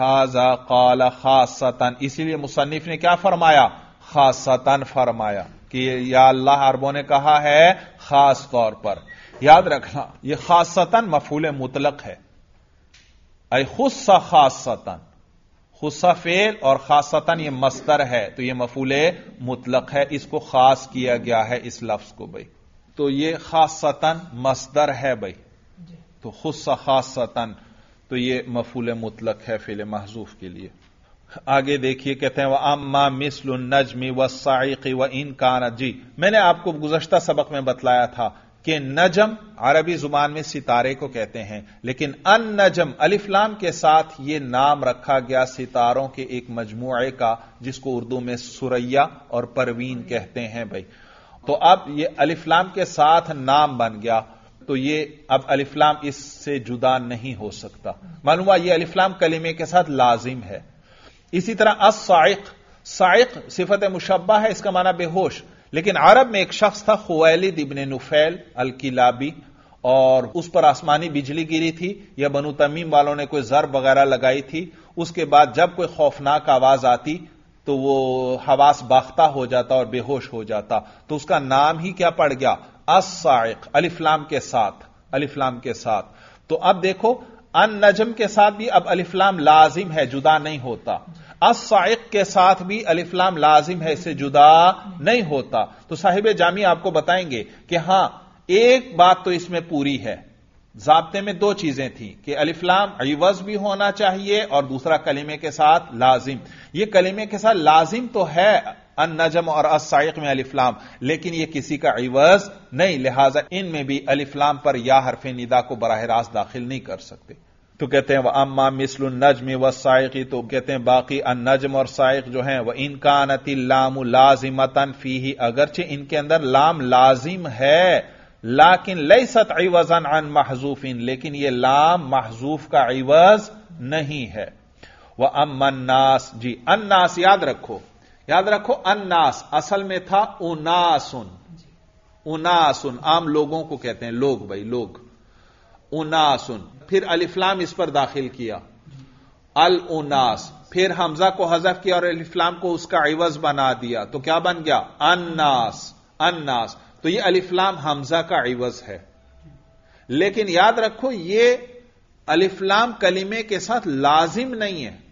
وَلِهَذَا قَالَ خَاصَّةً، اسی لیے مصنف نے کیا فرمایا؟ خاصتاً فرمایا. کہ یا اللہ عربوں نے کہا ہے خاص طور پر. یاد رکھنا یہ خاصتاً مفعول مطلق ہے. اے خص خاصتاً، خص فعل اور خاصتاً یہ مصدر ہے تو یہ مفعول مطلق ہے، اس کو خاص کیا گیا ہے اس لفظ کو بھائی. تو یہ خاصتاً مصدر ہے بھائی، تو خص خاصتاً تو یہ مفعول مطلق ہے فعل محذوف کے لیے. آگے دیکھیے کہتے ہیں وَأَمَّا مِثْلُ النَّجْمِ وَالصَّاعِقِ وَإِنْ كَانَ. جی میں نے آپ کو گزشتہ سبق میں بتلایا تھا کہ نجم عربی زبان میں ستارے کو کہتے ہیں، لیکن النجم الف لام کے ساتھ یہ نام رکھا گیا ستاروں کے ایک مجموعے کا جس کو اردو میں سریا اور پروین کہتے ہیں بھائی. تو اب یہ الف لام کے ساتھ نام بن گیا تو یہ اب الف لام اس سے جدا نہیں ہو سکتا. معلوم ہوا یہ الف لام کلمے کے ساتھ لازم ہے. اسی طرح الصاعق، صاعق صفت مشبہ ہے، اس کا معنی بے ہوش، لیکن عرب میں ایک شخص تھا خویلد ابن نفیل الکلابی، اور اس پر آسمانی بجلی گری تھی یا بنو تمیم والوں نے کوئی ضرب وغیرہ لگائی تھی. اس کے بعد جب کوئی خوفناک آواز آتی تو وہ حواس باختہ ہو جاتا اور بے ہوش ہو جاتا، تو اس کا نام ہی کیا پڑ گیا؟ الصاعق، الف لام کے ساتھ، الف لام کے ساتھ. تو اب دیکھو النجم کے ساتھ بھی اب الف لام لازم ہے، جدا نہیں ہوتا. الصاعق کے ساتھ بھی الف لام لازم ہے، اس سے جدا نہیں ہوتا. تو صاحب جامی آپ کو بتائیں گے کہ ہاں ایک بات تو اس میں پوری ہے. ضابطے میں دو چیزیں تھیں کہ الف لام عوض بھی ہونا چاہیے اور دوسرا کلمے کے ساتھ لازم. یہ کلمے کے ساتھ لازم تو ہے النجم اور الصاعق میں الف لام، لیکن یہ کسی کا عوض نہیں، لہذا ان میں بھی الف لام پر یا حرف ندا کو براہ راست داخل نہیں کر سکتے. تو کہتے ہیں وَأَمَّا مِثْلُ النَّجْمِ وَالصَّاعِقِ، تو کہتے ہیں باقی النجم اور صاعق جو ہیں وَإِنْ كَانَتِ اللَّامُ لَازِمَةً فِيهِ، اگرچہ ان کے اندر لام لازم ہے لیکن لیست عوضا عن محذوف، لیکن یہ لام محذوف کا عوض نہیں ہے. وَأَمَّا النَّاسُ، جی الناس یاد رکھو، یاد رکھو الناس اصل میں تھا اناسن، اناسن عام لوگوں کو کہتے ہیں، لوگ بھائی لوگ، اناسن، پھر الف لام اس پر داخل کیا الاناس، پھر حمزہ کو حذف کیا اور الف لام کو اس کا عوض بنا دیا تو کیا بن گیا؟ الناس، الناس. تو یہ الف لام حمزہ کا عوض ہے، لیکن یاد رکھو یہ الف لام کلمے کے ساتھ لازم نہیں ہے.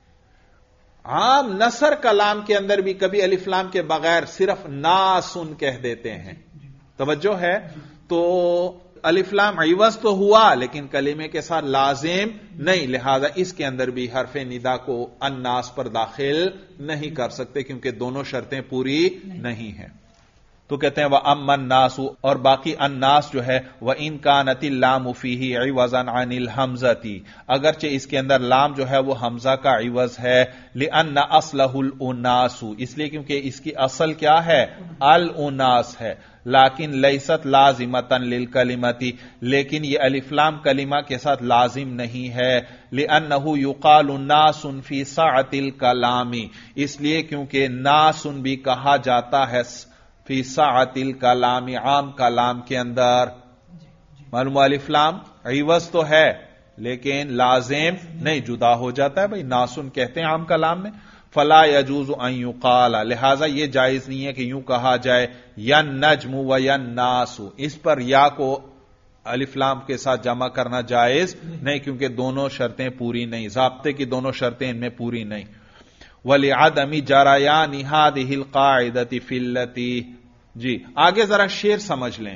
عام نثر کلام کے اندر بھی کبھی الف لام کے بغیر صرف ناسن کہہ دیتے ہیں. توجہ ہے؟ تو الف لام عوض تو ہوا لیکن کلمے کے ساتھ لازم نہیں، لہذا اس کے اندر بھی حرف ندا کو الناس پر داخل نہیں کر سکتے کیونکہ دونوں شرطیں پوری نہیں ہیں. تو کہتے ہیں وَأَمَّا النَّاسُ، اور باقی الناس جو ہے وَإِنْ كَانَتِ اللَّامُ فِيهِ عِوَضًا عَنِ الْحَمْزَةِ، اگرچہ اس کے اندر لام جو ہے وہ حمزہ کا عوض ہے، لِأَنَّ أَصْلَهُ الْأُنَاسُ، اس لیے کیونکہ اس کی اصل کیا ہے؟ الاناس ہے. لیکن لیست لازمۃ للکلمۃ، لیکن یہ الف لام کلمہ کے ساتھ لازم نہیں ہے. لأنه يقال ناس فی سعۃ الکلام، اس لیے کیونکہ ناسن بھی کہا جاتا ہے فی سعۃ الکلام، عام کلام کے اندر. معلوم الف لام عوض تو ہے لیکن لازم نہیں، جدا ہو جاتا ہے بھائی، ناسن کہتے ہیں عام کلام میں. فلا يجوز ان يقال، لہذا یہ جائز نہیں ہے کہ یوں کہا جائے یا نجم و یا ناس، اس پر یا کو الف لام کے ساتھ جمع کرنا جائز نہیں کیونکہ دونوں شرطیں پوری نہیں، ضابطے کی دونوں شرطیں ان میں پوری نہیں. وَلِعَدَمِ جَرَيَانِ هَذِهِ الْقَاعِدَةِ فِي الَّتِي، جی آگے ذرا شعر سمجھ لیں.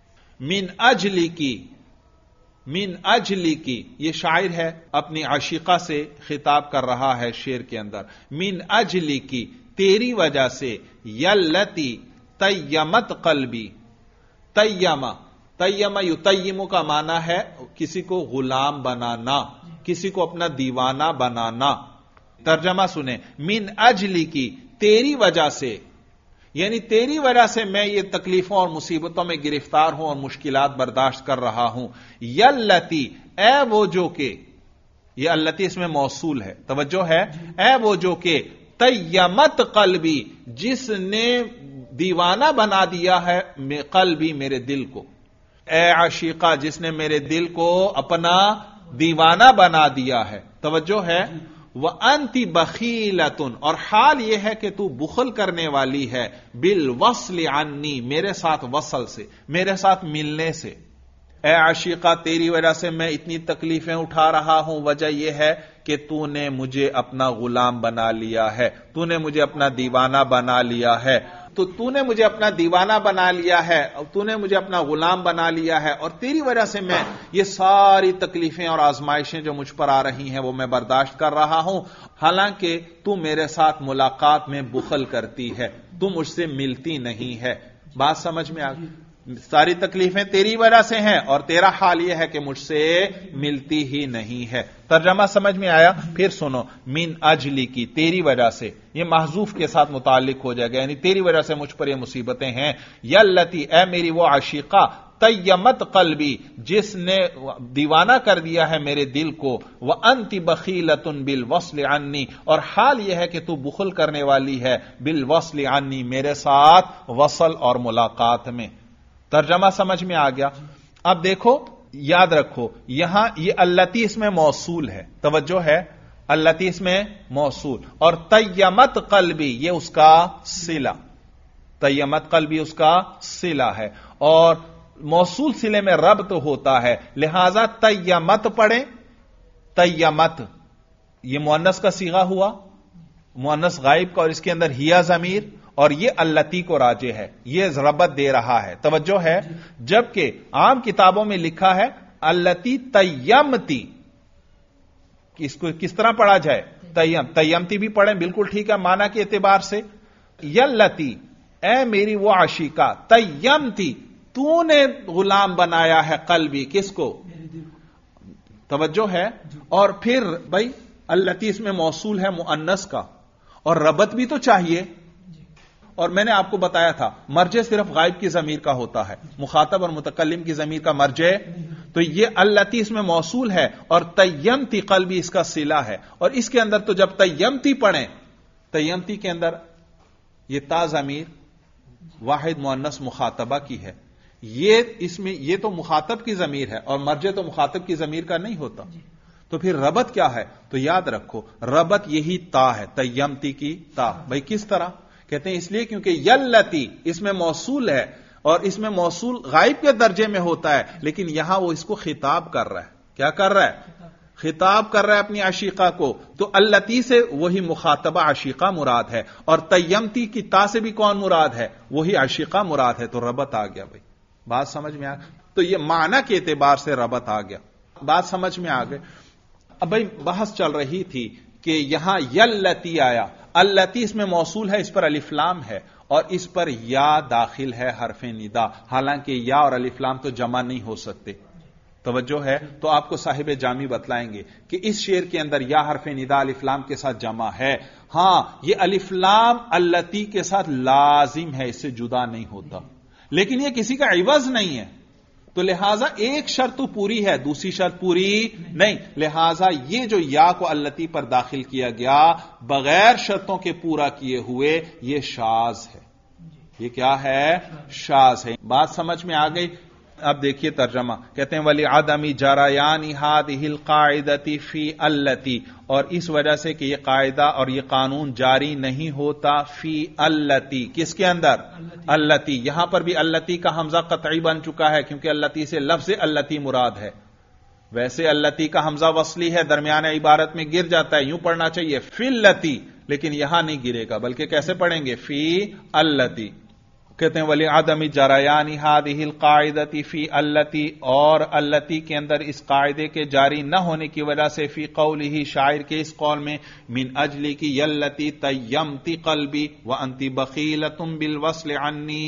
من اجلی کی، من اجلی کی، یہ شاعر ہے اپنی عشیقہ سے خطاب کر رہا ہے شعر کے اندر. من اجلی کی، تیری وجہ سے، یلتی تیمت قلبی، تیمہ، تیمہ یتیم کا معنی ہے کسی کو غلام بنانا، کسی کو اپنا دیوانہ بنانا. ترجمہ سنیں، من اجلی کی، تیری وجہ سے، یعنی تیری وجہ سے میں یہ تکلیفوں اور مصیبتوں میں گرفتار ہوں اور مشکلات برداشت کر رہا ہوں. یلتی، اے وہ جو کہ، یہ اللتی اس میں موصول ہے، توجہ ہے، اے وہ جو کہ تیمت قلبی، جس نے دیوانہ بنا دیا ہے قلبی، میرے دل کو. اے عشیقہ، جس نے میرے دل کو اپنا دیوانہ بنا دیا ہے. توجہ ہے. وَأَنْتِ بَخِيلَةٌ، اور حال یہ ہے کہ تو بخل کرنے والی ہے، بالوصل عنی، میرے ساتھ وصل سے، میرے ساتھ ملنے سے۔ اے عشیقہ، تیری وجہ سے میں اتنی تکلیفیں اٹھا رہا ہوں، وجہ یہ ہے کہ تو نے مجھے اپنا غلام بنا لیا ہے، تو نے مجھے اپنا دیوانہ بنا لیا ہے، تو نے مجھے اپنا دیوانہ بنا لیا ہے، تو نے مجھے اپنا غلام بنا لیا ہے، اور تیری وجہ سے میں یہ ساری تکلیفیں اور آزمائشیں جو مجھ پر آ رہی ہیں وہ میں برداشت کر رہا ہوں، حالانکہ تو میرے ساتھ ملاقات میں بخل کرتی ہے، تو مجھ سے ملتی نہیں ہے۔ بات سمجھ میں آ گئی؟ ساری تکلیفیں تیری وجہ سے ہیں اور تیرا حال یہ ہے کہ مجھ سے ملتی ہی نہیں ہے۔ ترجمہ سمجھ میں آیا؟ پھر سنو، من اجلی کی، تیری وجہ سے، یہ محذوف کے ساتھ متعلق ہو جائے گا، یعنی تیری وجہ سے مجھ پر یہ مصیبتیں ہیں۔ یلتی، اے میری وہ عشیقہ، تیمت قلبی، جس نے دیوانہ کر دیا ہے میرے دل کو، وانت بخیلۃ بالوصل عنی، اور حال یہ ہے کہ تو بخل کرنے والی ہے، بالوصل عنی، میرے ساتھ وصل اور ملاقات میں۔ ترجمہ سمجھ میں آ گیا؟ اب دیکھو، یاد رکھو، یہاں یہ اللتی اس میں موصول ہے، توجہ ہے، اللتی اس میں موصول، اور تیمت قلبی یہ اس کا صلہ، تیمت قلبی اس کا صلہ ہے، اور موصول صلے میں ربط ہوتا ہے، لہذا تیمت پڑھیں، تیمت یہ مؤنث کا صیغہ ہوا، مؤنث غائب کا، اور اس کے اندر ہیا ضمیر، اور یہ اللتی کو راجع ہے، یہ ربط دے رہا ہے، توجہ ہے، جبکہ عام کتابوں میں لکھا ہے اللتی تیمتی، اس کو کس طرح پڑھا جائے؟ تیمتی بھی پڑھیں، بالکل ٹھیک ہے معنی کے اعتبار سے۔ یلتی، اے میری وہ عشیقہ، تیمتی، تو نے غلام بنایا ہے قلبی، کس کو؟ توجہ ہے، اور پھر بھائی اللتی اس میں موصول ہے مؤنث کا، اور ربط بھی تو چاہیے، اور میں نے آپ کو بتایا تھا مرجع صرف غائب کی ضمیر کا ہوتا ہے، مخاطب اور متکلم کی ضمیر کا مرجع، تو یہ اللتی اس میں موصول ہے، اور تیمتی قلبی اس کا صلہ ہے، اور اس کے اندر تو جب تیمتی پڑھیں، تیمتی کے اندر یہ تا ضمیر واحد مؤنث مخاطبہ کی ہے، یہ اس میں یہ تو مخاطب کی ضمیر ہے، اور مرجع تو مخاطب کی ضمیر کا نہیں ہوتا، تو پھر ربط کیا ہے؟ تو یاد رکھو، ربط یہی تا ہے، تیمتی کی تا۔ بھائی کس طرح؟ کہتے ہیں اس لیے کیونکہ یلتی اس میں موصول ہے، اور اس میں موصول غائب کے درجے میں ہوتا ہے، لیکن یہاں وہ اس کو خطاب کر رہا ہے، کیا کر رہا ہے؟ خطاب کر رہا ہے اپنی عشیقہ کو، تو اللتی سے وہی مخاطبہ عشیقہ مراد ہے، اور تیمتی کی تا سے بھی کون مراد ہے؟ وہی عشیقہ مراد ہے، تو ربط آ گیا۔ بھائی بات سمجھ میں آ گئی؟ تو یہ معنی کے اعتبار سے ربط آ گیا، بات سمجھ میں آ گئی؟ اب بھائی بحث چل رہی تھی کہ یہاں یلتی آیا، اللتی اس میں موصول ہے، اس پر الف لام ہے، اور اس پر یا داخل ہے حرف ندا، حالانکہ یا اور الف لام تو جمع نہیں ہو سکتے، توجہ ہے، تو آپ کو صاحب جامی بتلائیں گے کہ اس شعر کے اندر یا حرف ندا الف لام کے ساتھ جمع ہے، ہاں یہ الف لام اللتی کے ساتھ لازم ہے، اس سے جدا نہیں ہوتا، لیکن یہ کسی کا عوض نہیں ہے، تو لہذا ایک شرط تو پوری ہے، دوسری شرط پوری نہیں، لہذا یہ جو یا کو اللتی پر داخل کیا گیا بغیر شرطوں کے پورا کیے ہوئے، یہ شاذ ہے، یہ کیا ہے؟ شاذ ہے۔ بات سمجھ میں آ گئی؟ اب دیکھیے ترجمہ، کہتے ہیں وَلِعَدَمِ جَرَيَانِ هَذِهِ الْقَاعِدَةِ فِي اللَّتِي، اور اس وجہ سے کہ یہ قاعدہ اور یہ قانون جاری نہیں ہوتا فی اللتی، کس کے اندر؟ اللتی، یہاں پر بھی اللتی کا حمزہ قطعی بن چکا ہے، کیونکہ اللتی سے لفظ اللتی مراد ہے، ویسے اللتی کا حمزہ وصلی ہے، درمیان عبارت میں گر جاتا ہے، یوں پڑھنا چاہیے فی اللتی، لیکن یہاں نہیں گرے گا، بلکہ کیسے پڑھیں گے؟ فی اللتی۔ کہتے ہیں وَلِعَدَمِ جَرَيَانِ هَذِهِ الْقَاعِدَةِ فِي اللَّتِي، اور اللتی کے اندر اس قاعدے کے جاری نہ ہونے کی وجہ سے فی قولہ، شاعر کے اس قول میں، من اجلی کی یلتی تیمتی قلبی وانتی بخیلۃ بالوصل عنی،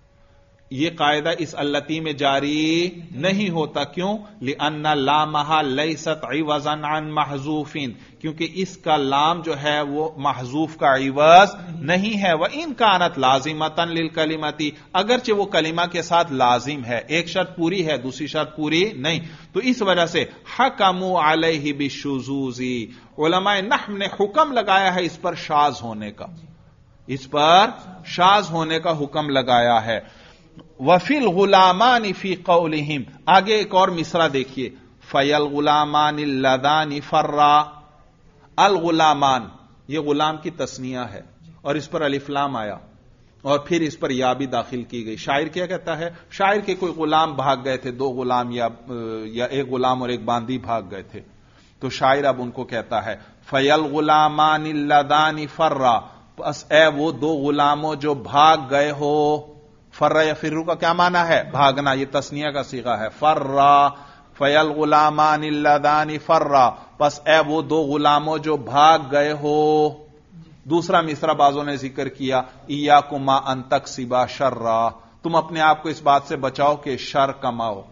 یہ قاعدہ اس اللتی میں جاری نہیں ہوتا، کیوں؟ لأن لامہا لیست عوضا عن محذوف، کیونکہ اس کا لام جو ہے وہ محذوف کا عوض نہیں ہے، وَإِن كَانَتْ لَازِمَةً لِلْكَلِمَةِ، اگرچہ وہ کلمہ کے ساتھ لازم ہے، ایک شرط پوری ہے دوسری شرط پوری نہیں، تو اس وجہ سے حکموا علیہ بالشذوذ، علماء نحو نے حکم لگایا ہے اس پر شاذ ہونے کا، اس پر شاذ ہونے کا حکم لگایا ہے۔ وفی الغلامان فی قولہم، آگے ایک اور مصرع دیکھیے، فی الغلامان اللذان فرا، الغلامان، یہ غلام کی تسنیہ ہے اور اس پر الف لام آیا اور پھر اس پر یا بھی داخل کی گئی. شاعر کیا کہتا ہے؟ شاعر کے کوئی غلام بھاگ گئے تھے، دو غلام یا ایک غلام اور ایک باندی بھاگ گئے تھے، تو شاعر اب ان کو کہتا ہے فَيَلْغُلَامَانِ اللَّذَانِ فَرَّا، بس اے وہ دو غلاموں جو بھاگ گئے ہو. فرّا یا فرّو کا کیا معنی ہے؟ بھاگنا، یہ تسنیہ کا صیغہ ہے. فرّا فَيَلْغُلَامَانِ اللَّذَانِ فَرَّا، بس اے وہ دو غلاموں جو بھاگ گئے ہو. دوسرا مصرع بعضوں نے ذکر کیا ایاکما ان تکسبا شرّا، تم اپنے آپ کو اس بات سے بچاؤ کہ شر کماؤ،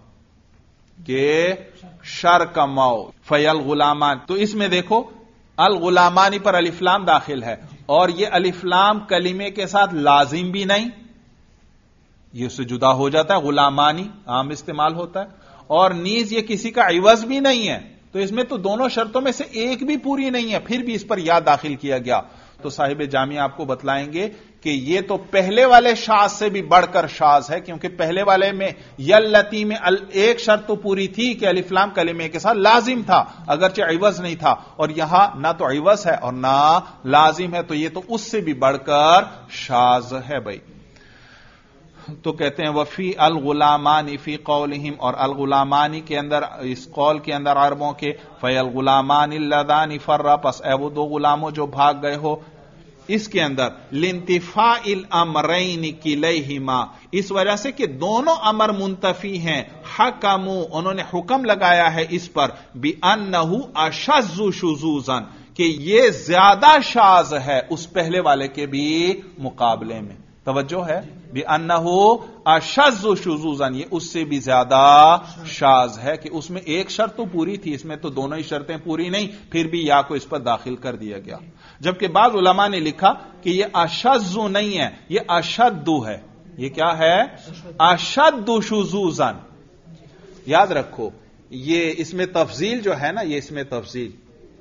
فَيَلْغُلَامان. تو اس میں دیکھو الغلامانی پر الف لام داخل ہے اور یہ الف لام کلمے کے ساتھ لازم بھی نہیں، یہ اس سے جدا ہو جاتا ہے، غلامانی عام استعمال ہوتا ہے، اور نیز یہ کسی کا عوض بھی نہیں ہے. تو اس میں تو دونوں شرطوں میں سے ایک بھی پوری نہیں ہے، پھر بھی اس پر یا داخل کیا گیا. تو صاحب جامعہ آپ کو بتلائیں گے کہ یہ تو پہلے والے شاذ سے بھی بڑھ کر شاذ ہے، کیونکہ پہلے والے میں یلتی میں ایک شرط تو پوری تھی کہ الف لام کلمے کے ساتھ لازم تھا اگرچہ عوض نہیں تھا، اور یہاں نہ تو عوض ہے اور نہ لازم ہے، تو یہ تو اس سے بھی بڑھ کر شاذ ہے بھائی. تو کہتے ہیں وفی الغلامانی فی قولہم، اور الغلامانی کے اندر اس قول کے اندر عربوں کے فَيَلْغُلَامَانِ اللَّذَانِ فَرَّا، پس اے وہ دو غلاموں جو بھاگ گئے ہو. اس کے اندر لِانْتِفَاءِ الْأَمْرَيْنِ كِلَيْهِمَا، اس وجہ سے کہ دونوں امر منتفی ہیں. حَكَمُوا، انہوں نے حکم لگایا ہے اس پر بِأَنَّهُ أَشَذُّ شُذُوذًا، کہ یہ زیادہ شاذ ہے اس پہلے والے کے بھی مقابلے میں. توجہ ہے، بِأَنَّهُ أَشَذُّ شُذُوذًا، یہ اس سے بھی زیادہ شاذ ہے کہ اس میں ایک شرط تو پوری تھی، اس میں تو دونوں ہی شرطیں پوری نہیں، پھر بھی یا کو اس پر داخل کر دیا گیا. جبکہ بعض علماء نے لکھا کہ یہ اشذ نہیں ہے، یہ اشد ہے. یہ کیا ہے؟ اشد شذوذًا. یاد رکھو یہ اس میں تفضیل جو ہے نا، یہ اس میں تفضیل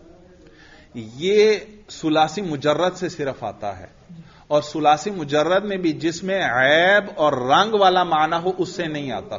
یہ ثلاثی مجرد سے صرف آتا ہے، اور ثلاثی مجرد میں بھی جس میں عیب اور رنگ والا معنی ہو اس سے نہیں آتا.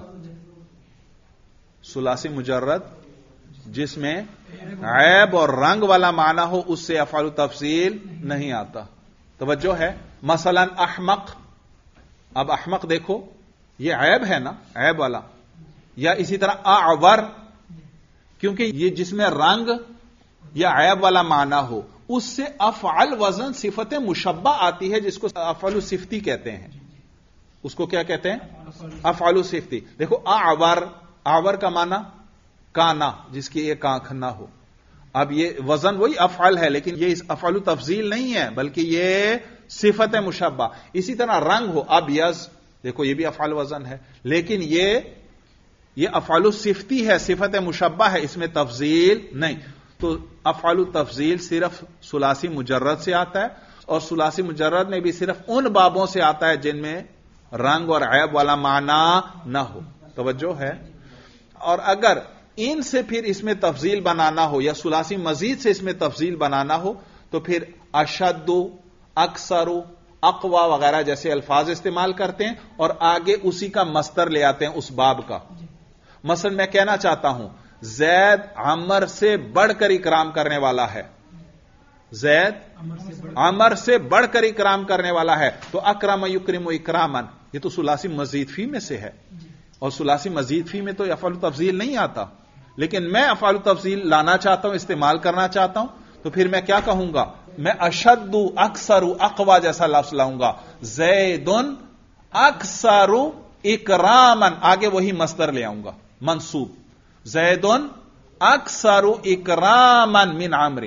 ثلاثی مجرد جس میں عیب اور رنگ والا معنی ہو اس سے افعال تفضیل نہیں آتا. توجہ ہے. مثلا احمق، اب احمق دیکھو یہ عیب ہے نا، عیب والا. یا اسی طرح اعور، کیونکہ یہ جس میں رنگ یا عیب والا معنی ہو اس سے افعل وزن صفت مشبہ آتی ہے، جس کو افعل صفتی کہتے ہیں. اس کو کیا کہتے ہیں؟ افعل صفتی. دیکھو اعور، اعور کا معنی کانا، جس کی ایک آنکھ نہ ہو. اب یہ وزن وہی افعل ہے، لیکن یہ افعل تفضیل نہیں ہے بلکہ یہ صفت مشبہ. اسی طرح رنگ ہو، ابیض، دیکھو یہ بھی افعل وزن ہے، لیکن یہ افعل صفتی ہے، صفت مشبہ ہے، اس میں تفضیل نہیں. تو افعال تفضیل صرف ثلاثی مجرد سے آتا ہے، اور ثلاثی مجرد میں بھی صرف ان بابوں سے آتا ہے جن میں رنگ اور عیب والا معنی نہ ہو. توجہ ہے. اور اگر ان سے پھر اس میں تفضیل بنانا ہو یا ثلاثی مزید سے اس میں تفضیل بنانا ہو تو پھر اشد، اکثر، اقوا وغیرہ جیسے الفاظ استعمال کرتے ہیں اور آگے اسی کا مصدر لے آتے ہیں اس باب کا. مثلا میں کہنا چاہتا ہوں زید عمر سے بڑھ کر اکرام کرنے والا ہے، زید عمر سے بڑھ کر اکرام کرنے والا ہے، تو اکرم یکرم اکرامن، یہ تو ثلاثی مزید فی میں سے ہے، اور ثلاثی مزید فی میں تو افعال تفضیل نہیں آتا. لیکن میں افعال تفضیل لانا چاہتا ہوں، استعمال کرنا چاہتا ہوں، تو پھر میں کیا کہوں گا؟ میں اشد، اکثر، اقوا جیسا لفظ لاؤں گا. زید اکثر اکرامن، آگے وہی مصدر لے آؤں گا منصوب. زید اکثر اکرامن من عمر،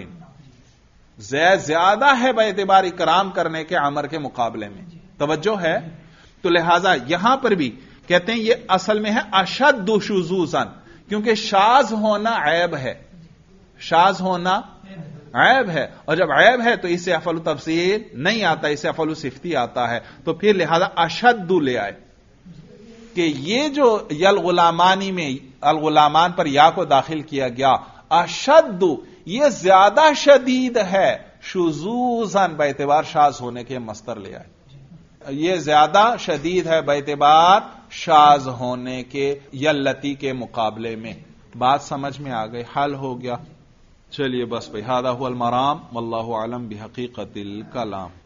زید زیادہ ہے بے اعتبار اکرام کرنے کے عمر کے مقابلے میں. توجہ ہے. تو لہذا یہاں پر بھی کہتے ہیں یہ اصل میں ہے اشد شذوذا، کیونکہ شاذ ہونا عیب ہے، شاذ ہونا عیب ہے، اور جب عیب ہے تو اس سے افعل تفضیل نہیں آتا، اس سے افعل صفتی آتا ہے. تو پھر لہذا اشد لے آئے کہ یہ جو یلغلامانی میں الغلامان پر یا کو داخل کیا گیا، اشد یہ زیادہ شدید ہے، شذوذاً بے اعتبار شاذ ہونے کے مصدر لے آئے. یہ زیادہ شدید ہے بے اعتبار شاذ ہونے کے یلتی کے مقابلے میں. بات سمجھ میں آ گئی، حل ہو گیا. چلیے بس بھائی، ھذا ھو المرام واللہ اعلم بحقیقت الکلام.